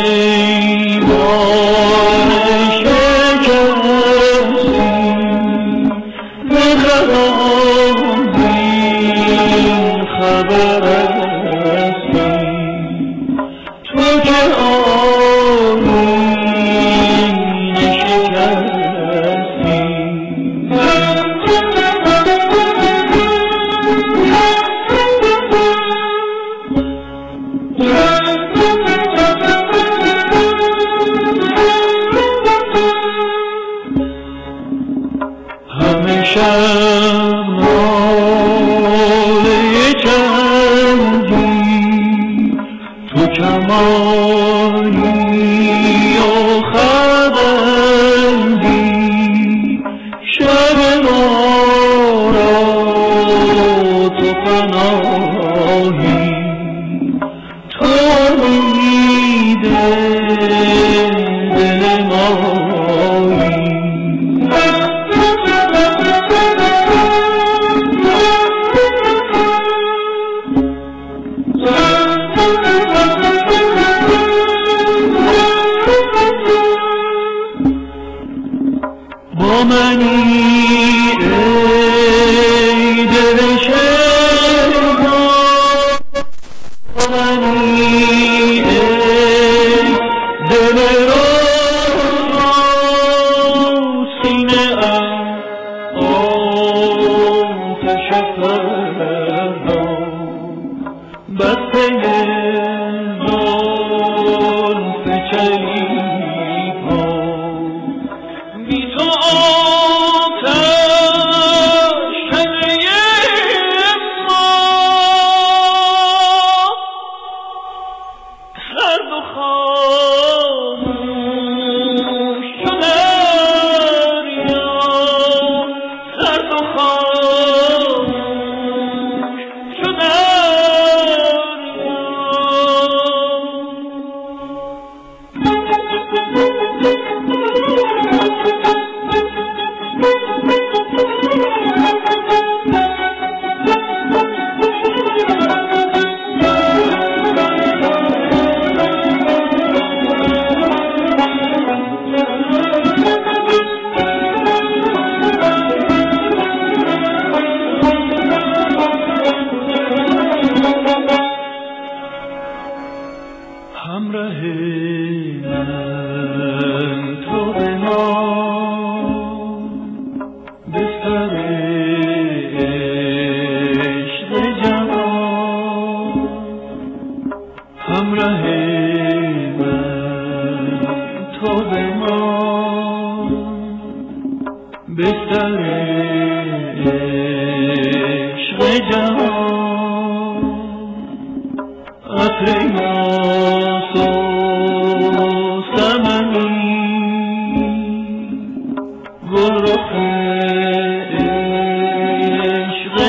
S3: پیمان شکستی، بخرام بین خبر هستی تو که آیین شکستی.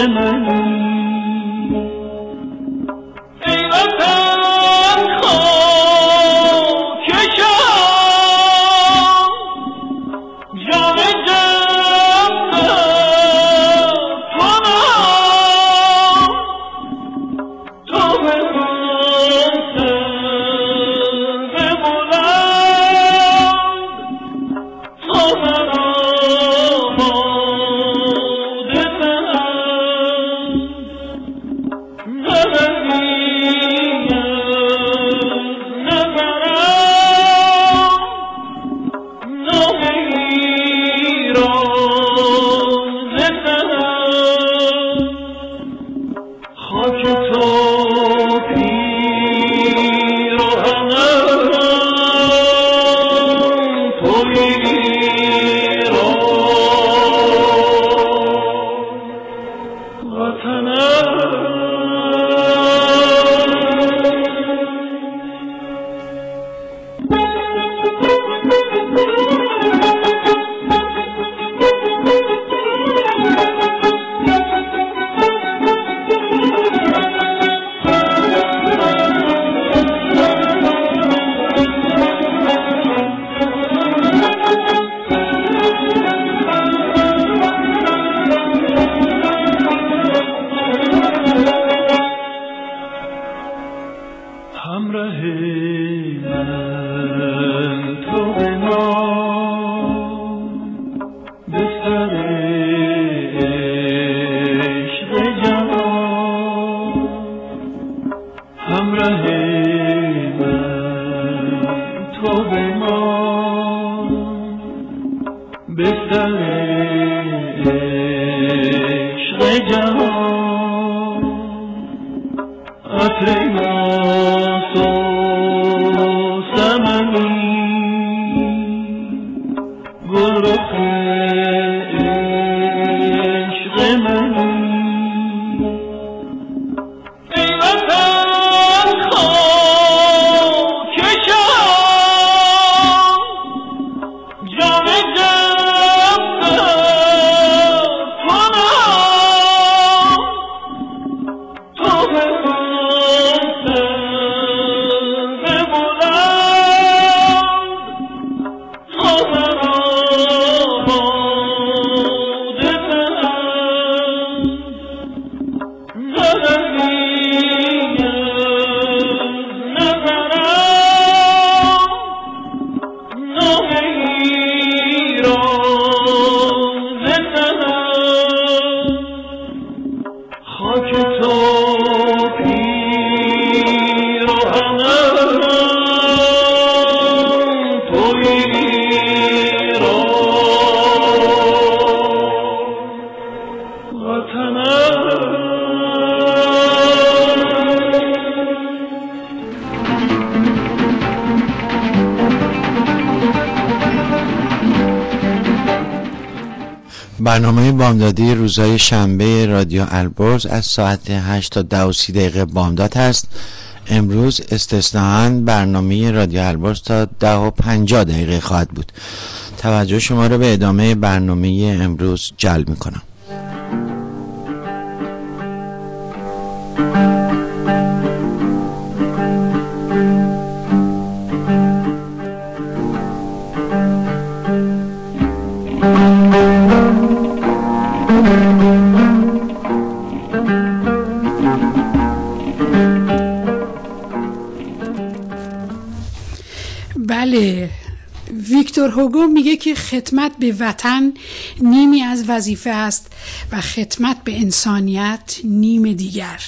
S2: برنامه بامدادی روزهای شنبه رادیو البرز از ساعت 8 تا 10:30 بامداد هست. امروز استثناءً برنامه رادیو البرز تا 10:50 خواهد بود. توجه شما را به ادامه برنامه امروز جلب می‌کنم.
S4: بله، ویکتور هوگو میگه که خدمت به وطن نیمی از وظیفه است و خدمت به انسانیت نیم دیگر.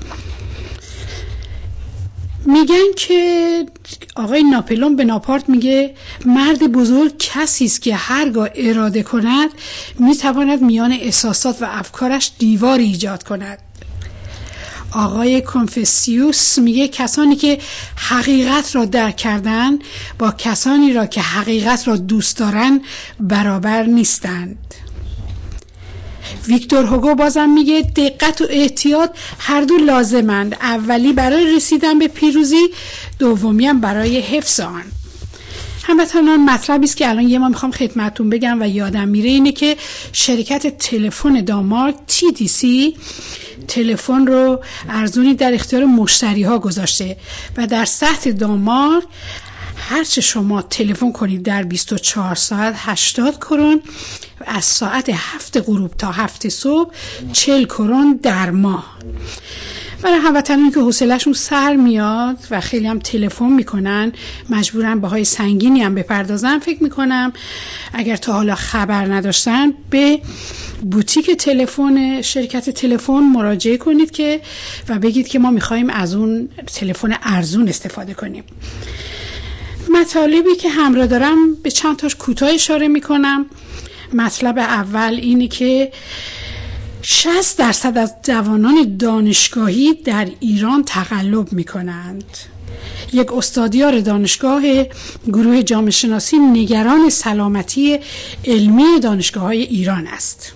S4: میگن که آقای ناپلئون بناپارت میگه مرد بزرگ کسی است که هرگاه اراده کند میتواند میان احساسات و افکارش دیواری ایجاد کند. آقای کنفوسیوس میگه کسانی که حقیقت را درک کردن با کسانی را که حقیقت را دوست دارن برابر نیستند. ویکتور هوگو بازم میگه دقت و احتیاط هر دو لازمند، اولی برای رسیدن به پیروزی، دومی هم برای حفظ آن. هموطنان، مطلبی است که الان یه ما میخوام خدمتتون بگم و یادم میره، اینه که شرکت تلفن دانمارک TDC تلفن رو ارزونی در اختیار مشتری ها گذاشته و در سطح دانمارک هرچه شما تلفن کنید در 24 ساعت 80 کرون، از ساعت 7 غروب تا 7 صبح 40 کرون در ماه. برای هموطنانی که حوصله‌شون سر میاد و خیلی هم تلفن میکنن، مجبورن بهای سنگینی هم بپردازن، فکر میکنم اگر تا حالا خبر نداشتن به بوتیک تلفن شرکت تلفن مراجعه کنید که و بگید که ما میخوایم از اون تلفن ارزون استفاده کنیم. مطالبی که همراه دارم به چند تاش کوتاه اشاره میکنم. مطلب اول اینه که 60% از جوانان دانشگاهی در ایران تقلب میکنند. یک استادیار دانشگاه گروه جامعه شناسی نگران سلامتی علمی دانشگاه‌های ایران است.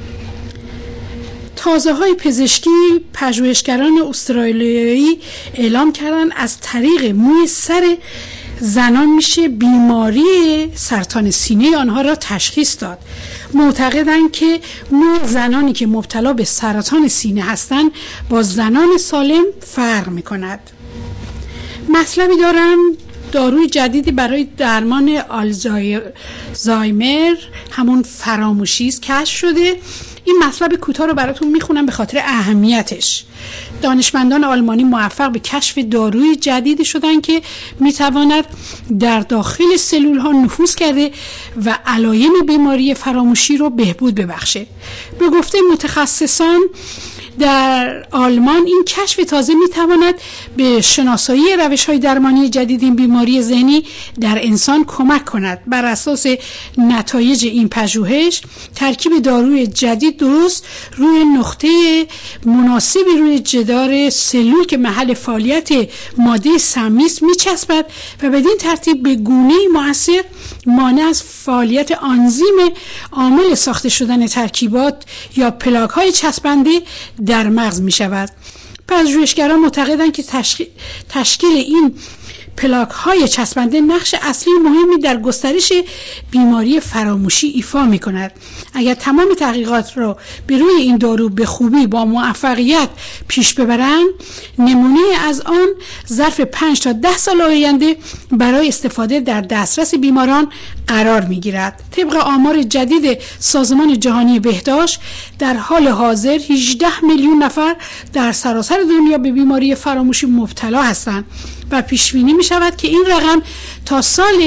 S4: تازه‌های پزشکی پژوهشگران استرالیایی اعلام کردند از طریق موی سر زنان میشه بیماری سرطان سینه آنها را تشخیص داد. معتقدند که موی زنانی که مبتلا به سرطان سینه هستند با زنان سالم فرق میکند. مطلبی دارم، داروی جدیدی برای درمان آلزایمر، همون فراموشی است، کشف شده. این مطلب کوتاه رو براتون میخونم به خاطر اهمیتش. دانشمندان آلمانی موفق به کشف داروی جدیدی شدن که میتواند در داخل سلول ها نفوذ کرده و علایم بیماری فراموشی رو بهبود ببخشه. به گفته متخصصان در آلمان این کشف تازه میتواند به شناسایی روش‌های درمانی جدید این بیماری ذهنی در انسان کمک کند. بر اساس نتایج این پژوهش ترکیب داروی جدید درست روی نقطه مناسبی روی جدار سلول که محل فعالیت ماده سمی است میچسبد و بدین ترتیب به گونه‌ای مؤثر مانع از فعالیت آنزیم عامل ساخته شدن ترکیبات یا پلاک‌های چسبنده در مغز می شود. پژوهشگران معتقدند که تشکیل این پلاک های چسبنده نقش اصلی مهمی در گسترش بیماری فراموشی ایفا می کند. اگر تمام تحقیقات را به روی این دارو به خوبی با موفقیت پیش ببرند، نمونه از آن ظرف 5 تا 10 سال آینده برای استفاده در دسترس بیماران قرار می گیرد. طبق آمار جدید سازمان جهانی بهداشت در حال حاضر 18 میلیون نفر در سراسر دنیا به بیماری فراموشی مبتلا هستند و پیش بینی می شود که این رقم تا سال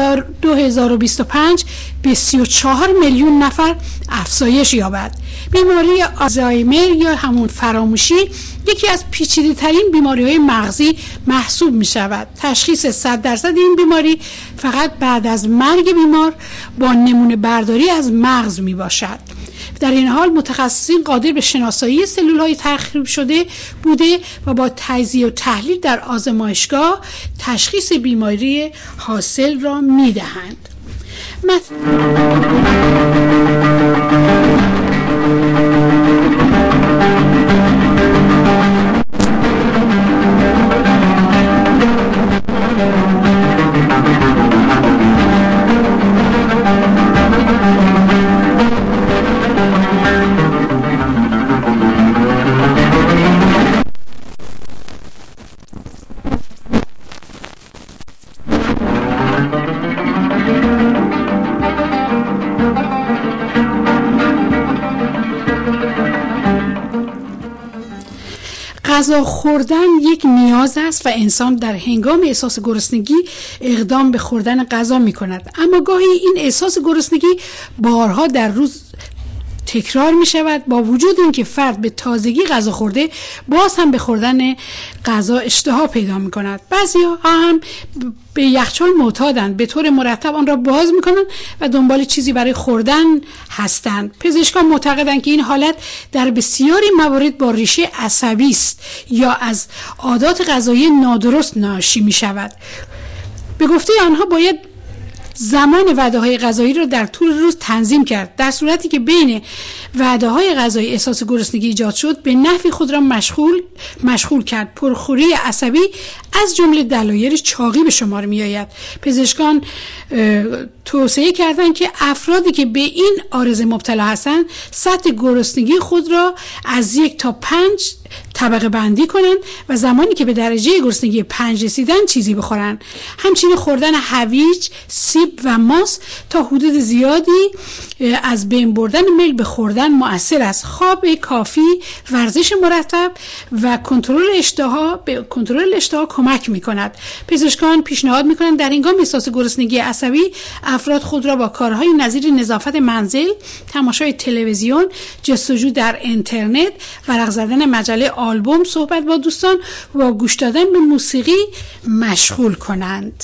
S4: 2025 به 34 میلیون نفر افزایش یابد. بیماری آلزایمر یا همون فراموشی یکی از پیچیده ترین بیماری های مغزی محسوب می شود. تشخیص 100% این بیماری فقط بعد از مرگ بیمار با نمونه برداری از مغز می باشد. در این حال متخصصین قادر به شناسایی سلول‌های تخریب شده بوده و با تجزیه و تحلیل در آزمایشگاه تشخیص بیماری حاصل را می‌دهند. غذا خوردن یک نیاز است و انسان در هنگام احساس گرسنگی اقدام به خوردن غذا می کند. اما گاهی این احساس گرسنگی بارها در روز تکرار می شود. با وجود اینکه فرد به تازگی غذا خورده، باز هم به خوردن غذا اشتها پیدا می کند. بعضی‌ها هم به یخچال معتادند، به طور مرتب آن را باز می کنند و دنبال چیزی برای خوردن هستند. پزشکان معتقدند که این حالت در بسیاری موارد با ریشه عصبی است یا از عادات غذایی نادرست ناشی می شود. به گفته آنها باید زمان وعده‌های غذایی را در طول روز تنظیم کرد. در صورتی که بین وعده‌های غذایی احساس گرسنگی ایجاد شد، به نحوی خود را مشغول کرد. پرخوری عصبی از جمله دلایل چاقی به شمار می‌آید. پزشکان توصیه کردند که افرادی که به این عارضه مبتلا هستند سطح گرسنگی خود را از 1 تا 5 طبقه بندی کنند و زمانی که به درجه گرسنگی 5 رسیدن چیزی بخورند. همچنین خوردن هویج، سیب و ماست تا حدود زیادی از بین بردن میل به خوردن مؤثر است. خواب کافی، ورزش مرتب و کنترل اشتها کمک می‌کند. پزشکان پیشنهاد می‌کنند در هنگام احساس گرسنگی عصبی افراد خود را با کارهای نظیر نظافت منزل، تماشای تلویزیون، جستجو در اینترنت، ورق زدن مجله آلبوم، صحبت با دوستان و گوش دادن به موسیقی مشغول کنند.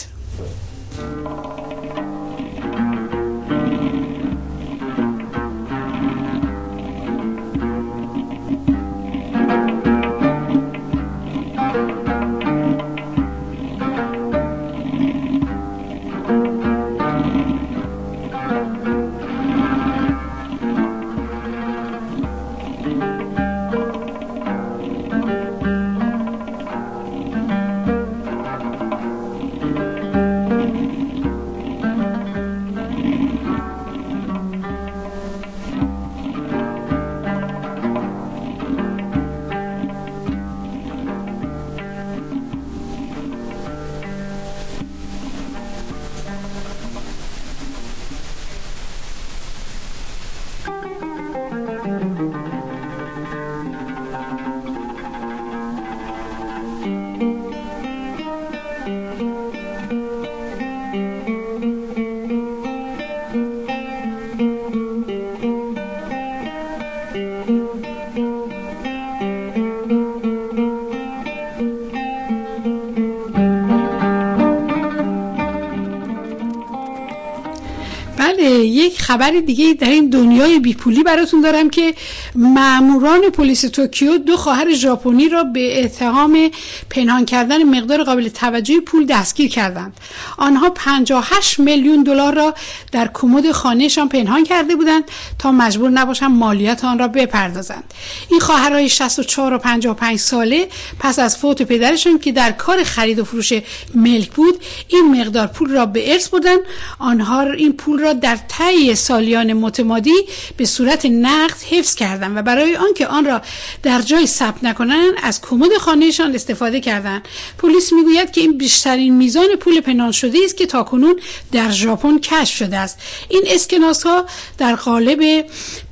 S4: یک خبر دیگه در این دنیای بیپولی براتون دارم که ماموران پلیس توکیو 2 خواهر ژاپنی را به اتهام پنهان کردن مقدار قابل توجهی پول دستگیر کردند. آنها 58 میلیون دلار را در کمد خانهشان پنهان کرده بودند تا مجبور نباشند مالیات آن را بپردازند. این خواهرای 64 و 55 ساله پس از فوت پدرشان که در کار خرید و فروش ملک بود این مقدار پول را به ارث بردند. آنها این پول را در طی سالیان متمادی به صورت نقد حفظ کردند و برای آنکه آن را در جای ثبت نکنند از کمد خانهشان استفاده کردند. پلیس میگوید که این بیشترین میزان پول پنهان شده است که تاکنون در ژاپن کشف شده است. این اسکناس ها در قالب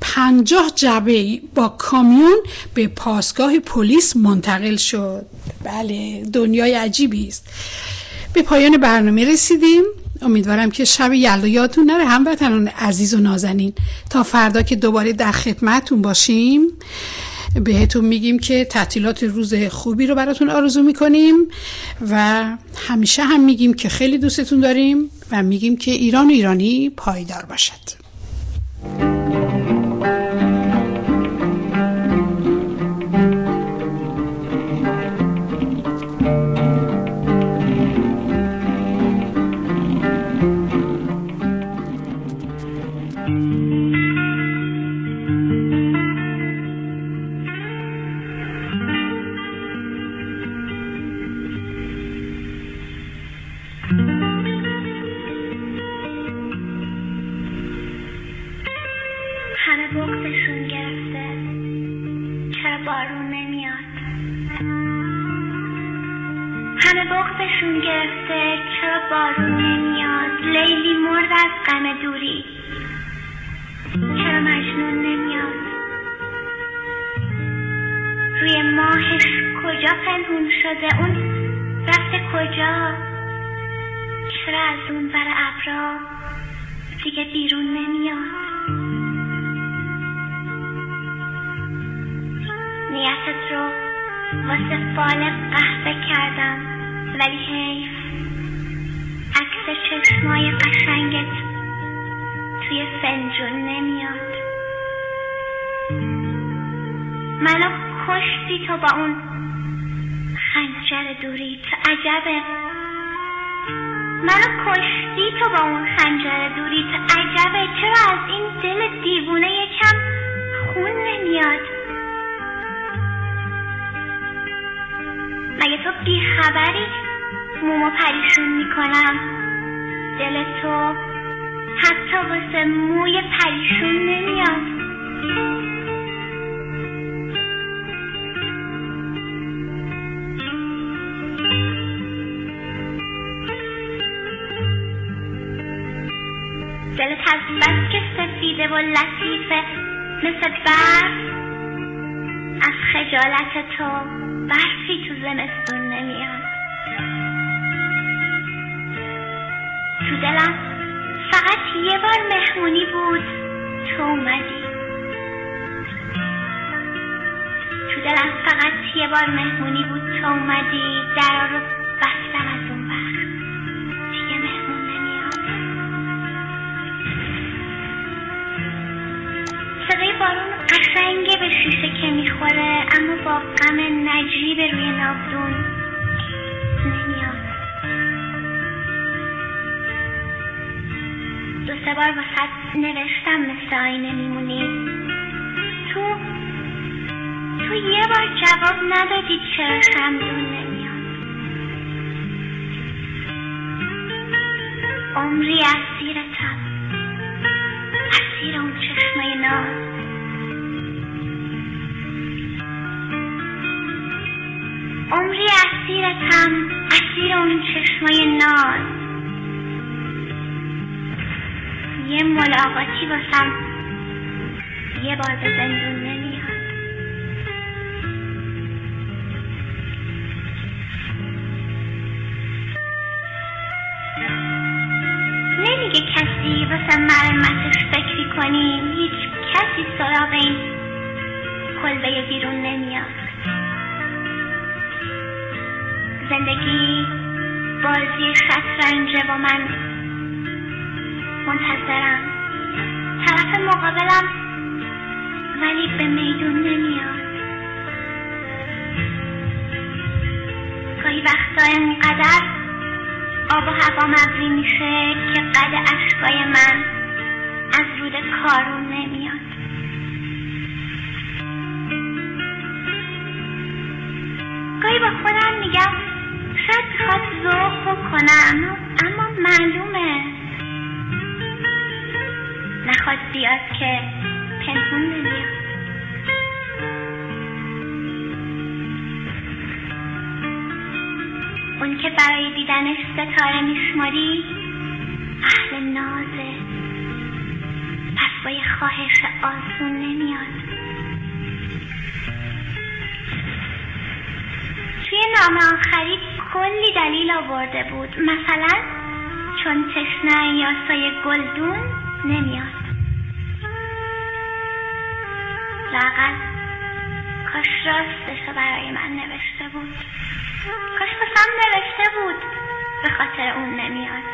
S4: 50 جعبه با کامیون به پاسگاه پلیس منتقل شد. بله، دنیای عجیبی است. به پایان برنامه رسیدیم. امیدوارم که شب یلدا یادتون نره هموطنان عزیز و نازنین. تا فردا که دوباره در خدمتتون باشیم بهتون میگیم که تعطیلات روز خوبی رو براتون آرزو میکنیم و همیشه هم میگیم که خیلی دوستتون داریم و میگیم که ایران و ایرانی پایدار باشد.
S17: منو کشتی تو با اون خنجر دوریت. عجبه چرا از این دل دیوونه یکم خون نمیاد؟ مگه تو بیخبری مومو پریشون میکنم؟ دل تو حتی واسه موی پریشون نمیاد. دلت از بس که سفیده و لطیفه مثل برف، از خجالت تو برفی تو زمستون نمیاد. تو دلم فقط یه بار مهمونی بود، تو اومدی. تو دلم فقط یه بار مهمونی بود، تو اومدی. درا رو بستم از اون وقت دیگه مهمون نمیاد. صدای بارون قشنگه به شیشه که میخوره، اما با غم نجیب روی ناودون نمیاد. دو سه بار واسه نوشتم مثل آینه میمونی. تو یه بار جواب ندادی چرا شمدون نمیاد. عمری اسیرتم، اسیر اون چشمه ناز. عمری اسیرتم، اسیر اون چشمه ناز. یه ملاقاتی واسم یه بار به زندون نمیاد. نمیگه کسی واسه مرمتش فکری کنیم، هیچ کسی سراغ این کلبه بیرون نمیاد. زندگی بازی شطرنجه و من منتظرم. طرف مقابلم ولی به میدون نمیاد. گاهی وقتا اینقدر آب و هوا مبری میشه که قد اشکای من از رود کارون نمیاد. گاهی با خودم میگم شاید بخواد ذوق بکنم، اما معلومه نخواد بیاد که پنهون نمیاد. اون که برای دیدنش ستاره میشماری اهل نازه، پس با یه خواهش آسون نمیاد. توی نامه آخری کلی دلیل آورده بود، مثلا چون تشنه یا سایه گلدون نمیاد. لااقل کاش راستشو برای من نوشته بود. کاش بسم نوشته بود به خاطر اون نمیاد.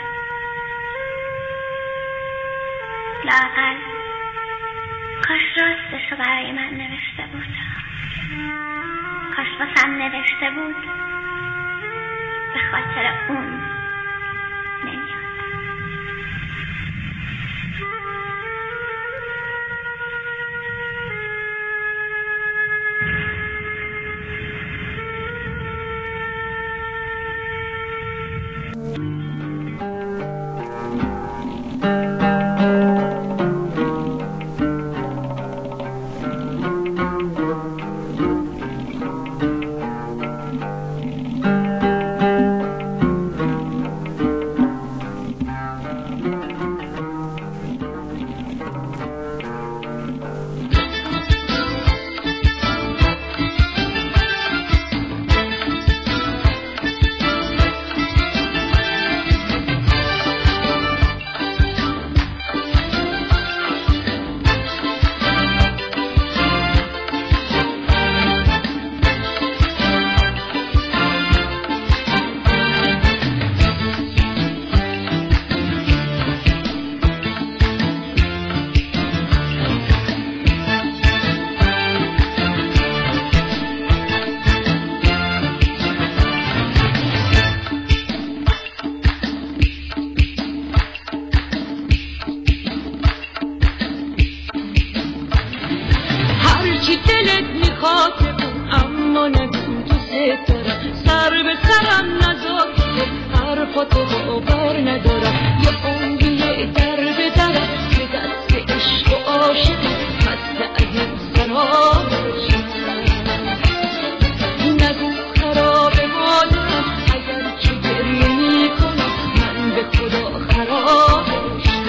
S17: لااقل کاش راستشو برای من نوشته بود. کاش بسم نوشته بود به خاطر اون نمیاد.
S5: حرفاتو باور ندارم، یه عمری در به درم به دست عشق و عاشق خسته از این سرابشم. نگو خراب مادرم اگر که گریه میکنم من به خدا خرابشم.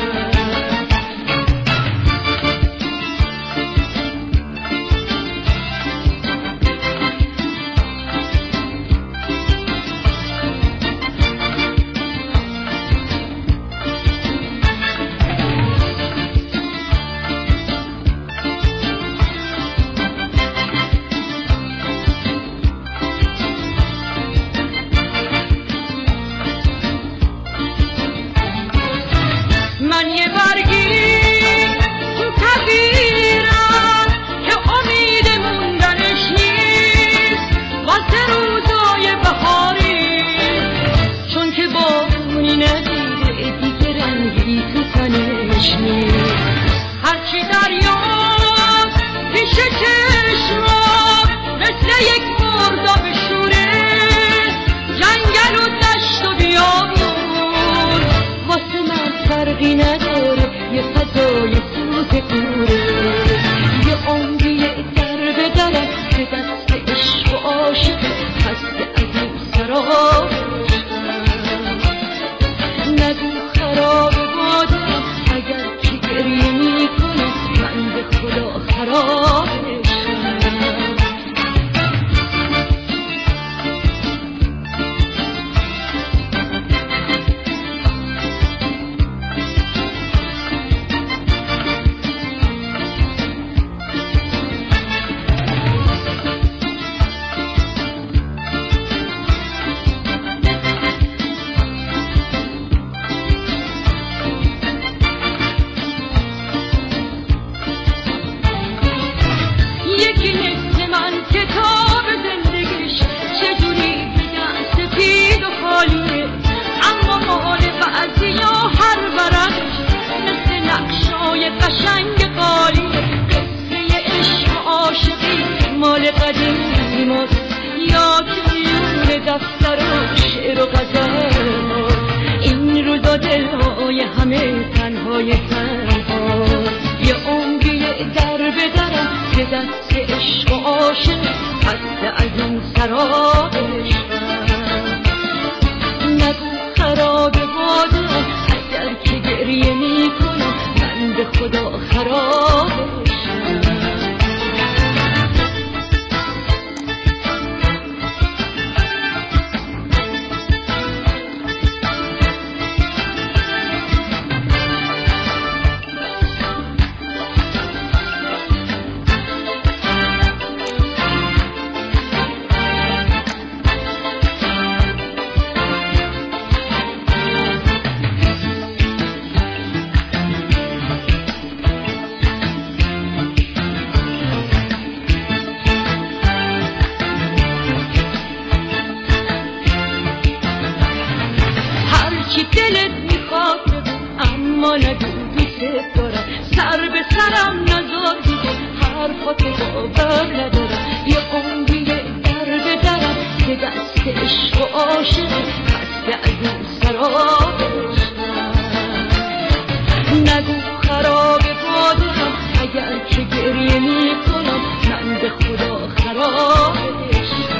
S5: من یه برگی تو کبیرم که امید موندنش نیست واسه روزای بهاری، چون که بارونی ندیده دیگه رنگی تو تنش نیست. هرچی دریا پیش چشمم مثل یک مردا بشوره، جنگل و دشت و بیابون واسه من فرقی نداره، یه فضای سوز کوره. یه عمری در به درم به دست عشق و عاشق خسته از این سرابشم. نگو خراب مادرم اگر که گریه میکنم من به خدا خرابشم. یکی مثل من کتاب زندگیش چجوری بگم سفید و خالیه، اما مال بعضیا هر ورقش مثل نقشای قشنگ قالیه. قصه عشق و عاشقی مال قدیماست یا که میون دفتر و شعر و غزل، این روزا دلهای همه تنهای تنها. یه عمری در به درم به دست عشق و عاشق خسته از این سرابشم. نگو خراب مادرم اگر که گریه میکنم من به خدا خرابشم. هرچی دلت میخواد اما نگو دوست دارم، سر به سرم نذار دیگه حرفاتو باور ندارم. یه عمری در به درم که دست عشق و عاشق خسته از این سرابشم. نگو خراب مادرم اگر که گریه میکنم من به خدا خرابشم.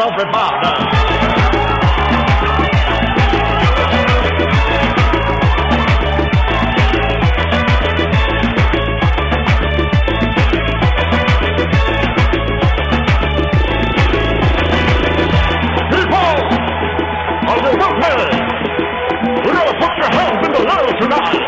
S18: nove bada. We're gonna put your hands in the air tonight.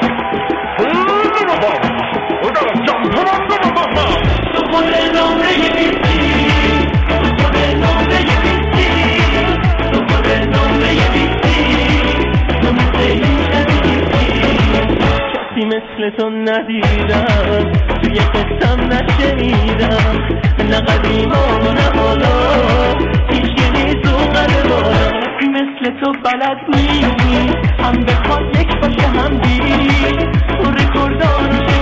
S18: We're gonna jump to the mama. So put it on the yippee. So put it on the yippee. So put it on the yippee. So کسی مثل تو ندیدم، توی قصم نشنیدم، نه قدیما نه حالا، هیچ نیست و قلبارم مثل تو بلد نیست، هم بخواد یک باشه هم بی تو رکوردان